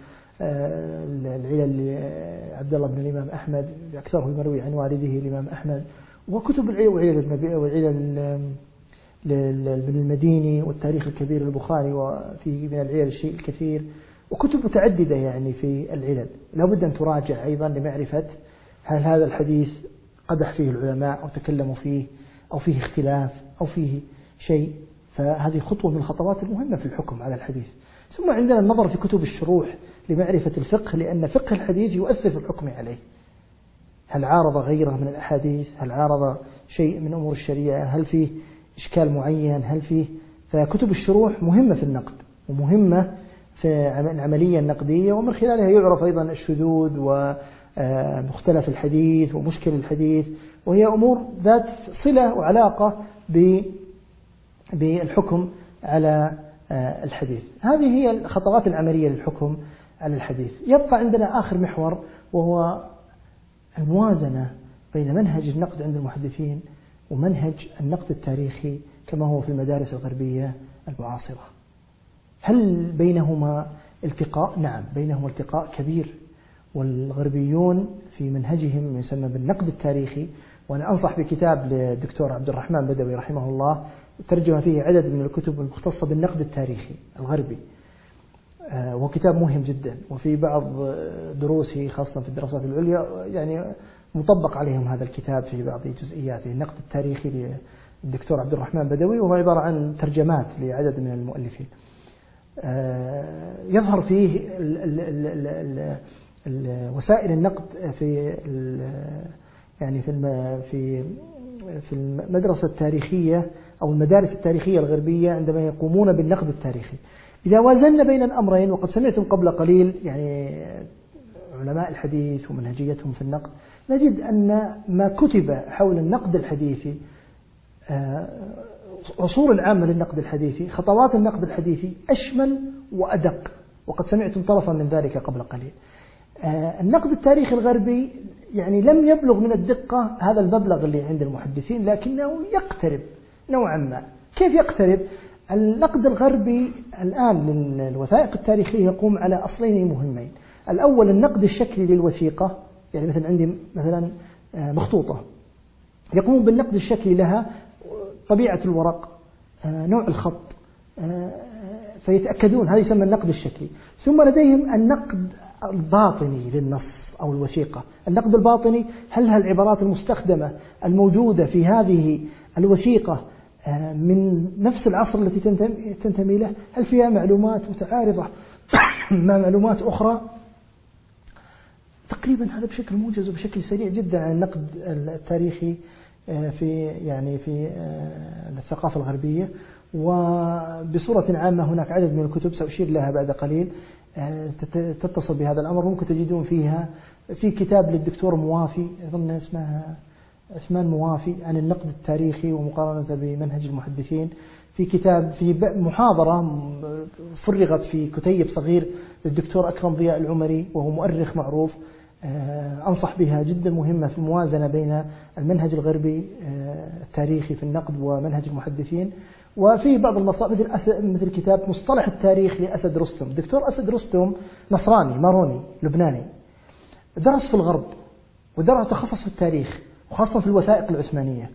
العلل لعبد الله بن الإمام أحمد، أكثره المروي عن والده الإمام أحمد، وكتب العلل وعلل لابن المديني، والتاريخ الكبير للبخاري، وفيه من العلل الشيء الكثير، وكتب متعددة يعني في العلل. لابد أن تراجع أيضا لمعرفة هل هذا الحديث قدح فيه العلماء أو تكلموا فيه أو فيه اختلاف أو فيه شيء، فهذه خطوة من الخطوات المهمة في الحكم على الحديث. ثم عندنا النظر في كتب الشروح لمعرفة الفقه، لأن فقه الحديث يؤثر في الحكم عليه. هل عارض غيره من الأحاديث؟ هل عارض شيء من أمور الشريعة؟ هل فيه إشكال معين؟ هل فيه؟ فكتب الشروح مهمة في النقد ومهمة في العملية النقدية، ومن خلالها يعرف أيضا الشذوذ ومختلف الحديث ومشكل الحديث، وهي أمور ذات صلة وعلاقة بالحكم على الحديث. هذه هي الخطوات العملية للحكم على الحديث. يبقى عندنا آخر محور، وهو الموازنة بين منهج النقد عند المحدثين ومنهج النقد التاريخي كما هو في المدارس الغربية المعاصرة. هل بينهما التقاء؟ نعم، بينهما التقاء كبير، والغربيون في منهجهم يسمى بالنقد التاريخي. وأنا أنصح بكتاب للدكتور عبد الرحمن بدوي رحمه الله، ترجم فيه عدد من الكتب المختصة بالنقد التاريخي الغربي، وهو كتاب مهم جدا، وفي بعض دروسه خاصة في الدراسات العليا يعني مطبق عليهم هذا الكتاب في بعض جزئياته، النقد التاريخي الدكتور عبد الرحمن بدوي، وهو عبارة عن ترجمات لعدد من المؤلفين. يظهر فيه وسائل النقد في يعني في المدرسة التاريخية أو المدارس التاريخية الغربية عندما يقومون بالنقد التاريخي. إذا وازننا بين الأمرين، وقد سمعتم قبل قليل يعني علماء الحديث ومنهجيتهم في النقد، نجد أن ما كتب حول النقد الحديثي، عصور العامة للنقد الحديثي، خطوات النقد الحديثي أشمل وأدق، وقد سمعتم طرفا من ذلك قبل قليل. النقد التاريخي الغربي يعني لم يبلغ من الدقة هذا المبلغ اللي عند المحدثين، لكنه يقترب نوعا ما. كيف يقترب؟ النقد الغربي الآن من الوثائق التاريخية يقوم على أصلين مهمين. الأول النقد الشكلي للوثيقة، يعني مثلا عندي مثلا مخطوطة، يقوم بالنقد الشكلي لها، طبيعة الورق، نوع الخط، فيتأكدون، هذا يسمى النقد الشكلي. ثم لديهم النقد الباطني للنص أو الوثيقة. النقد الباطني، هل العبارات المستخدمة الموجودة في هذه الوثيقة من نفس العصر التي تنتمي له؟ هل فيها معلومات متعارضة مع معلومات أخرى؟ تقريبا هذا بشكل موجز وبشكل سريع جدا عن النقد التاريخي في الثقافة الغربية. وبصورة عامة هناك عدد من الكتب سأشير لها بعد قليل تتصل بهذا الأمر، ممكن تجدون فيها في كتاب للدكتور موافي، أظن اسمها عثمان موافي، عن النقد التاريخي ومقارنة بمنهج المحدثين. في كتاب، في محاضرة فرغت في كتيب صغير للدكتور أكرم ضياء العمري، وهو مؤرخ معروف، أنصح بها، جدا مهمة في الموازنة بين المنهج الغربي التاريخي في النقد ومنهج المحدثين. وفي بعض المصادر مثل كتاب مصطلح التاريخ لأسد رستم. دكتور أسد رستم نصراني ماروني لبناني، درس في الغرب ودرس تخصص في التاريخ وخاصة في الوثائق العثمانية،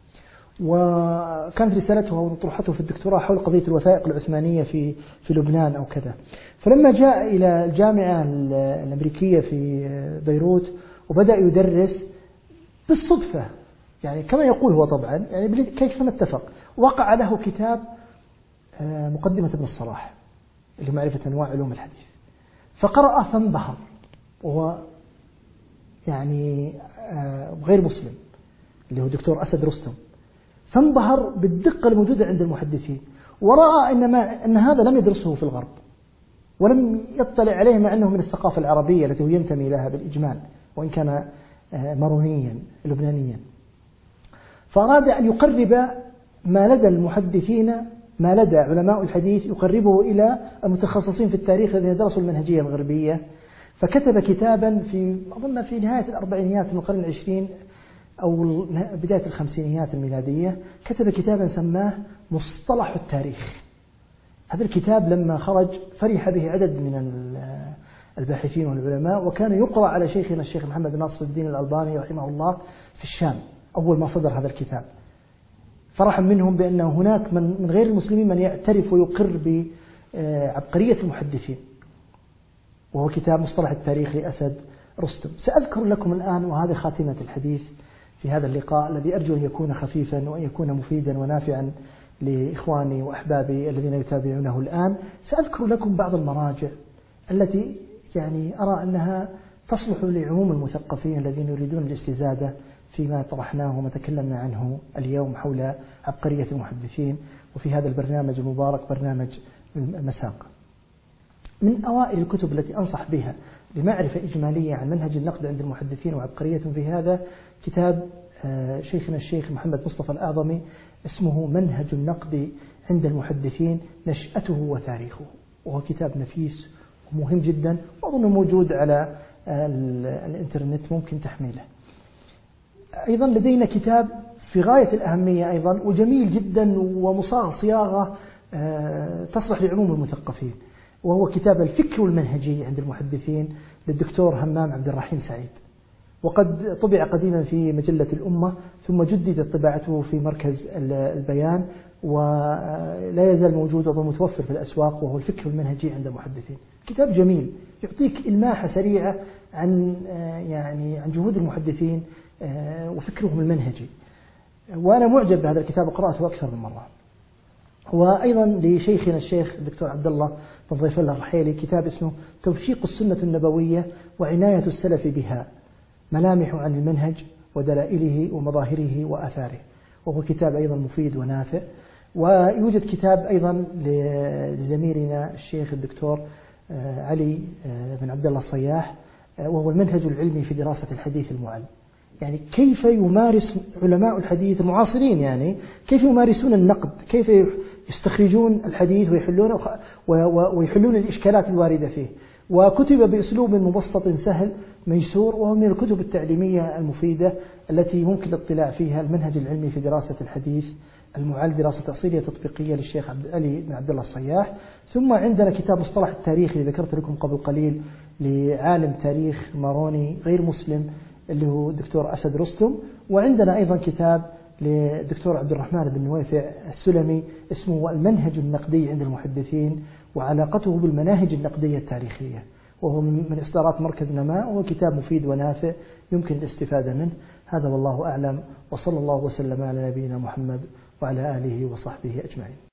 وكانت رسالته وطروحته في الدكتوراه حول قضية الوثائق العثمانية في لبنان أو كذا. فلما جاء إلى الجامعة الأمريكية في بيروت وبدأ يدرس بالصدفة، يعني كما يقول هو طبعا، يعني كيف نتفق، وقع له كتاب مقدمة ابن الصلاح اللي معرفة أنواع علوم الحديث، فقرأه فانبهر، وهو يعني غير مسلم اللي هو دكتور أسد رستم، فانبهر بالدقة الموجودة عند المحدثين، ورأى أن هذا لم يدرسه في الغرب ولم يطلع عليه، مع أنه من الثقافة العربية التي هو ينتمي لها بالإجمال وإن كان مارونيا لبنانيا. فأراد أن يقرب ما لدى المحدثين، ما لدى علماء الحديث، يقربه إلى المتخصصين في التاريخ الذين درسوا المنهجية الغربية. فكتب كتابا أظن في نهاية الأربعينيات من القرن العشرين أو بداية الخمسينيات الميلادية، كتب كتابا سماه مصطلح التاريخ. هذا الكتاب لما خرج فرح به عدد من الباحثين والعلماء، وكان يقرأ على شيخنا الشيخ محمد ناصر الدين الألباني رحمه الله في الشام أول ما صدر هذا الكتاب، فرحا منهم بأن هناك من غير المسلمين من يعترف ويقر بعبقرية المحدثين، وهو كتاب مصطلح التاريخ لأسد رستم. سأذكر لكم الآن، وهذه خاتمة الحديث في هذا اللقاء الذي أرجو أن يكون خفيفا وأن يكون مفيدا ونافعا لإخواني وأحبابي الذين يتابعونه الآن. سأذكر لكم بعض المراجع التي يعني أرى أنها تصلح لعموم المثقفين الذين يريدون الاستزادة فيما طرحناه وما تكلمنا عنه اليوم حول عبقرية المحدثين، وفي هذا البرنامج المبارك برنامج المساق. من أوائل الكتب التي أنصح بها لمعرفة إجمالية عن منهج النقد عند المحدثين وعبقريتهم في هذا كتاب شيخنا الشيخ محمد مصطفى الأعظمي، اسمه منهج النقد عند المحدثين، نشأته وتاريخه، وهو كتاب نفيس ومهم جدا، وأظن موجود على الإنترنت ممكن تحميله. أيضا لدينا كتاب في غاية الأهمية أيضا وجميل جدا ومصاغ صياغة تصلح لعموم المثقفين، وهو كتاب الفكر والمنهجي عند المحدثين للدكتور همام عبد الرحيم سعيد، وقد طبع قديما في مجلة الأمة ثم جددت طباعته في مركز البيان، ولا يزال موجود ومتوفر في الأسواق، وهو الفكر المنهجي عند المحدثين. كتاب جميل يعطيك إلماحة سريعة عن جهود المحدثين وفكرهم المنهجي. وأنا معجب بهذا الكتاب وقرأته أكثر من مرة. وأيضا لشيخنا الشيخ الدكتور عبد الله بن ضيف الله الرحيلي كتاب اسمه توثيق السنة النبوية وعناية السلف بها، ملامح عن المنهج ودلائله ومظاهره وآثاره، وهو كتاب أيضا مفيد ونافع. ويوجد كتاب أيضا لزميلنا الشيخ الدكتور علي بن عبد الله الصياح، وهو المنهج العلمي في دراسة الحديث المعل. يعني كيف يمارس علماء الحديث المعاصرين، يعني كيف يمارسون النقد، كيف يستخرجون الحديث ويحلون الإشكالات الواردة فيه. وكتب بأسلوب مبسط سهل ميسور، وهو من الكتب التعليمية المفيدة التي ممكن الاطلاع فيها. المنهج العلمي في دراسة الحديث المعل، دراسة تأصيلية تطبيقية للشيخ علي بن عبد الله الصياح. ثم عندنا كتاب مصطلح التاريخ اللي ذكرت لكم قبل قليل لعالم تاريخ ماروني غير مسلم اللي هو الدكتور أسد رستم. وعندنا أيضا كتاب للدكتور عبد الرحمن بن نويفع السلمي اسمه المنهج النقدي عند المحدثين وعلاقته بالمناهج النقدية التاريخية، وهو من إصدارات مركز نماء، وهو كتاب مفيد ونافع يمكن الاستفادة منه. هذا والله أعلم، وصلى الله وسلم على نبينا محمد وعلى آله وصحبه أجمعين.